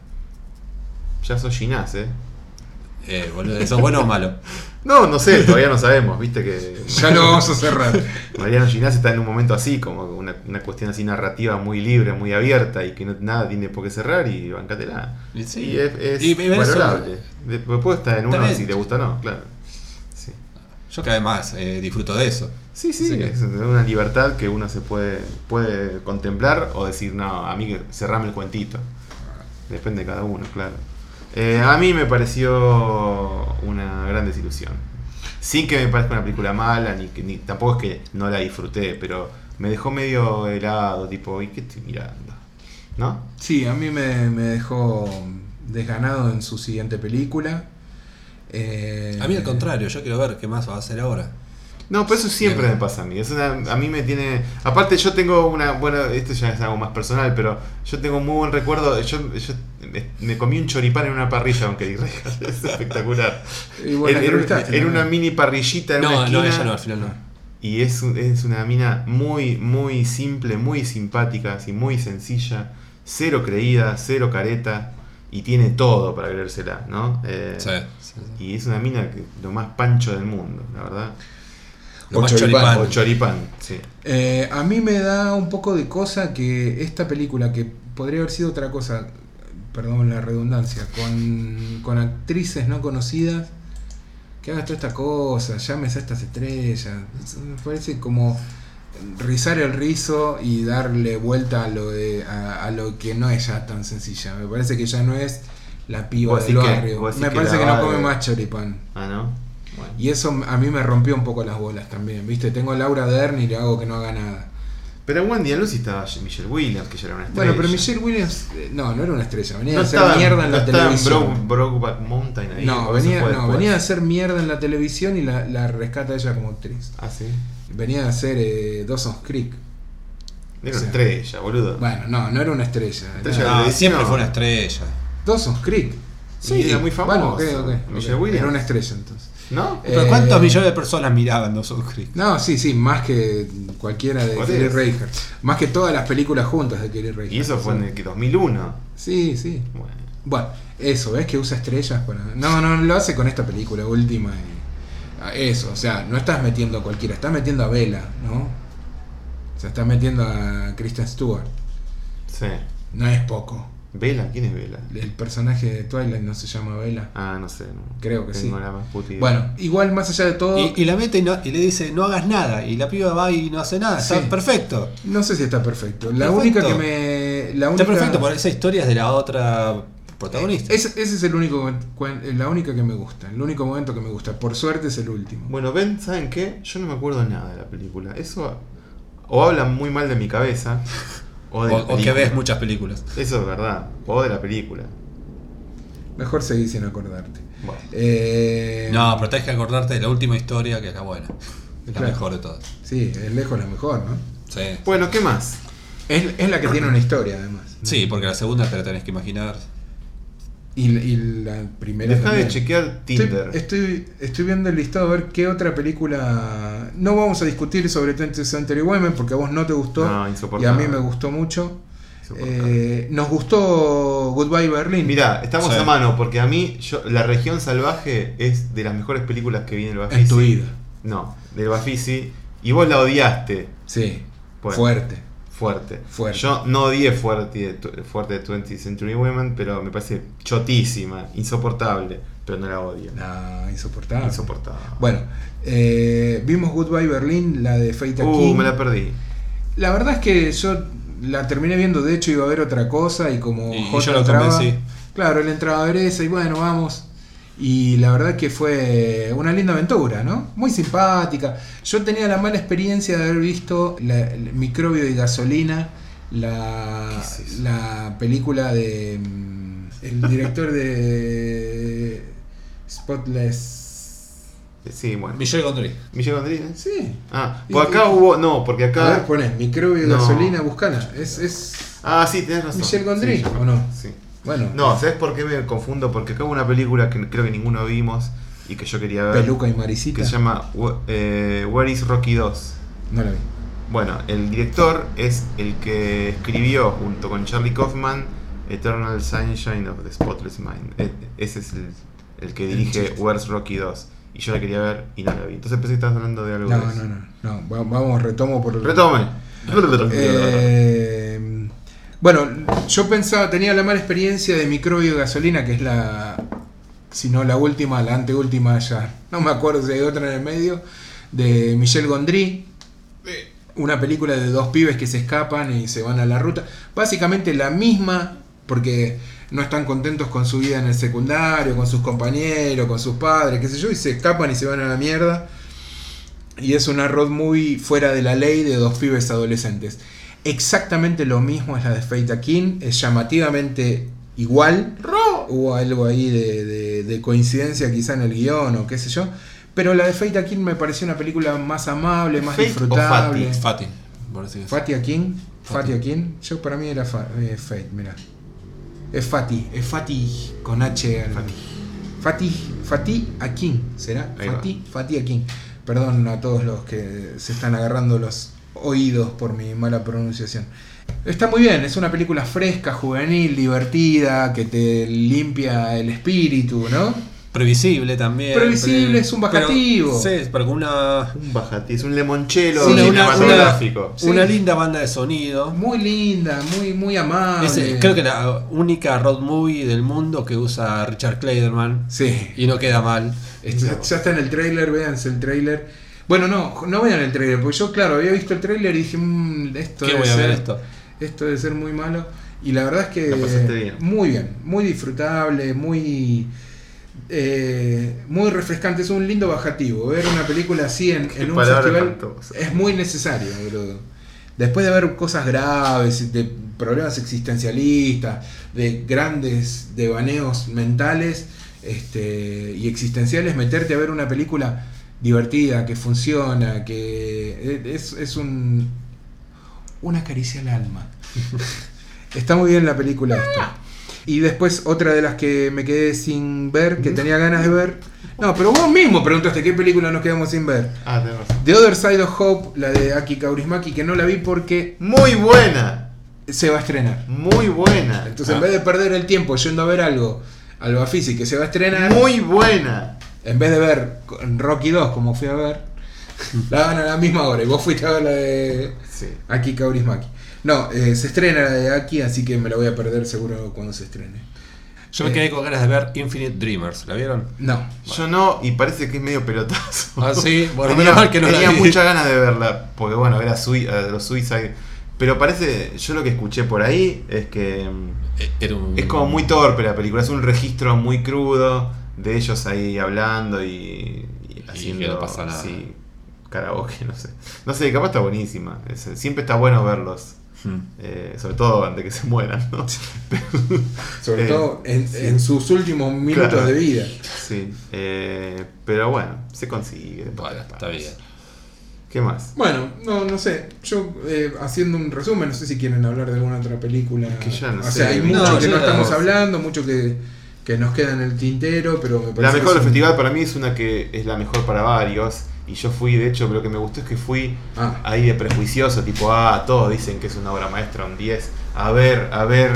Speaker 2: Ya sos Ginás, ¿eh?
Speaker 3: Eh, boludo, ¿eso es bueno o malo?
Speaker 2: No, no sé, todavía no sabemos, viste que
Speaker 1: Ya lo vamos a cerrar.
Speaker 2: Mariano Ginás está en un momento así, como una, una cuestión así narrativa muy libre, muy abierta y que no, nada tiene por qué cerrar y bancatela.
Speaker 3: Y sí.
Speaker 2: Y es, es
Speaker 3: Y- y eso-
Speaker 2: valorable. Después puede estar en uno
Speaker 3: También.
Speaker 2: si te gusta o no, claro. Sí,
Speaker 3: Yo que además eh, disfruto de eso.
Speaker 2: sí, sí,
Speaker 3: Así que-
Speaker 2: es una libertad que uno se puede, puede contemplar o decir, no, a mí que cerrame el cuentito. Depende de cada uno, claro. Eh, a mí me pareció una gran desilusión. Sin que me parezca una película mala, ni, que- ni tampoco es que no la disfruté, pero me dejó medio helado, tipo, ¿y qué estoy mirando? ¿No?
Speaker 1: Sí, a mí me, me dejó desganado en su siguiente película. Eh,
Speaker 3: A mí al contrario, yo quiero ver qué más va a hacer ahora.
Speaker 2: No, pero eso siempre me pasa a mí. Es una, a mí me tiene. Aparte, yo tengo una. Bueno, esto ya es algo más personal, pero yo tengo un muy buen recuerdo. Yo, yo me comí un choripán en una parrilla con Kelly Reichardt. Es espectacular.
Speaker 1: Y bueno,
Speaker 2: era,
Speaker 1: era,
Speaker 2: era, era una mini parrillita en
Speaker 3: No,
Speaker 2: una esquina.
Speaker 3: no, ella no, al final no.
Speaker 2: Y es, es una mina muy, muy simple, muy simpática, así, muy sencilla. Cero creída, cero careta. Y tiene todo para creérsela, ¿no? Eh,
Speaker 3: Sí, sí, sí.
Speaker 2: Y es una mina que lo más pancho del mundo, la verdad.
Speaker 3: Lo
Speaker 1: O
Speaker 3: más
Speaker 1: choripán.
Speaker 3: choripán.
Speaker 2: O choripán, sí.
Speaker 1: Eh, a mí me da un poco de cosa que esta película, que podría haber sido otra cosa, perdón la redundancia, con, con actrices no conocidas, que hagas toda esta cosa, llames a estas estrellas, me parece como rizar el rizo y darle vuelta a lo de, a, a lo que no es ya tan sencilla. Me parece que ya no es la piba
Speaker 2: ¿Vos
Speaker 1: del
Speaker 2: decís que-
Speaker 1: barrio.
Speaker 2: vos decís
Speaker 1: Me
Speaker 2: que
Speaker 1: parece
Speaker 2: la
Speaker 1: que no
Speaker 2: va
Speaker 1: come
Speaker 2: de-
Speaker 1: más choripán.
Speaker 2: Ah, ¿no? Bueno.
Speaker 1: Y eso a mí me rompió un poco las bolas también, ¿viste? Tengo a Laura Dern y le hago que no haga nada.
Speaker 2: Pero en Wendy and Lucy estaba Michelle Williams, que ya era una estrella.
Speaker 1: Bueno, pero Michelle Williams, eh, no, no era una estrella, venía
Speaker 2: no
Speaker 1: a hacer
Speaker 2: estaba,
Speaker 1: mierda en
Speaker 2: no
Speaker 1: la
Speaker 2: estaba
Speaker 1: televisión.
Speaker 2: en Broke- Brokeback Mountain ahí.
Speaker 1: no,
Speaker 2: o eso
Speaker 1: venía,
Speaker 2: fue
Speaker 1: no,
Speaker 2: después.
Speaker 1: venía a hacer mierda en la televisión y la, la rescata ella como actriz.
Speaker 2: Ah, sí.
Speaker 1: Venía a hacer eh, Dawson's Creek.
Speaker 2: Era
Speaker 1: O sea,
Speaker 2: una estrella, boludo.
Speaker 1: Bueno, no, no era una estrella.
Speaker 2: Estrella
Speaker 1: era-
Speaker 2: de
Speaker 3: No,
Speaker 2: televisión.
Speaker 3: siempre fue una estrella.
Speaker 1: Dawson's Creek.
Speaker 2: Sí, era muy famoso.
Speaker 1: Bueno, ok, ok,
Speaker 2: Michelle
Speaker 1: ok.
Speaker 2: Williams.
Speaker 1: Era una estrella entonces.
Speaker 2: ¿No?
Speaker 1: Eh,
Speaker 3: Pero ¿cuántos millones de personas miraban Dawson's Creek?
Speaker 1: No, sí, sí, más que cualquiera de
Speaker 2: ¿Cuál
Speaker 1: Kelly
Speaker 2: es?
Speaker 1: Reichardt. Más que todas las películas juntas de Kelly Reichardt.
Speaker 2: Y eso fue en el que dos mil uno.
Speaker 1: Sí, sí.
Speaker 2: Bueno.
Speaker 1: Bueno, eso, ¿ves que usa estrellas para...? No, no, lo hace con esta película última. Y... Eso, o sea, no estás metiendo a cualquiera, estás metiendo a Bella, ¿no? O sea, estás metiendo a Kristen Stewart.
Speaker 2: Sí.
Speaker 1: No es poco.
Speaker 2: ¿Vela? ¿Quién es Vela?
Speaker 1: El personaje de Twilight no se llama Bella.
Speaker 2: Ah, no sé. No.
Speaker 1: Creo que
Speaker 2: Tengo
Speaker 1: sí.
Speaker 2: la más puta idea.
Speaker 1: Bueno, igual más allá de todo,
Speaker 3: Y, y la mete y, no- y le dice, no hagas nada. Y la piba va y no hace nada. Está
Speaker 1: Sí.
Speaker 3: perfecto.
Speaker 1: no sé si está perfecto. La
Speaker 3: Perfecto.
Speaker 1: única que me... La única...
Speaker 3: Está perfecto, porque esa historia es de la otra protagonista.
Speaker 1: Ese, ese es el único, cuen- la única que me gusta, el único momento que me gusta. Por suerte es el último.
Speaker 2: Bueno, ven, ¿saben qué? Yo no me acuerdo nada de la película. Eso o hablan muy mal de mi cabeza o de
Speaker 3: o,
Speaker 2: la
Speaker 3: o que
Speaker 2: película.
Speaker 3: ves muchas películas.
Speaker 2: Eso es verdad. O de la película.
Speaker 1: Mejor seguir sin acordarte.
Speaker 2: Bueno.
Speaker 1: Eh,
Speaker 3: No, pero tenés que acordarte de la última historia, que es la buena. Es la
Speaker 1: Claro.
Speaker 3: mejor de todas.
Speaker 1: Sí, es lejos la mejor, ¿no?
Speaker 3: Sí.
Speaker 2: Bueno, ¿qué más?
Speaker 1: Es, es la que tiene una historia, además.
Speaker 3: Sí, porque la segunda te la tenés que imaginar.
Speaker 1: Y, y la primera
Speaker 2: Deja de
Speaker 1: también.
Speaker 2: chequear Tinder.
Speaker 1: Estoy, estoy, estoy viendo el listado a ver qué otra película... No vamos a discutir sobre twentieth Century Women porque a vos no te gustó
Speaker 2: No,
Speaker 1: y a
Speaker 2: insoportable.
Speaker 1: mí me gustó mucho.
Speaker 2: Insoportable.
Speaker 1: Eh, nos gustó Goodbye Berlin.
Speaker 2: Mirá, estamos
Speaker 3: Sí.
Speaker 2: a mano porque a mí yo, La Región Salvaje es de las mejores películas que vi en el Bafisi.
Speaker 1: En tu vida.
Speaker 2: No, del Bafisi. Y vos la odiaste.
Speaker 1: Sí,
Speaker 2: Bueno.
Speaker 1: fuerte.
Speaker 2: Fuerte.
Speaker 1: Fuerte.
Speaker 2: Yo no odié fuerte, fuerte twentieth Century Women, pero me parece chotísima, insoportable. Pero no la odio.
Speaker 1: No, insoportable.
Speaker 2: Insoportable.
Speaker 1: Bueno, eh, vimos Goodbye Berlin, la de Fate
Speaker 2: Uh,
Speaker 1: King.
Speaker 2: me la perdí.
Speaker 1: La verdad es que yo la terminé viendo, de hecho iba a ver otra cosa y como
Speaker 3: Y- y
Speaker 1: J
Speaker 3: yo lo
Speaker 1: entraba,
Speaker 3: convencí.
Speaker 1: claro, él entraba a ver esa y bueno, vamos. Y la verdad que fue una linda aventura, ¿no? Muy simpática. Yo tenía la mala experiencia de haber visto la, el Microbio y Gasolina, la,
Speaker 2: ¿Qué es eso?
Speaker 1: la película de mm, el director de Spotless.
Speaker 2: Sí, bueno.
Speaker 3: Michelle Gondry.
Speaker 2: ¿Michelle Gondry? ¿eh?
Speaker 1: Sí.
Speaker 2: Ah,
Speaker 1: Y-
Speaker 2: por acá
Speaker 1: y-
Speaker 2: hubo. No, porque
Speaker 1: A ver,
Speaker 2: acá.
Speaker 1: ponés Microbio y
Speaker 2: No.
Speaker 1: Gasolina, buscala. Es, es
Speaker 2: Ah, sí, tenés razón.
Speaker 1: Michelle Gondry,
Speaker 2: Sí,
Speaker 1: ¿o no?
Speaker 2: Sí.
Speaker 1: bueno.
Speaker 2: No, ¿sabes por qué me confundo? Porque acá hubo una película que creo que ninguno vimos y que yo quería ver.
Speaker 1: Peluca y Marisita.
Speaker 2: Que se llama Wh- eh, Where is Rocky dos?
Speaker 1: No la vi.
Speaker 2: Bueno, el director es el que escribió junto con Charlie Kaufman Eternal Sunshine of the Spotless Mind. E- ese es el, el que dirige
Speaker 1: chiste.
Speaker 2: Where's Rocky dos. Y yo la quería ver y no la vi. Entonces pensé que estabas hablando de algo
Speaker 1: No,
Speaker 2: de eso.
Speaker 1: no, no, no. va- Vamos, retomo por.
Speaker 2: Retome.
Speaker 1: Eh, bueno, yo pensaba, tenía la mala experiencia de Microbio y Gasolina, que es la. Si no la última, la anteúltima ya. No me acuerdo si hay otra en el medio. De Michel Gondry. Eh, Una película de dos pibes que se escapan y se van a la ruta. Básicamente la misma, porque no están contentos con su vida en el secundario, con sus compañeros, con sus padres, qué sé yo, y se escapan y se van a la mierda. Y es una road movie fuera de la ley de dos pibes adolescentes. Exactamente lo mismo es la de Fate King, es llamativamente igual. hubo algo ahí de, de, de coincidencia quizá en el guión o qué sé yo. Pero la de Fate Akin me pareció una película más amable, más
Speaker 2: ¿Fate
Speaker 1: disfrutable.
Speaker 2: o
Speaker 3: Fati. por así decirlo.
Speaker 1: Fati Akin. Fati Akin. Yo para mí era fa, eh, Fate, mirá. Es Fati, es Fati con H. Al,
Speaker 2: Fati.
Speaker 1: Fati, Fati Akin, ¿será?
Speaker 2: Ahí
Speaker 1: Fati, Fati Akin. Perdón a todos los que se están agarrando los oídos por mi mala pronunciación. Está muy bien, es una película fresca, juvenil, divertida, que te limpia el espíritu, ¿no?
Speaker 3: Previsible también.
Speaker 1: Previsible,
Speaker 3: pre-
Speaker 1: es un bajativo.
Speaker 3: Pero, sí, pero con una,
Speaker 2: Un bajati, es un limonchelo
Speaker 1: Sí, una-
Speaker 2: cinematográfico.
Speaker 1: Sí.
Speaker 3: una linda banda de sonido.
Speaker 1: Muy linda, muy, muy amable.
Speaker 3: Es, eh, creo que la única road movie del mundo que usa Richard Clayderman.
Speaker 1: Sí,
Speaker 3: Y no queda mal.
Speaker 1: ya, ya está en el tráiler, véanse el tráiler. Bueno, no, no vean el tráiler, porque yo, claro, había visto el tráiler y dije, mmm, esto
Speaker 3: ¿Qué
Speaker 1: debe
Speaker 3: voy a ver
Speaker 1: ser-
Speaker 3: esto?
Speaker 1: Esto debe ser muy malo. Y la verdad es que
Speaker 2: La pasaste bien.
Speaker 1: muy bien, muy disfrutable, muy eh, muy refrescante. Es un lindo bajativo. Ver una película así en,
Speaker 2: Qué
Speaker 1: en un
Speaker 2: palabra
Speaker 1: festival
Speaker 2: espantosa.
Speaker 1: es muy necesario, boludo. Después de ver cosas graves, de problemas existencialistas, de grandes devaneos mentales este, y existenciales, meterte a ver una película divertida, que funciona, que es, es un una caricia al alma. Está muy bien la película esta. Y después otra de las que me quedé sin ver, que tenía ganas de ver. No, pero vos mismo preguntaste qué película nos quedamos sin ver.
Speaker 2: Ah, tenés razón.
Speaker 1: The Other Side of Hope, la de Aki Kaurismäki, que no la vi porque
Speaker 2: Muy buena.
Speaker 1: se va a estrenar.
Speaker 2: Muy buena.
Speaker 1: Entonces, en vez de perder el tiempo yendo a ver algo al Bafisi que se va a estrenar,
Speaker 2: Muy buena.
Speaker 1: en vez de ver Rocky dos como fui a ver, la van a la misma hora. Y vos fuiste a ver la de
Speaker 2: Sí.
Speaker 1: Aki Kaurismäki. No, eh, se estrena la de Aki, así que me la voy a perder seguro cuando se estrene.
Speaker 3: Yo me
Speaker 1: Eh.
Speaker 3: quedé con ganas de ver Infinite Dreamers. ¿La vieron?
Speaker 1: No.
Speaker 2: Yo no, y parece que es medio pelotazo.
Speaker 3: Ah, sí. Bueno,
Speaker 2: tenía
Speaker 3: menos mal que no la
Speaker 2: tenía
Speaker 3: vi.
Speaker 2: muchas ganas de verla, porque bueno, era Sui- eh, los Suicide. Pero parece, yo lo que escuché por ahí es que mm,
Speaker 3: Eh, Era un...
Speaker 2: es como muy torpe la película, es un registro muy crudo de ellos ahí hablando y, y haciendo
Speaker 3: que no pasa nada.
Speaker 2: así, karaoke, no sé. No sé, capaz está buenísima. Es- siempre está bueno verlos.
Speaker 3: Hmm.
Speaker 2: Eh, sobre todo antes que se mueran, ¿no?
Speaker 1: Sobre
Speaker 2: Eh,
Speaker 1: todo en,
Speaker 2: sí.
Speaker 1: en sus últimos minutos
Speaker 2: Claro.
Speaker 1: de vida.
Speaker 2: Sí, eh, pero bueno, se consigue.
Speaker 3: Bueno, está bien.
Speaker 2: ¿Qué más?
Speaker 1: Bueno, no, no sé. Yo eh, haciendo un resumen, no sé si quieren hablar de alguna otra película.
Speaker 2: Que ya no
Speaker 1: o
Speaker 2: sé.
Speaker 1: sea, hay
Speaker 2: No,
Speaker 1: mucho que
Speaker 3: ya
Speaker 1: no estamos
Speaker 3: no.
Speaker 1: hablando, mucho que, que nos queda en el tintero, pero me parece
Speaker 2: La
Speaker 1: que
Speaker 2: mejor
Speaker 1: es
Speaker 2: del
Speaker 1: un-
Speaker 2: festival para mí es una que es la mejor para varios. Y yo fui, de hecho, lo que me gustó es que fui
Speaker 1: Ah.
Speaker 2: ahí de prejuicioso, tipo, ah, todos dicen que es una obra maestra, un diez. A ver, a ver.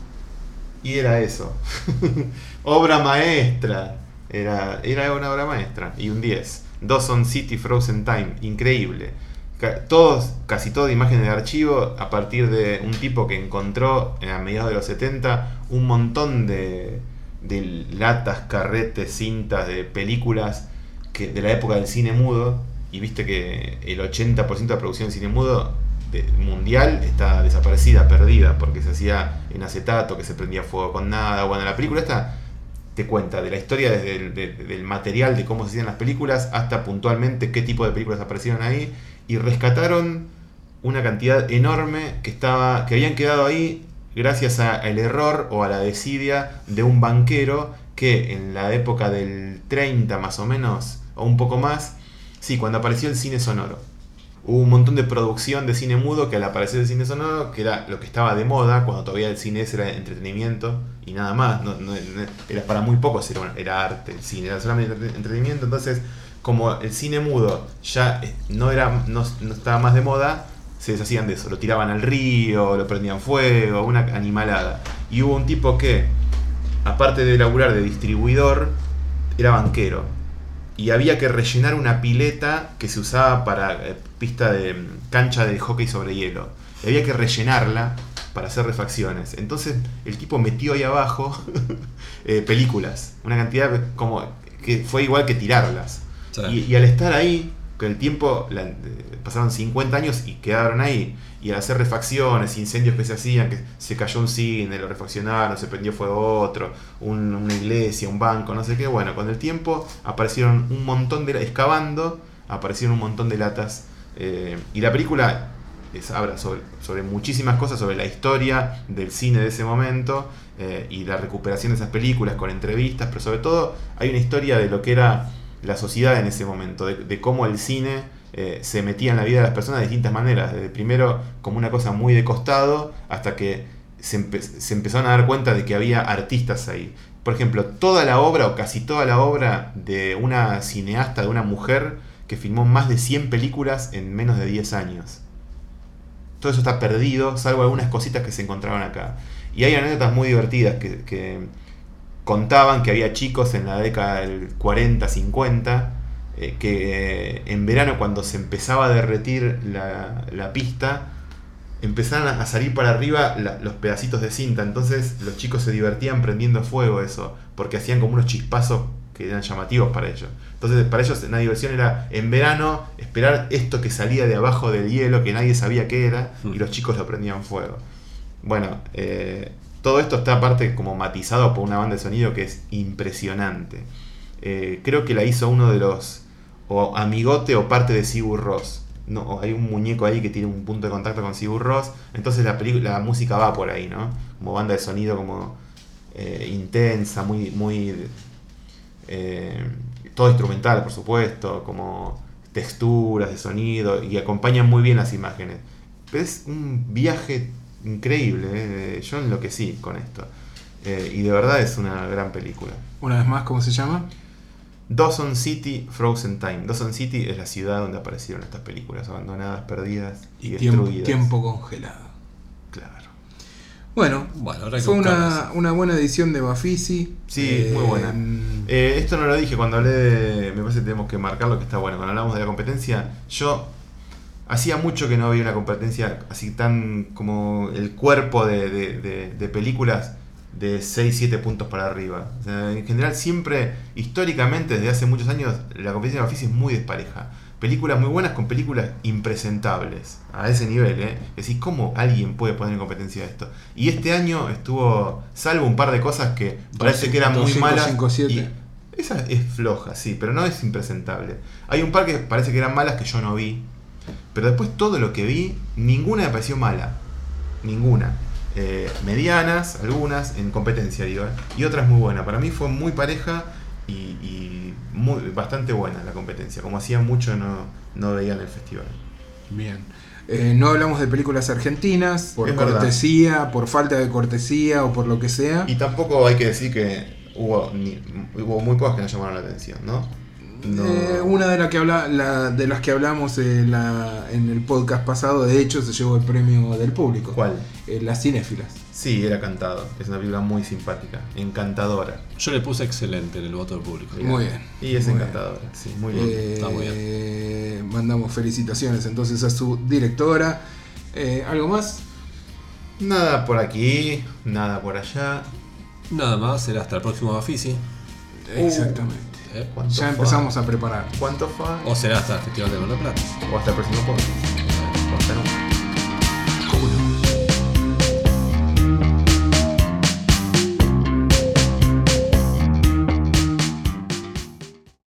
Speaker 2: Y era eso. Obra maestra. Era, era una obra maestra. Y un diez. Dawson City Frozen Time. Increíble. Ca- Todos, casi todo de imágenes de archivo a partir de un tipo que encontró a mediados de los setenta un montón de, de latas, carretes, cintas de películas que, de la época del cine mudo. Y viste que el ochenta por ciento de la producción de cine mudo de- mundial está desaparecida, perdida, porque se hacía en acetato, que se prendía fuego con nada. Bueno, la película esta te cuenta de la historia desde el de- del material de cómo se hacían las películas hasta puntualmente qué tipo de películas aparecieron ahí, y rescataron una cantidad enorme que estaba que habían quedado ahí gracias al error o a la desidia de un banquero que en la época del treinta más o menos o un poco más, sí, cuando apareció el cine sonoro, hubo un montón de producción de cine mudo que al aparecer el cine sonoro, que era lo que estaba de moda, cuando todavía el cine ese era entretenimiento y nada más, no, no- no- era para muy pocos, era, era arte, el cine era solamente entre- entretenimiento. Entonces, como el cine mudo ya eh, no, era, no, no estaba más de moda, se deshacían de eso, lo tiraban al río, lo prendían fuego, una animalada. Y hubo un tipo que, aparte de laburar de distribuidor, era banquero. Y había que rellenar una pileta que se usaba para eh, pista de mm, cancha de hockey sobre hielo. Y había que rellenarla para hacer refacciones. Entonces el tipo metió ahí abajo eh, películas. Una cantidad como que fue igual que tirarlas.
Speaker 3: Sí.
Speaker 2: Y, y al estar ahí, con el tiempo, la- eh, pasaron cincuenta años y quedaron ahí. Y al hacer refacciones, incendios que se hacían, que se cayó un cine, lo refaccionaron, se prendió fuego otro, un- una iglesia, un banco, no sé qué. Bueno, con el tiempo aparecieron un montón de... excavando, aparecieron un montón de latas. eh, y la película es, habla sobre, sobre muchísimas cosas, sobre la historia del cine de ese momento eh, y la recuperación de esas películas con entrevistas, pero sobre todo hay una historia de lo que era la sociedad en ese momento, de, de cómo el cine eh, se metía en la vida de las personas de distintas maneras, desde primero como una cosa muy de costado hasta que se, empe se empezaron a dar cuenta de que había artistas ahí. Por ejemplo, toda la obra o casi toda la obra de una cineasta, de una mujer que filmó más de cien películas en menos de diez años. Todo eso está perdido, salvo algunas cositas que se encontraban acá. Y hay anécdotas muy divertidas que, que contaban que había chicos en la década del cuarenta, cincuenta, eh, que eh, en verano cuando se empezaba a derretir la, la pista, empezaron a salir para arriba la, los pedacitos de cinta. Entonces los chicos se divertían prendiendo fuego eso, porque hacían como unos chispazos que eran llamativos para ellos. Entonces para ellos una diversión era en verano esperar esto que salía de abajo del hielo, que nadie sabía qué era, y los chicos lo prendían fuego. Bueno, eh, todo esto está aparte como matizado por una banda de sonido que es impresionante. Eh, creo que la hizo uno de los, o amigote o parte de Sigur Rós. No, hay un muñeco ahí que tiene un punto de contacto con Sigur Rós, entonces la, la música va por ahí, ¿no? Como banda de sonido como eh, intensa, muy, muy eh, todo instrumental, por supuesto, como texturas de sonido, y acompañan muy bien las imágenes. Pero es un viaje increíble, ¿eh? Yo enloquecí con esto. Eh, y de verdad es una gran película.
Speaker 1: Una vez más, ¿cómo se llama?
Speaker 2: Dawson City, Frozen Time. Dawson City es la ciudad donde aparecieron estas películas, abandonadas, perdidas y, y
Speaker 1: tiempo,
Speaker 2: destruidas.
Speaker 1: Tiempo congelado.
Speaker 2: Claro.
Speaker 1: Bueno,
Speaker 3: bueno
Speaker 1: fue una, una buena edición de Bafisi.
Speaker 2: Sí,
Speaker 1: eh,
Speaker 2: muy buena. Eh, esto no lo dije cuando hablé de... Me parece que tenemos que marcarlo, que está bueno. Cuando hablamos de la competencia, yo hacía mucho que no había una competencia así tan como el cuerpo de, de, de, de películas de seis siete puntos para arriba. O sea, en general siempre, históricamente, desde hace muchos años, la competencia de Bafisi es muy despareja. Películas muy buenas con películas impresentables. A ese nivel, ¿eh? Es decir, ¿cómo alguien puede poner en competencia esto? Y este año estuvo, salvo un par de cosas que parece que eran muy malas.
Speaker 1: cinco, siete.
Speaker 2: Y esa es floja, sí, pero no es impresentable. Hay un par que parece que eran malas que yo no vi. Pero después todo lo que vi, ninguna me pareció mala. Ninguna. Eh, medianas, algunas, en competencia, digo, ¿eh? Y otras muy buenas. Para mí fue muy pareja y, y muy, bastante buena la competencia. Como hacía mucho no, no veía en el festival.
Speaker 1: Bien. Eh, no hablamos de películas argentinas, por
Speaker 2: es
Speaker 1: cortesía,
Speaker 2: verdad.
Speaker 1: por falta de cortesía o por lo que sea.
Speaker 2: Y tampoco hay que decir que hubo, ni, hubo muy pocas que nos llamaron la atención, ¿no? No.
Speaker 1: Eh, una de, la que habla, la, de las que hablamos en, la, en el podcast pasado, de hecho, se llevó el premio del público.
Speaker 2: ¿Cuál?
Speaker 1: Eh, Las Cinéfilas.
Speaker 2: Sí, era Cantado. Es una película muy simpática, encantadora.
Speaker 3: Yo le puse excelente en el voto del público.
Speaker 1: Muy bien.
Speaker 2: Y es
Speaker 1: muy
Speaker 2: encantadora,
Speaker 1: bien.
Speaker 2: sí, muy bien.
Speaker 1: Eh,
Speaker 3: Está muy bien.
Speaker 1: Mandamos felicitaciones entonces a su directora. Eh, ¿Algo más?
Speaker 2: Nada por aquí, nada por allá.
Speaker 3: Nada más, será hasta el próximo Bafisi.
Speaker 1: Exactamente.
Speaker 3: ¿Eh?
Speaker 2: ¿Cuánto
Speaker 1: Ya
Speaker 2: fue?
Speaker 1: empezamos a preparar.
Speaker 2: ¿Cuánto fue?
Speaker 3: O será hasta el Festival de Mar del Plata.
Speaker 2: O hasta el próximo podcast.